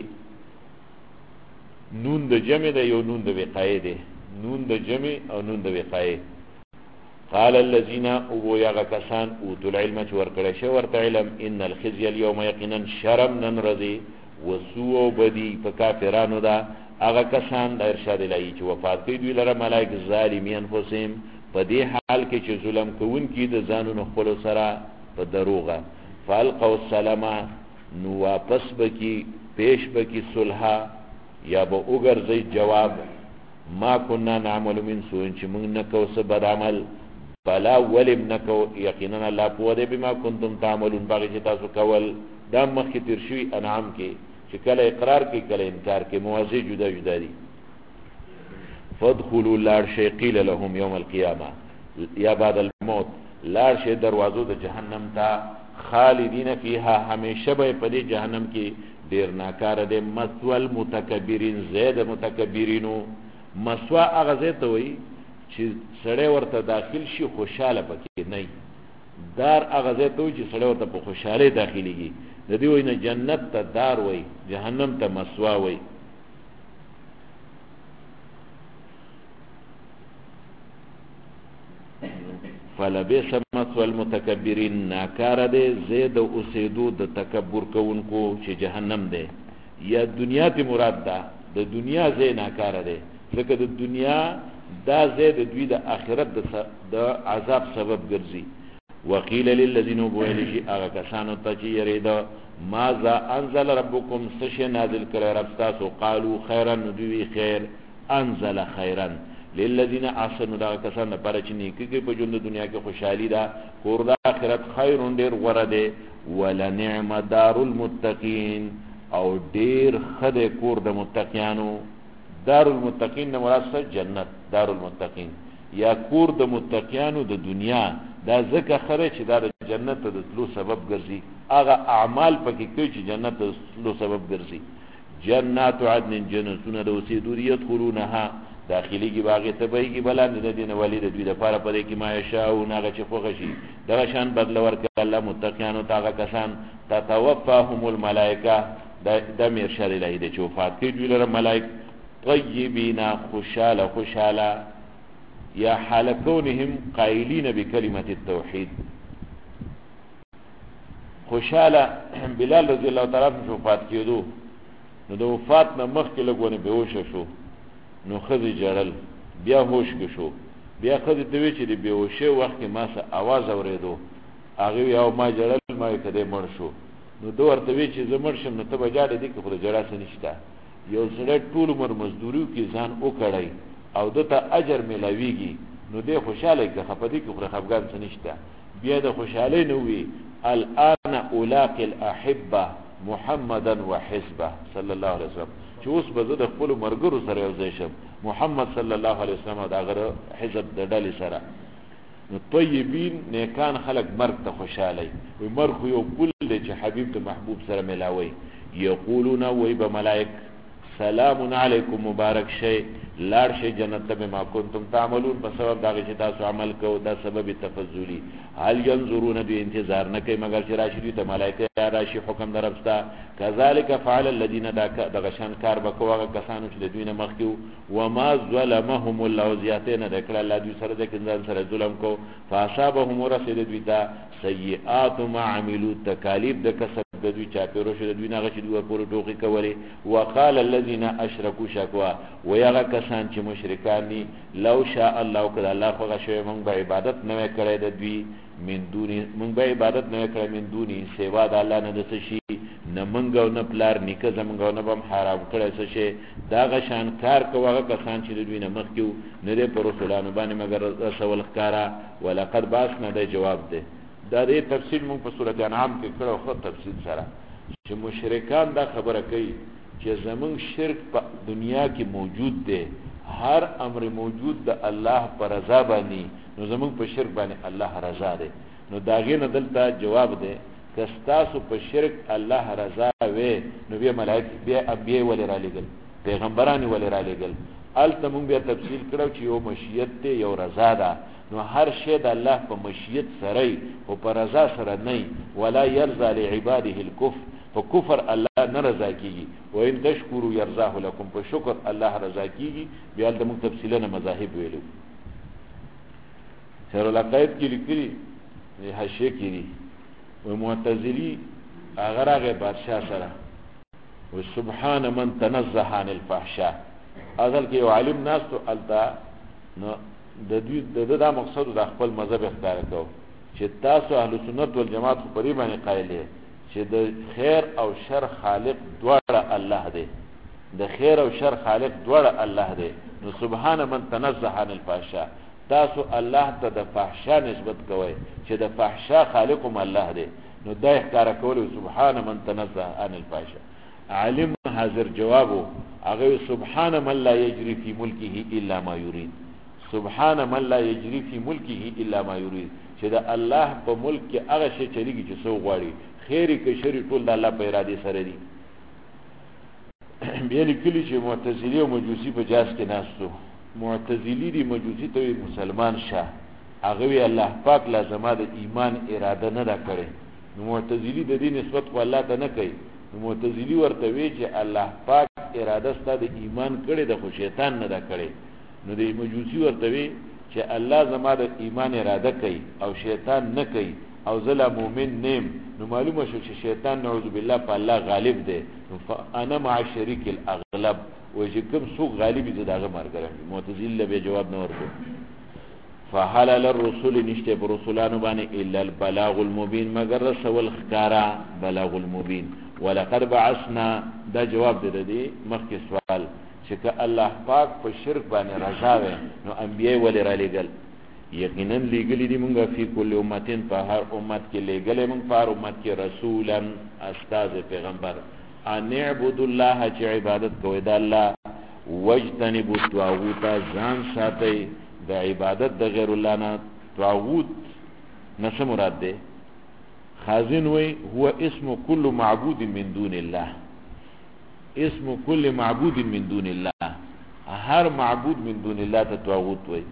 نون د جمع ده یو نون د وقایه ده نون د جمع او نون د وقایه قال الذين او يغ كسان اوتوا العلم ورکړه شو ورته علم ان الخزي اليوم يقينا شرم ننرضي وسوء بدی په کافرانو دا هغه کسان د ارشاد الهی چې وفات کوي دوی لره ملائک ظالمین انفسهم په دې حال کې چې ظلم کوونکي د ځانونو خپل سره په دروغه فالقوا السلام نو واپس بکی پیش بکی صلح یا به وګرځي جواب ما كنا نعمل من سوء چې موږ نه کوو څه بد عمل بلا ولم نکو یقینا الله په دې بما کنتم تعملون باغ چې تاسو کول دا مخکې تیر شوی انعام کې چې کله اقرار کې کله انکار کې موازی جدا جدا دي فادخلوا لار شی قیل لهم یوم القیامه یا بعد الموت لار شی دروازو د جهنم ته خالدین فیها همیشه به په دې جهنم کې ډیر ناکار دي مسوال متکبرین زید متکبرینو مسوا هغه زه ته وای چې سړی ورته داخل شي خوشاله پکې نه دار هغه زه ته چې سړی ورته په خوشاله داخليږي د دې وینه جنت ته دار وای جهنم ته مسوا وای فلبئس مثوى المتکبرین ناکار ده زید اوسیدو د تکبر کوونکو چې جهنم ده یا دنیا ته مراد ده د دنیا زې ناکار ده ځکه د دنیا دا زید دوی د آخرت د عذاب سبب ګرځي وقیل للذین بوئلشی هغه کسانو ته چې یریدا ماذا انزل ربکم سش نازل کړ رب تاسو قالوا خیرا دوی خیر انزل خیرا للذین احسنوا دا کسان لپاره چې نیکی کې په ژوند دنیا کې خوشحالي ده کور د آخرت خیر ډیر غوړه ده ولنعم دار المتقین او ډیر خدای کور د متقینانو دار المتقین نه مراد جنت دار المتقین یا کور د متقینانو د دنیا دا ځکه خره چې دا جنت د تلو سبب ګرځي هغه اعمال پکې کوي چې جنت د تلو سبب ګرځي جنات عدن جنتون دوسی دوری يدخلونها داخلی کی باغی تبایی کی بلند دین ولی د دوی د پاره پدې کی ما یشاء ناغه چې خوښي دا شان بدل ورک الله متقینو تاغه کسان تتوفاهم الملائکه د مرشد الهی د چوفات کی دوی لره ملائک طیبین خوشاله یا حال کونهم قائلین بکلمه التوحید خوشاله بلال رضی الله تعالی عنہ وفات کیدو نو د وفات نه مخکې لګونه بهوش شو نو خزي جړل بیا هوش شو بیا خزي ته وی چې د بهوشه وخت کې ما سه आवाज اوریدو هغه یو ما جړل ما کده مړ شو نو دوه ورته وی چې زمړ شم نو ته بجاړه دي که خو جړا سه نشته یو سره ټول عمر مزدوری کې ځان وکړای او دته اجر ملاویږي نو دې خوشاله کې خپدي کې خو خفګان سه نشته بیا د خوشاله نو وی الان الاقي الاحبه محمدا وحزبه صلی الله علیه وسلم چې اوس به زه د خپل مرګرو سره یو ځای شم محمد صلی الله علیه وسلم دا غره حزب د ډلې سره نو طیبین نیکان خلق مرګ ته خوشاله وي مرګ یو کل چې حبیب د محبوب سره ملاوي یقولون وای به ملائک سلام علیکم مبارک شی لاړ شي جنت ته ما کنتم تعملون په سبب دا چې تاسو عمل کوو دا سبب تفضلی هل ينظرون دې انتظار نه کوي مگر چې راشي ته ملائکه راشي حکم درپستا کذالک فعل الذين دغشان کار بکوغه کسانو چې د دوی نه مخکیو وما ظلمهم الله زیاتین دکړه الله دوی سره د کنځان سره ظلم کو فاصابهم رسل دوی ته سیئات ما عملوا تکالیف د کسب د دوی چا پیرو شو د دوی نه غشي دوی پورو ټوکی کوي وقال الذين اشركوا شکوا ويغه کسان چې مشرکان دي لو شاء الله کله الله خو غشوي مونږ به عبادت نه کړی د دوی من دونی مونږ به عبادت نه کړی من دونی سیوا د الله نه د شي نه مونږ نه پلار نیکه زمونږ نه بم حرام کړی څه شي دا غشان کار کوغه کسان چې د دوی نه مخکیو نه د رسولانو باندې مگر رسول ښکارا ولقد باسنا د جواب ده دا دې تفصیل مونږ په سورۃ انعام کې کړو خو تفصیل سره چې مشرکان دا خبره کوي چې زمونږ شرک په دنیا کې موجود دی هر امر موجود د الله پر رضا باندې نو زمونږ په شرک باندې الله رضا دی نو داغه نه دلته جواب دی کستاسو په شرک الله رضا وې نو بیا ملائکه بیا انبیاء ولې را لګل پیغمبران ولې را لګل الته مونږ بیا تفصیل کړو چې یو مشیت دی یو رضا ده نو هر شی د الله په مشیت سره او په رضا سره نه ولا يرضى لعباده الكفر په کفر الله نه رضا کیږي و ان تشکروا يرضاه لكم په شکر الله رضا کیږي بیا د موږ تفصیلونه مذاهب ویلو شر العقائد کې لیکلي نه حاشیه کړي و معتزلی هغه بادشاہ سره و سبحان من تنزه عن الفحشاء اصل کې یو عالم ناس تو التا نو د دې د مقصد د خپل مذهب اختیار کو چې تاسو اهل سنت والجماعت په پری باندې قائل دي چې د خیر او شر خالق دواړه الله دی د خیر او شر خالق دواړه الله دی نو سبحان من تنزه عن الفحشاء تاسو الله ته د فحشا نسبت کوئ چې د فحشا خالقم الله دی نو دا اختیار کول سبحان من تنزه عن الفحشاء عالم حاضر جوابو هغه سبحان من لا يجري في ملكه الا ما يريد سبحان من لا يجري في ملكه الا ما يريد چې د الله په ملک کې هغه شی چلیږي چې سو غواړي خیری که شری ټول د الله په اراده سره دي بیا لیکلي چې معتزلی او مجوسی په جاس کې ناستو معتزلی دي مجوسی ته مسلمان شه هغه وی الله پاک لازمه د ایمان اراده نه دا کړي نو معتزلی د دې نسبت خو الله ته نه کوي نو معتزلی ورته وی چې الله پاک اراده ستاسو د ایمان کړي د خو شیطان نه دا کړي نو د مجوسی ورته وی چې الله زما د ایمان اراده کوي او شیطان نه کوي او زلا مومن نیم نو معلومه شو چې شیطان نعوذ بالله په الله غالب دی انا مع شریک الاغلب وجه کوم سو غالب دي دغه مرګره معتزله به جواب نه ورکو فحلل الرسول نشته پر رسولانو باندې الا البلاغ المبين مگر رسول خکارا بلاغ المبين ولقد بعثنا دا جواب دی مخکې سوال چې الله پاک په شرک باندې رضا و نو انبیای ولې را لګل یقینا لګلی دی مونږه فی کل امتین په هر امت کې لګلې مونږ په هر امت کې رسولا استاد پیغمبر ان اعبدوا الله چې عبادت کوی د الله واجتنبوا الطاغوت ځان ساتي د عبادت د غیر الله نه طاغوت نشه مراد ده خازن وی هو اسم كل معبود من دون الله اسم كل معبود من دون الله، هر معبود من دون الله ته طاغوت وای.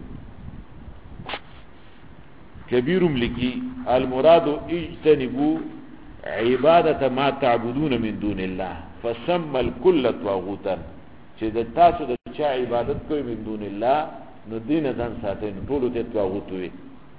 کبیرم لکی المراد اجتنبوا عبادت ما تعبدون من دون الله فسمى الكل طاغوتا، چې د تاسو د چا عبادت کوي من دون الله نو دین ځان ساتي نو ټول ته طاغوت وي.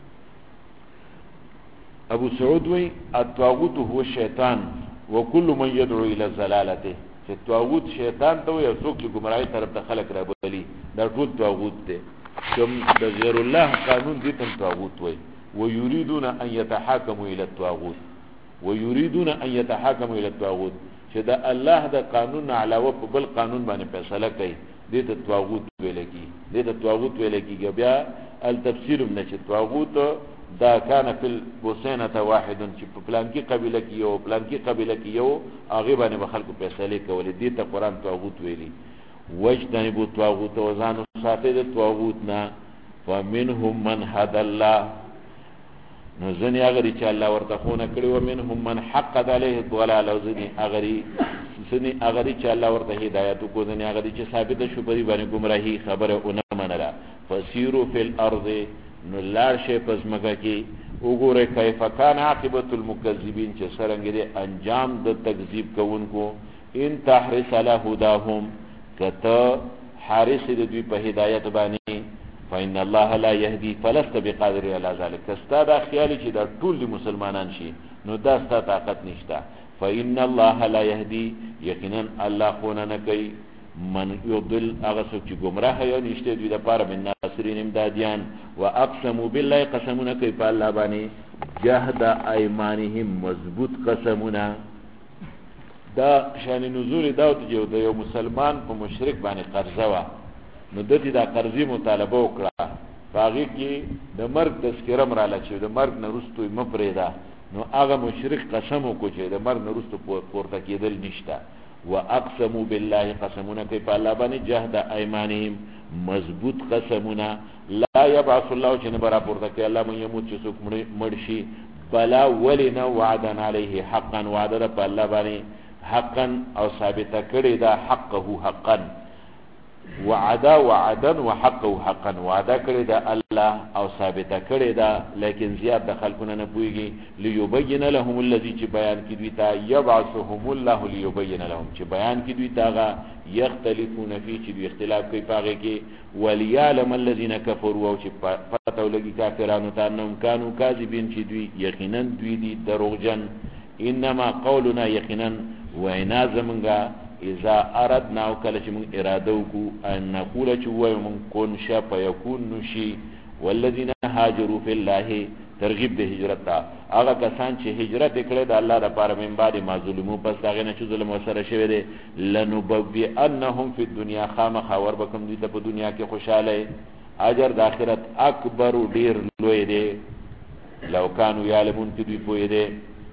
ابو سعود وی الطاغوت هو الشیطان وكل من يدعو الى ضلالته، چې طاغوت شیطان ته وي او څوک چې گمراهی طرف ته خلق را بلی دا ټول طاغوت دی. کوم د غیر الله قانون دي ته طاغوت وي. ويريدون ان يتحاكموا الى الطاغوت، ويريدون ان يتحاكموا الى الطاغوت، چې دا الله د قانون علاوه په بل قانون باندې فیصله کوي دې ته طاغوت ویل کی. دې ته طاغوت ویل کیږي. بیا التفسیر من چې طاغوت دا کان فی البوسینه واحد، چې په پلان کې قبیله کې یو پلان کې قبیله کې یو هغه باندې به خلکو فیصله کولې، دې ته قران طاغوت ویلي. وجتنبوا الطاغوت وزان ساتي د طاغوت نه. فمنهم من هدى الله، نو ځنې هغه چې الله ورته خونه کړی، و منهم من حقت علیه الضلال، او ځنې هغه چې الله ورته هدایت وکړو، ځنې هغه چې ثابت شو په دې باندې گمراهي خبره ونه منله. فسیروا فی الارض، نو لاړ شئ په ځمکه کې وګورئ کیف کان عاقبة المکذبین، چې څرنګه دی انجام د تکذیب کوونکو. ان تحرص علی هداهم، کته حارس د دوی په هدایت باندې، فإن الله لا يهدي فلست بقادر على ذلك، کستا دا خیالي چې دا ټول مسلمانان شي نو دا ستا طاقت نشته. فإن الله لا يهدي، یقینا الله خونه نه کوي، من يضل هغه څوک چې گمراه یا نشته دوی د پاره من ناصرین امدادیان. واقسموا بالله، قسمونه کوي په الله باندې، جهد ايمانهم، مضبوط قسمونه. دا شان نزول داوت چې یو مسلمان په مشرک باندې قرضه وا، نو دته دا قرضې مطالبه وکړه، باغی کې د مرګ تذکرہ مراله چې د مرګ نه وروسته مپریدا، نو هغه مشرک قسم وکړي چې د مرګ نه وروسته پورته کېدل نشته. واقسموا بالله، قسمونه کوي په الله باندې، جهد ايمانهم، مضبوط قسمونه. لا يبعث الله، چې نه برا پورته کوي الله من يموت، چې څوک مړ شي. بلا ولنا وعدا عليه حقا، وعده په الله باندې حقا او ثابته کړی دا حقه حقا. وعدا وعدا وحقه حقا، وعده کړی دا الله او ثابته کړی دا، لیکن زیات د خلکونه نه پويږي. ليبين لهم الذي، چې بیان کی دوی ته، يبعثهم الله ليبين لهم، چې بیان کی دوی ته يختلفون فيه، چې دوی اختلاف کوي پاغه کې. وليعلم الذين كفروا، او چې پته ولګي کافرانو ته انهم كانوا كاذبين، چې دوی یقینا دوی دي دروغجن. انما قولنا، یقینا وینا زمونږه، اذا اردنا، وکله چې موږ اراده وکړو، ان نقول چې وایو موږ کون شا فیکون نشي. والذین هاجروا فی الله، ترغیب د هجرت ته، هغه کسان چې هجرت کړي د الله لپاره من بعد ما ظلمو، پس هغه نه چې ظلم وسره شوی دی. لنبوئنهم فی الدنیا، خامخا وربکم دوی ته په دنیا کې خوشاله، اجر د آخرت اکبر ډیر لوی دی. لو کانوا یعلمون، چې دوی پوهې دي.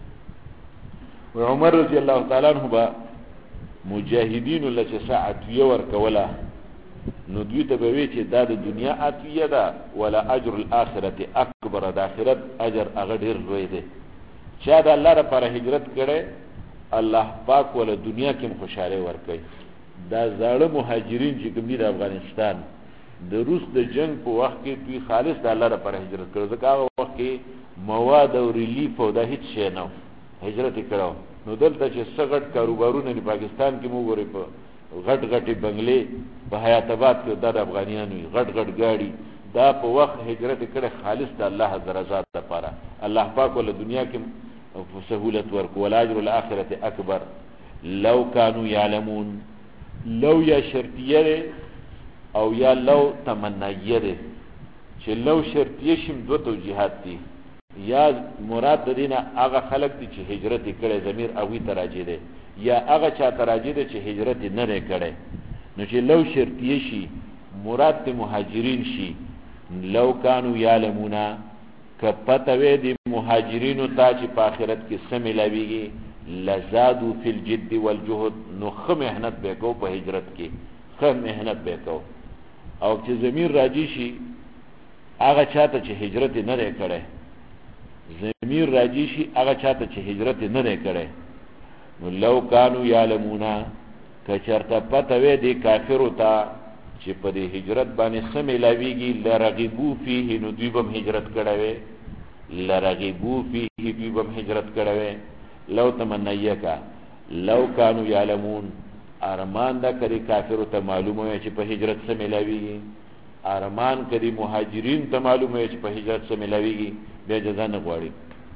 عمر رضی الله تعالی عنہ با مجاهدین لچ ساعت یور کولا، نو دوی ته به وی چې دا د دنیا عطیه ده، ولا اجر الاخرته اکبر، د اخرت اجر هغه ډیر لوی دی. چې دا الله لپاره هجرت کړي، الله پاک ول دنیا کې خوشاله ورکړي. دا زاړه مهاجرین چې کوم دي د افغانستان د روس د جنگ په وخت کې دوی خالص د الله لپاره هجرت کړي، ځکه هغه وخت کې مواد او ریلیف او د هیڅ شی نه هجرت کړو. نو دلته چې سغټ کاروبارونه په پاکستان کې مو غوري په غټ غټي بنگلې په حیات آباد کې د افغانیانو غټ غټ گاڑی، دا په وخت هجرت کړي خالص د الله درزاد لپاره. الله پاک ول دنیا کې سہولت ورکو، ول اجر الاخرته اکبر. لو كانوا يعلمون، لو یا شرطیه او یا لو تمنیه، چې لو شرطیه شم دو توجیهات دي. یا مراد د دینه هغه خلق دي چې هجرت کړي، ضمیر اوی تراجی دي، یا هغه چا تراجی دي چې هجرت نه لري کړي. نو چې لو شرطیه شي مراد د مهاجرین شي. لو کانوا یعلمون، کپتوی دی مهاجرینو ته چې په آخرت کې سم ملاویږي، لزادو فی الجد والجهد، نو خه مهنت به کو په هجرت کې، خه مهنت به کو. او چې ضمیر راجی شي هغه چاته چې هجرت نه لري کړي، ضمیر راجی شي هغه چاته چې هجرت نه لري کړي. نو لو کانوا یعلمون، که چرته پته وی دی کافرو ته چې په دې هجرت باندې څه میلاویږي لرغبو فیه نو دوی به هم هجرت کړی وی لرغبو فیه دوی به هم هجرت کړی وی لو تمنیکا لو کانو یعلمون ارمان دا کدی کافرو ته معلومه وی چې په هجرت څه میلاویږي ارمان کدی مهاجرین ته معلومه وی چې په هجرت څه میلاویږي بیا جزا نه غواړي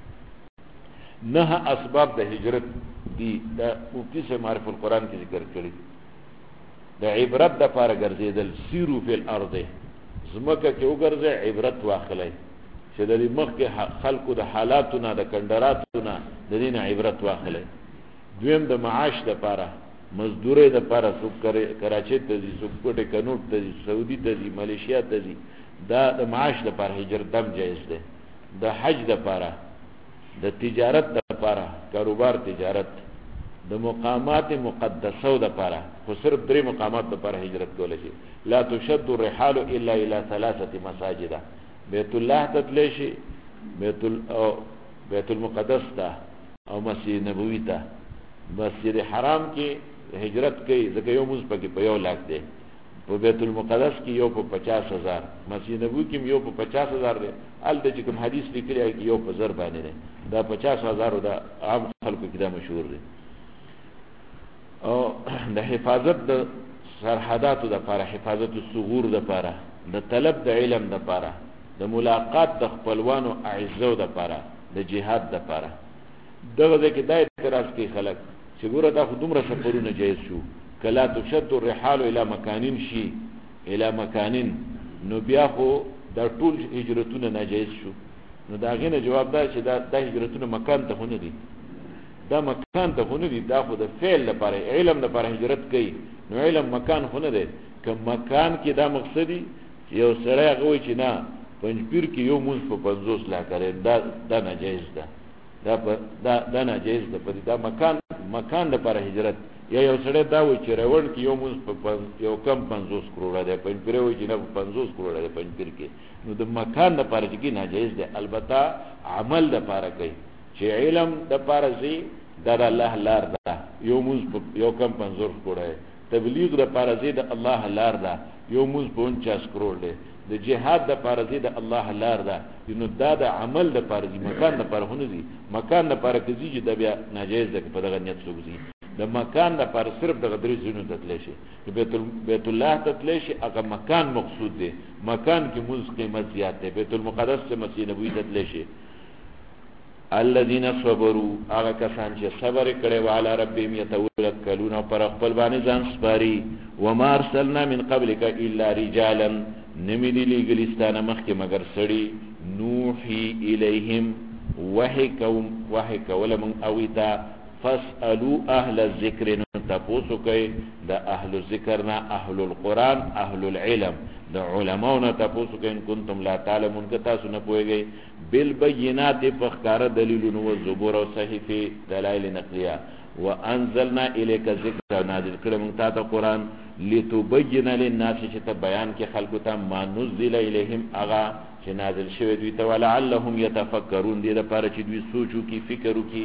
نه اسباب د هجرت دی دا مفتی سے معرف القرآن کی ذکر کړی د عبرت د پاره ګرځیدل سیرو فی الارض زمکه کې وګرځي عبرت واخلئ چې د مخ کې خلقو د حالاتونه د کندراتونه د دین عبرت واخلئ دویم د معاش د پاره مزدوري د پاره څوک کراچۍ ته ځي څوک کوټه کنوټ ته ځي سعودي ته ځي ملیشیا ته ځي دا د معاش د پاره هجرت دم جایز ده د حج د پاره د تجارت د پاره کاروبار تجارت د مقامات مقدسو د پاره خو صرف 3 مقامات د پاره هجرت کول شي لا تشد الرحال الا الى 3 مساجد بیت الله تتلشي بیت المقدس ته او مسجد نبوي ته مسجد حرام کې هجرت کوي ځکه یو موږ پکې په 1 لاکھ دی په بیت المقدس کې یو په 50,000 مسجد نبوي کې یو په 50,000 دی الته چې کوم حدیث لیکلی دی یو په 1000 باندې دی دا 50,000 دا عام خلکو کې دا مشهور دی او د حفاظت د سرحداتو د لپاره حفاظت الثغور د لپاره د طلب د علم د لپاره د ملاقات د خپلوانو اعزو د لپاره د جهاد د لپاره دغه ځکه د اعتراض کې خلک چې ګوره دا خو دومره سفرونه جایز شو کلا تشد الرحال الى مکانین شي الى مکانین نو بیا خو دا ټول هجرتونه ناجایز شو نو دا غینه جواب دا چې دا هجرتونه مکان ته نه دي دا مکان ته نه دي دا خو د فعل لپاره علم لپاره هجرت کوي نو علم مکان خو نه دی که مکان کې دا مقصدی یو سړی هغه چې نه پنځپیر کې یو مونږ په 50 لا کړي دا ناجایز ده دا ناجایز ده په دا مکان لپاره هجرت یا یو سړی دا وایي چې روان کې یو مونږ په یو کم 50 کروڑه ده پنځپیر وایي چې نه 50 کروڑه ده پنځپیر کې نو د مکان لپاره چې ناجایز ده البته عمل لپاره کوي چې علم د لپاره زی دا الله لار ده یو مونږ یو کم 50 کروڑه تبلیغ د لپاره زی د الله لار ده یو مونږ 50 کروڑ ده د جهاد د لپاره زی د الله لار ده نو دا د عمل د لپاره زی مکان د لپاره نه زی مکان د لپاره کې زی د بیا ناجایز ده په دغه نیت سوزي د مکان د لپاره صرف دغه درې زینو تتلی شي بیت الله تتلی شي هغه مکان مقصود دی مکان کې موږ قیمت زیات دی بیت المقدس ته مسجد نبوي تتلی شي الذين صبروا هغه کسان چې صبر کړي او علی ربهم يتوکلون پر خپل باندې ځان سپاري وما ارسلنا من قبلك الا رجالا نمدي لګلستانه مخکې مگر سړي نوحي الیهم وحی کولم اویتا فاسألوا اهل الذکر تپوسو کوي د اهل الذکر نه اهل القرآن اهل العلم د علماونه تپوسو کوي ان کنتم لا تعلمون که تاسو نه پوهیږئ بالبینات فخکار دلیلون و زبور او صحیفه دلائل نقلیه وانزلنا الیک ذکر نازل کړه موږ ته قرآن لتبین للناس چې ته بیان کې خلکو ته ما نزل الیهم اغا چې نازل شوی دوی ته ولعلهم يتفکرون دې لپاره چې دوی سوچو کی فکر وکي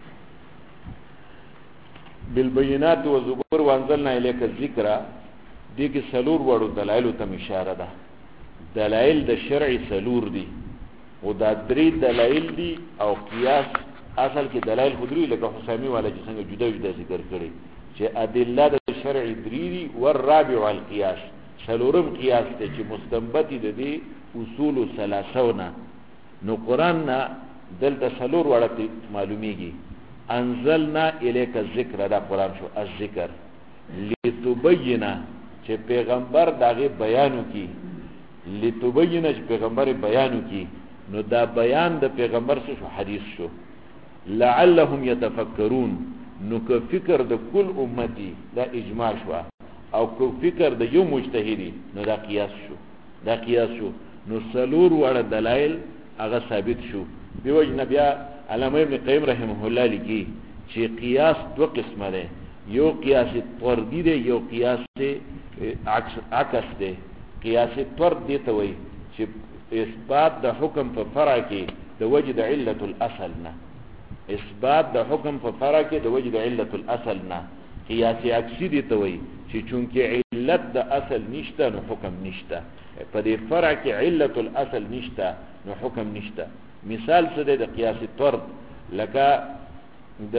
بالبینات و زبور وانزلنا الیک الذکر دې کې سلور وړو دلایل ته اشاره ده دلایل د شرع سلور دي او دا درې دلایل دي او قیاس اصل کې دلایل خودري لکه حسامی والا چې څنګه جدا جدا ذکر کړي چې ادله د شرع درې دي والرابع القياس سلورم قیاس ته چې مستنبط دي اصول ثلاثه نو قران نه دلته سلور وړه معلومیږي انزلنا الیک الذکر دا قران شو الذکر لتبین چې پیغمبر داغه بیانو کی لتبین چې پیغمبر بیانو کی نو دا بیان د پیغمبر شو حدیث شو لعلهم يتفکرون نو که فکر د کل امتی دا اجماع شو او که فکر د یو مجتهدی نو دا قیاس شو نو سلور وړه دلایل هغه ثابت شو دیو نبی علامه ابن قیم رحمه الله لیکي چې قیاس دو قسمه ده یو قیاس طردی ده یو قیاس عکس ده قیاس طرد دی ته وایي چې اثبات د حکم په فرع کې د وجد علت الاصل نه اثبات د حکم په فرع کې د وجد علت الاصل نه قیاس عکسی دی ته وایي چې چونکې علت د اصل نشته نو حکم نشته، په دې فرع کې علت الاصل نشته نو حکم نشته. مثال څه دی د قیاس طرد؟ لکه د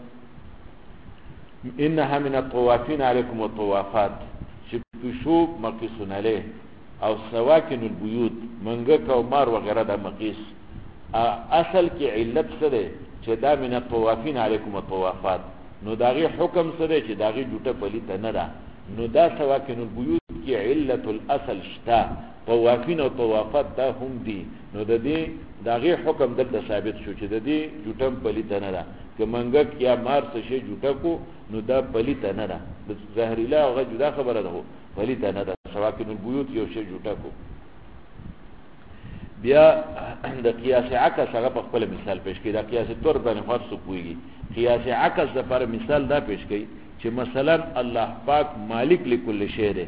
انها من الطوافین علیکم والطوافات چې پشو مقیسون علیه او سواکن البیوت منګک او مار وغیره د مقیس، اصل کې علت څه دی چې دا من الطوافین علیکم والطوافات، نو داغي حکم څه دی چې داغي جوټه پلیته نه ده، نو دا سواکن البیوت کې علت الاصل شته، طوافین او طوافات دا هم دي، نو د دې داغي حکم دلته ثابت شو چې د دې جوټه پلیته نه ده. که منګک یا مار څه شي جوټه کو نو دا پلیته نه ده، د ظاهری لا هغه جدا خبره ده، پلیته نه ده. سواکن البیوت یو شی جوټه کو. بیا د قیاس عکس هغه په خپل مثال پیش کړي، دا قیاس طرد باندې خاص کوي. قیاس عکس د پر مثال دا پیش کړي چې مثلا الله پاک مالک لكل شی دی،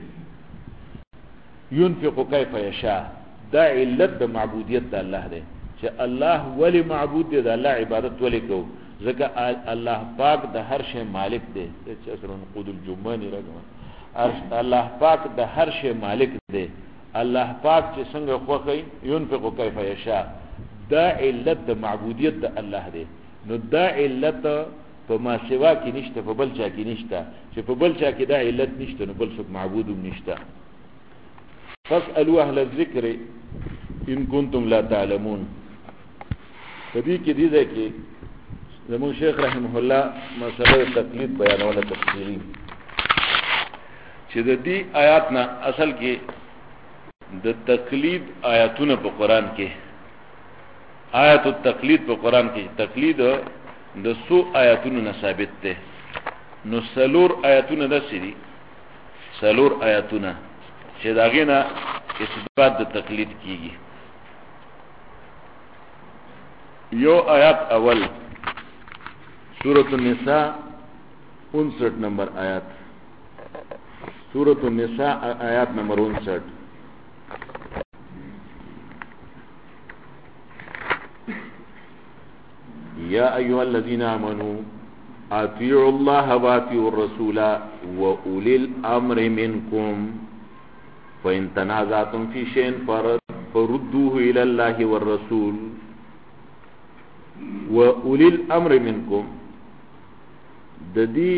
ينفق كيف يشاء، دا علت د معبودیت د الله دی چې الله ولی معبود دی، د الله عبادت ولی کو، ځکه الله پاک د هر شی مالک دی. چې اصلا نقود الجمانی راغله الله پاک د هر شی مالک دی، الله پاک چې څنګه خوخی ينفق كيف يشاء، دا علت د معبودیت د الله دی. نو دا علت په ما سوا کې نشته، په بل چا کې نشته، چې په بل چا کې دا علت نشته نو بل څوک معبود هم نشته. فاسألوا اهل الذکر ان کنتم لا تعلمون. په دې کې دی چې زمون شیخ رحمه الله مسله تقلید بیانوله تفصیلی، چې د دې آیات نه اصل کې د تقلید آیاتونه په قران کې، آیات التقلید په قران کې تقلید د سو آیاتونو نه ثابت ده. نو سلور آیاتونه د سری سلور آیاتونه چې داغه نه اثبات د تقلید کیږي. یو آیات اول سورۃ النساء 59 نمبر آیات، سورۃ النساء آیات نمبر 59. یا ایها الذین آمنوا اطیعوا الله واطیعوا الرسول واولی الامر منکم فإن تنازعتم في شيء فردوه إلى الله والرسول وأولي الأمر منكم. د دې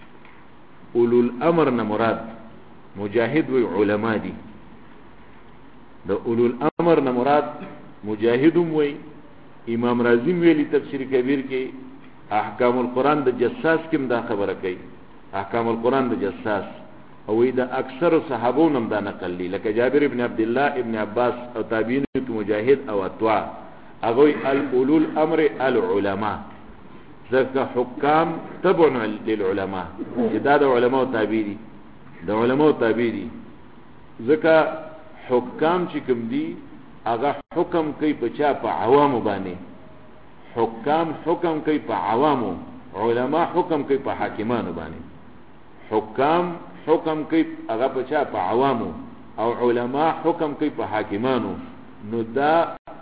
اولو الامر نه مراد مجاهد و علماء دي. د اولو الامر نه مراد مجاهدم وي، امام رازی ویلی تفسیر کبیر کې احکام القرآن د جساس کې دا خبره کوي، احکام القرآن د جساس او دا اکثر صحابون هم دا نقل لی، لکه جابر ابن عبدالله ابن عباس او تابعین کی مجاهد او اتوا اغوی الاولو الامر العلماء، ذکر حکام تبعن للعلماء، دا دا علماء تابعی دی، دا علماء تابعی دی. ذکر حکام چې کوم دی اغا حکم کوي بچا په عوامو باندې، حکام حکم کوي په عوامو، علماء حکم کوي په حاکمانو باندې. حکام حکم کوي هغه بچا په عوامو او علماء حکم کوي په حاکمانو. نو دا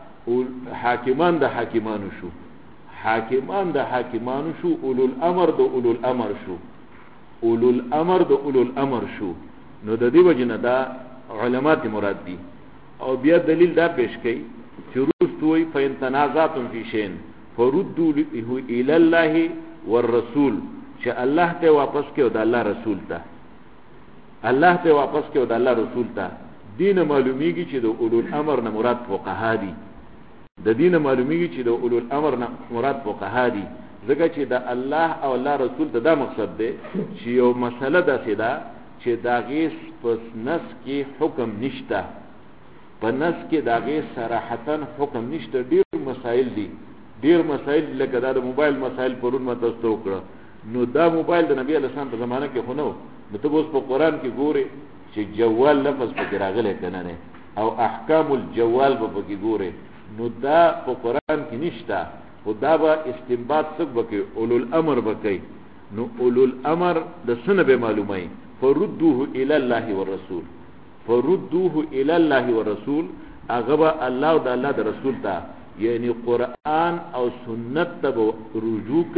حاکمان د حاکمانو شو، حاکمان د حاکمانو شو، اولو الامر د اولو الامر شو، اولو الامر د اولو الامر شو. نو د دې وجنه دا علماء مراد دي. او بیا دلیل دا پیش کړي چې رستوي فإن تنازعتم في شيء فردوه الى الله والرسول، چې الله ته واپس کړو د الله رسول ته، الله ته واپس کړو د الله رسول ته. دین معلومیږي چې د اولو الامر نه مراد فقها دي، د دین معلومیږي چې د اولو الامر نه مراد فقها دي، ځکه چې د الله او الله رسول ته دا مقصد دی چې یو مسله ده سیدا چې دا غیس پس نس کې حکم نشته، په نس کې دا غیس صراحتاً حکم نشته. ډیر مسائل دي، ډیر مسائل لکه دا د موبایل مسائل پرون متاسو وکړه. نو دا موبایل د نبی علیه السلام په زمانه کې خو نو، نو ته اوس په قران کې ګوري چې جوال لفظ پکې راغلی کنه نه، او احکام الجوال په پکې ګوري، نو دا په قران کې نشته. او دا به استنباط څوک وکي؟ اولو الامر وکي. نو اولو الامر د سنه به معلومه، فردوه الى الله والرسول، فردوه الى الله والرسول، هغه الله او د رسول ته، یعنی قران او سنت ته رجوع کوي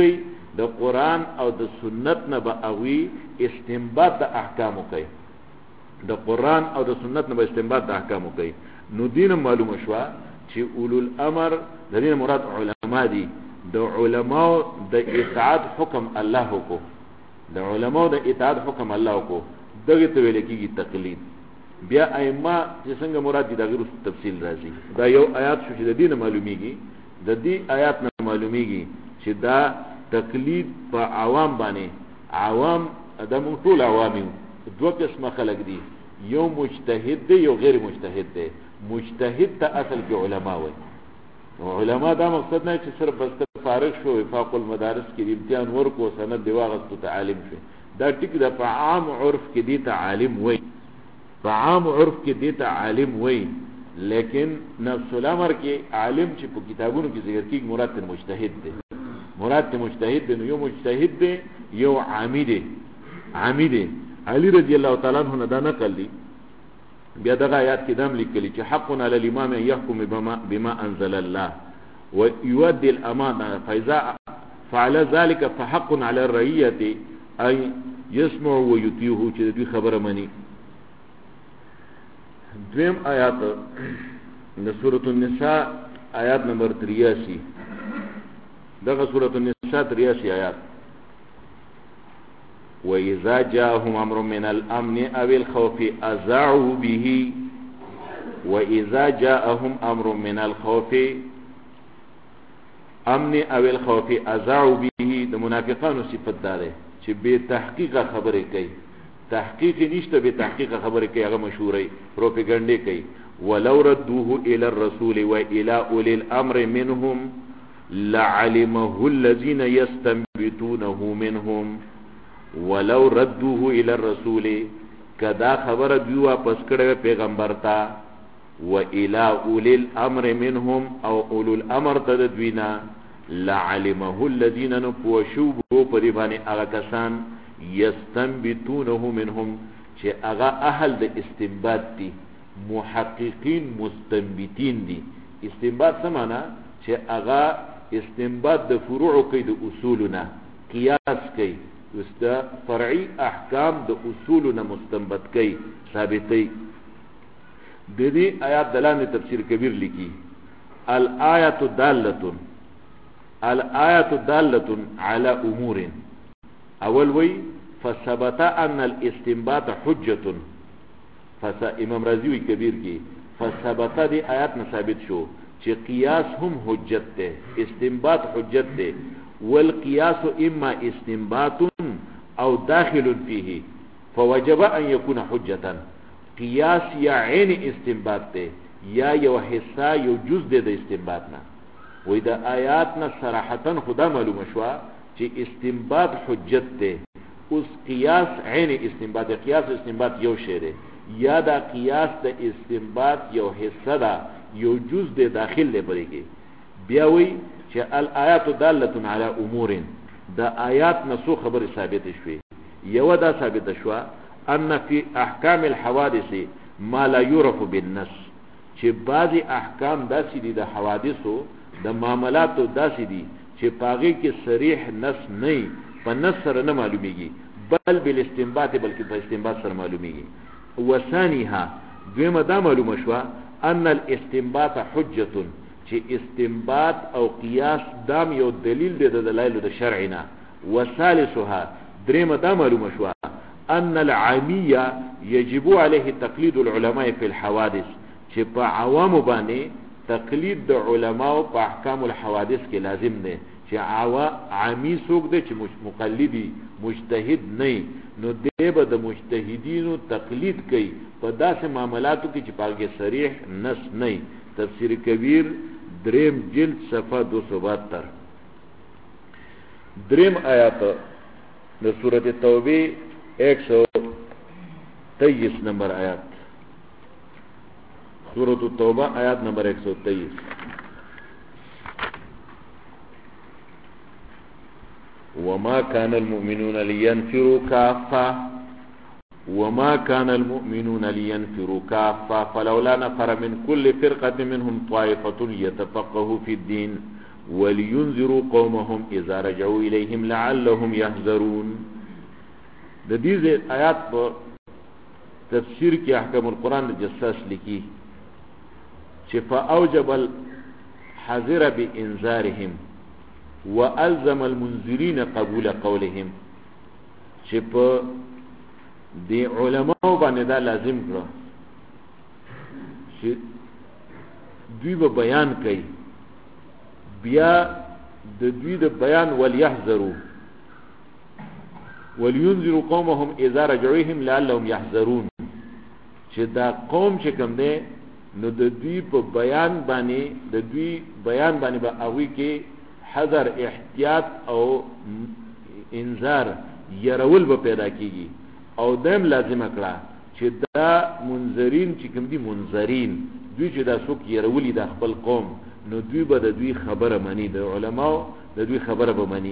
د قرآن او د سنت نه به هغوی استنباط د احکامو کوي، د قرآن او د سنت نه به استنباط د احکامو کوي. نو دین معلومه شوه چې اولو الامر د دین مراد علما دي. د علماو د اطاعت حکم الله کو، د علماو د اطاعت حکم الله کو، دغه ته ویل کېږي تقلید. بیا ائمه چې څنګه مراد دي دغه تفصیل راځي. دا یو آیات شو چې د دین معلومیږي، د دې آیات نه معلومیږي چې دا تقلید په عوام باندې، عوام د موږ ټول عوامو دوه قسمه خلق دي، یو مجتهد دی یو غیر مجتهد دی. مجتهد ته اصل کې علما وایي. علما دا مقصد نه چې صرف بس فارغ شو وفاق المدارس کې امتحان ورکو سند دی واغستو ته عالم شي، دا ټیک ده. په عام عرف کې دی ته عالم وایي، په عام عرف کې دی ته عالم وایي، لیکن نفس الامر کې عالم چې په کتابونو کې ذکر کېږي مراد ته مجتهد دی، مراد ته مجتهد دی. نو یو مجتهد دی یو عامی دی. عامی دی علی رضی الله تعالی عنہ نه دا نقل دی. بیا دغه آیات کې دام لیکلی چې حق علی الامام ان يحكم بما انزل الله ويؤدي الامانه فاذا فعل ذلك فحق على الرعيه ان يسمعوا ويطيعوا، چې دوی خبره مني. دویم آیات د سورۃ النساء آیات نمبر 83، دغه سورۃ النساء 83 آیات. وَإِذَا جَاءَهُمْ أَمْرٌ مِّنَ الْأَمْنِ أَوِ الْخَوْفِ أَذَاعُوا بِهِ وَإِذَا جَاءَهُمْ أَمْرٌ مِّنَ الْخَوْفِ أَمْنِ أَوِ الْخَوْفِ أَذَاعُوا بِهِ. د منافقانو صفت دار چې به تحقیق خبرې کوي، تحقیق نشته، به تحقیق خبرې کوي، هغه مشهوري پروپاګاندا کوي. وَلَوْ رَدُّوهُ إِلَى الرَّسُولِ وَإِلَى أُولِي الْأَمْرِ مِنْهُمْ لَعَلِمَهُ الَّذِينَ يَسْتَنبِطُونَهُ مِنْهُمْ. ولو ردوه الى الرسول، کدا خبر دی واپس کړه پیغمبر ته، و الى اولي الامر منهم او اولو الامر تدوینا، لعلمه الذين نپوشوبو پری باندې هغه کسان یستنبطونه منهم چې هغه اهل د استنباط دي، محققین مستنبطین دي. استنباط څه معنا؟ چې هغه استنباط د فروع کوي، د اصولنا قیاس کوي، دا فرعی احکام د اصولنا مستنبط کوي، ثابتي. د دې آیات دلانه تفسیر کبیر لیکي الآیات دالة على امور. اول وی فثبت ان الاستنباط حجة، امام رازی وی کبیر کی فثبت دی آیات نه ثابت شو چې قیاس هم حجت ده، استنباط حجت ده. والقياس اما استنباط او داخل فيه فوجب ان يكون حجة. قياس یا عین استنباط ده یا یو حصہ یو جز ده د استنباط نه. وې د آیات نه صراحتا خدا معلومه شو چې استنباط حجت ده. اوس قیاس عین استنباط، قیاس استنباط یو شی ده، یا دا قیاس د استنباط یو حصہ ده، یو جز ده داخل ده پرې کې. بیا وی چې الآیات دالة علی امور، دا آیات نسو خبر ثابت شوی. یو دا ثابت شو ان فی احکام الحوادث ما لا يعرف بالنص، چې بعضی احکام داسې دي د حوادثو د معاملاتو داسې دي چې پاغي کې صریح نص نه، په نص سره نه معلومیږي، بل بالاستنباط، بلکې په استنباط سره معلومیږي. وثانیها دویمه دا معلومه شو ان الاستنباط حجة، چې استنباط او قیاس دام یو دلیل دی د دلایل د شرعنا. وثالثها دریم دا معلومه شو ان العامیه یجب علیه تقلید العلماء فی الحوادث، چې په عوام باندې تقلید د علماء په احکام الحوادث کې لازم دی. چې عامی څوک دی چې مقلدی مجتهد نه، نو دی به د مجتهدینو تقلید کوي په داسې معاملاتو کې چې پاګه صریح نص نه. تفسیر کبیر دریم جلد صفحه 272. دریم آیات د سورۃ توبه 123 نمبر آیات، سورۃ التوبه آیات نمبر 123. وما كان المؤمنون لينفروا كافة وما كان المؤمنون لينفروا كافة فلولا نفر من كل فرقة منهم طائفة يتفقهوا في الدين ولينذروا قومهم اذا رجعوا اليهم لعلهم يحذرون. د دې آیات په تفسیر کې احکام القرآن جساس لیکي چې فاوجب الحذر بانذارهم والزم المنذرين قبول قولهم، چې په دې علماء باندې دا لازم کړو چې دوی به بیان کوي، بیا د دوی د بیان وليحذروا ولينذروا قومهم اذا رجعوهم لعلهم يحذرون، چې دا قوم چې کوم دی نو د دوی په بیان باندې به هغوی کې حذر، احتیاط او انذار يرول به پیدا کیږي. او دیم لازم کړه چې دا منذرین چې کوم دي منذرین دوی چې دا څوک يرولي د خپل قوم نو دوی به د دوی خبره مانی، د علماو د دوی خبره به مانی.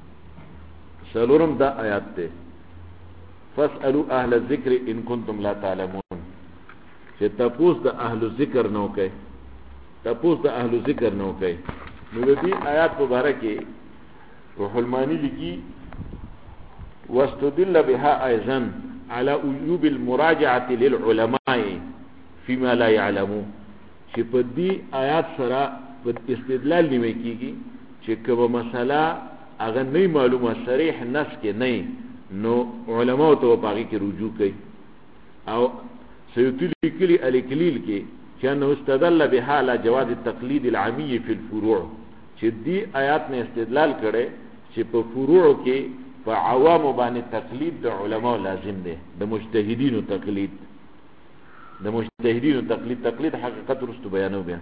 سلورم دا آیات ته فاسألوا اهل الذکر ان کنتم لا تعلمون، چې تاسو د اهل ذکر نو کوي، تاسو د اهل ذکر نو کوي. نو د دې آیات مبارکه روح المانی لیکي واستدل بها ايضا على وجوب المراجعه للعلماء فيما لا يعلمون، چې په دې آیات سره په استدلال نیمه کیږي چې کومه مسله هغه نه معلومه صریح نص کې نه نو علماء ته په کې رجوع کوي. او سيوطي لیکلي الاکلیل کې چې انه استدل بها على جواز التقليد العامي في الفروع، چې دې آیات نه استدلال کړي چې په فروع کې په عوام باندې تقلید د علماء لازم دی، د مجتهدینو تقلید، د مجتهدینو تقلید حقیقت رستو بیانو بیا.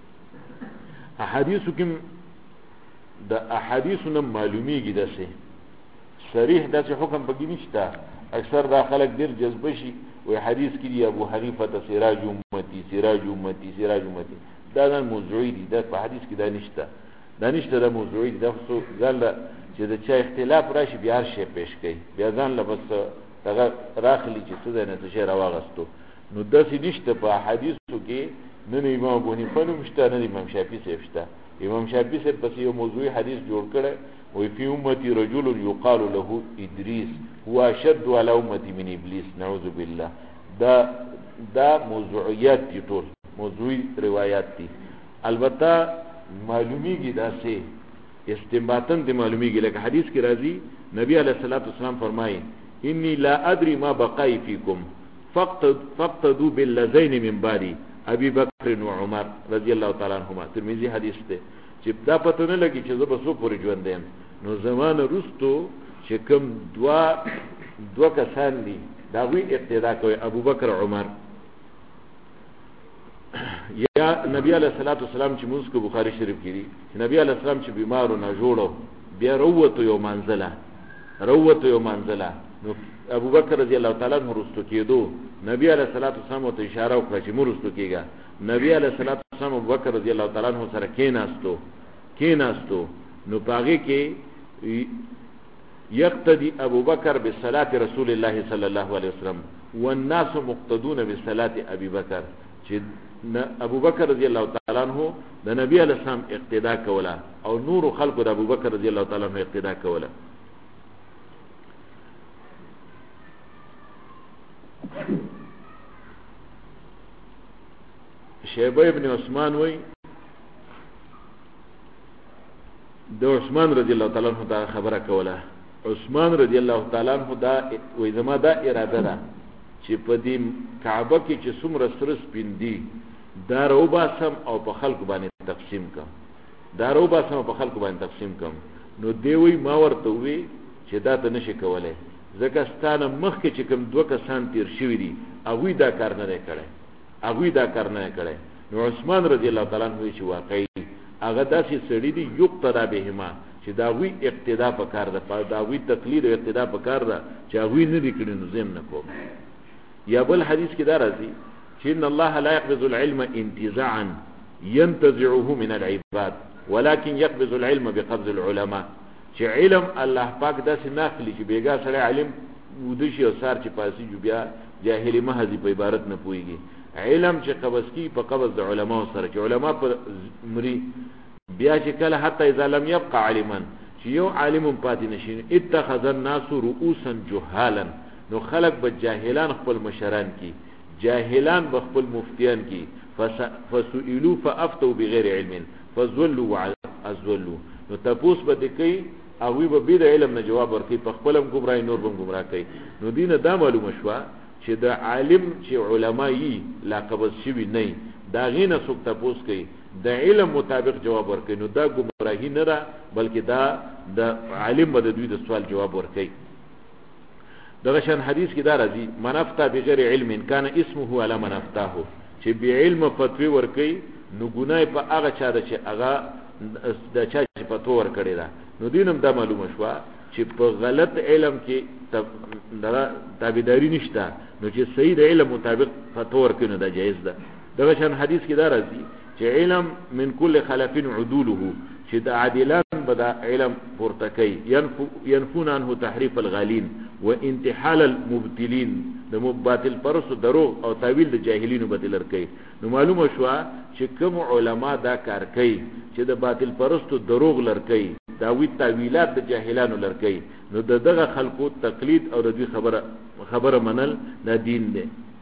احادیثو کوم د احادیثو نه معلومیږي داسې صریح داسې حکم پکې نشته. اکثر دا خلک ډېر جذبه شي وی حدیث کې دی ابو حنیفه ته سراج امتی سراج امتی سراج امتی، دا نه موضوعي دي، دا په حدیث کې دا نشته، دا نشته، دا موضوعي دي. دا خو ځان چې د چا اختلاف راشي بیا هر شی پیش کوي، بیا ځان له بس هغه راخلي چې څه دی نه څه شی راواغستو. نو داسې نشته په حدیثو کې، نه امام ابو حنیفه نوم شته، نه امام شافعي صاحب شته. امام شافعي صاحب پس یو موضوعي حدیث جوړ کړی وی فی امتی رجل یقال له ادریس هو اشد علی امتی من ابلیس نعوذ بالله. دا موضوعیات دي، ټول موضوعي روایات دي. البته معلومیږي داسې استنباطن دي معلومیږي، لکه حدیث کې راځي نبی علیہ الصلوۃ والسلام فرمایي انی لا ادری ما بقای فیکم فاقتدوا باللذین من بعدی ابي بکر و عمر رضی الله تعالی عنهما. ترمذی حدیث ده چې دا پته نه لګي چې زه به څو پورې ژوند یم. نو زمانه رستو چې کوم دوا کسان دي دا وی اقتدا کوي، ابو بکر عمر. یا نبی علیہ الصلوۃ والسلام چې موږ کو بخاری شریف کې دي چې نبی علیہ السلام چې بیمارو نه جوړو بیا وروته یو منزله نو ابو بکر رضی الله تعالی عنہ رستو کېدو، نبی علیہ الصلوۃ والسلام ته اشاره وکړه چې موږ رستو کېږه. نبی علیہ الصلوۃ والسلام ابو بکر رضی الله تعالی عنہ سره کېناستو نو پاغه کې یقتدی ابو بکر بصلاه رسول الله صلی الله علیه وسلم والناس مقتدون بصلاه ابي بکر، چې ابو بکر رضی الله تعالی عنہ د نبی علیہ السلام اقتدا کوله او نور خلق د ابو بکر رضی الله تعالی عنہ اقتدا کوله. شیبه ابن عثمان وی د عثمان رضی الله تعالی عنہ دا خبره کوله. عثمان رضی الله تعالی عنہ دا وی زما دا اراده ده چې په دې کعبه کې چې څومره سره سپین دي دا رو باسم او په خلق باندې تقسیم کم. نو دی وی ما ورته وی چې دا ته نشي کولای، ځکه ستانه مخکې چې کوم دوه کسان تیر شوي دي هغوی دا کار نه دی کړی. نو عثمان رضی الله تعالی عنہ چې واقعي هغه داسې سړي دي یقتدا بهما چې دا وی اقتدا پکار ده، دا وی تقلید او اقتدا پکار ده چې هغوی نه دي کړي نو زم نه کوم. یا بل حدیث کې دا راځي چې ان الله لا يقبض العلم انتزاعا ينتزعه من العباد ولكن يقبض العلم بقبض العلماء، چې علم الله پاک داسې ناخلي چې بیګا سره علم ودشي او سار چې پاسي جو بیا جاهلی محضی په عبارت نه پويږي. علم چې قبض کی په قبض د علماء سره، چې علماء پر مري بیا چې کله حتی اذا لم يبقى عالما چې یو عالم پاتې نشي اتخذ الناس رؤوسا جهالا نو خلق به جاهلان خپل مشران کی جاهلان به خپل مفتیان کی فسئلوا فافتوا بغیر علم فزلوا وازلوا نو تاسو به کوي او به بيد علم نه جواب ورکړي په خپلم گمراهي نور بم گمراه کوي نو دینه دا معلومه شو چې د عالم چې علماي لاقب شوی نه دا غینه څوک تاسو کوي د علم مطابق جواب ورکړي نو دا گمراهي نه را بلکې دا د عالم به د دوی د سوال جواب ورکړي دغه شان حدیث کې دا راځي منفتا بغیر علم کان اسمه علی منفتاه چې به علم فتوی ورکړي نو ګناه په هغه چا ده چې هغه د چا چې فتوا ورکړي دا نو دینم دا معلومه شو چې په غلط علم کې تابعداري نشته نو چې صحیح د علم مطابق فتوا ورکړي نو دا جایز ده دغه شان حدیث کې دا راځي چې علم من کل خلف عدوله چې د عادلان به دا علم پورته کوي ينفون عنه تحریف الغالین وانتحال المبتلین د مباطل پرسو دروغ او تعویل د جاهلینو بدل ورکي نو معلومه شو چې کوم علما دا کار کوي چې د باطل پرستو دروغ لرکي دا وی تعویلات د جاهلانو لرکي نو دغه خلقو تقلید او د دې خبره منل دا دین دی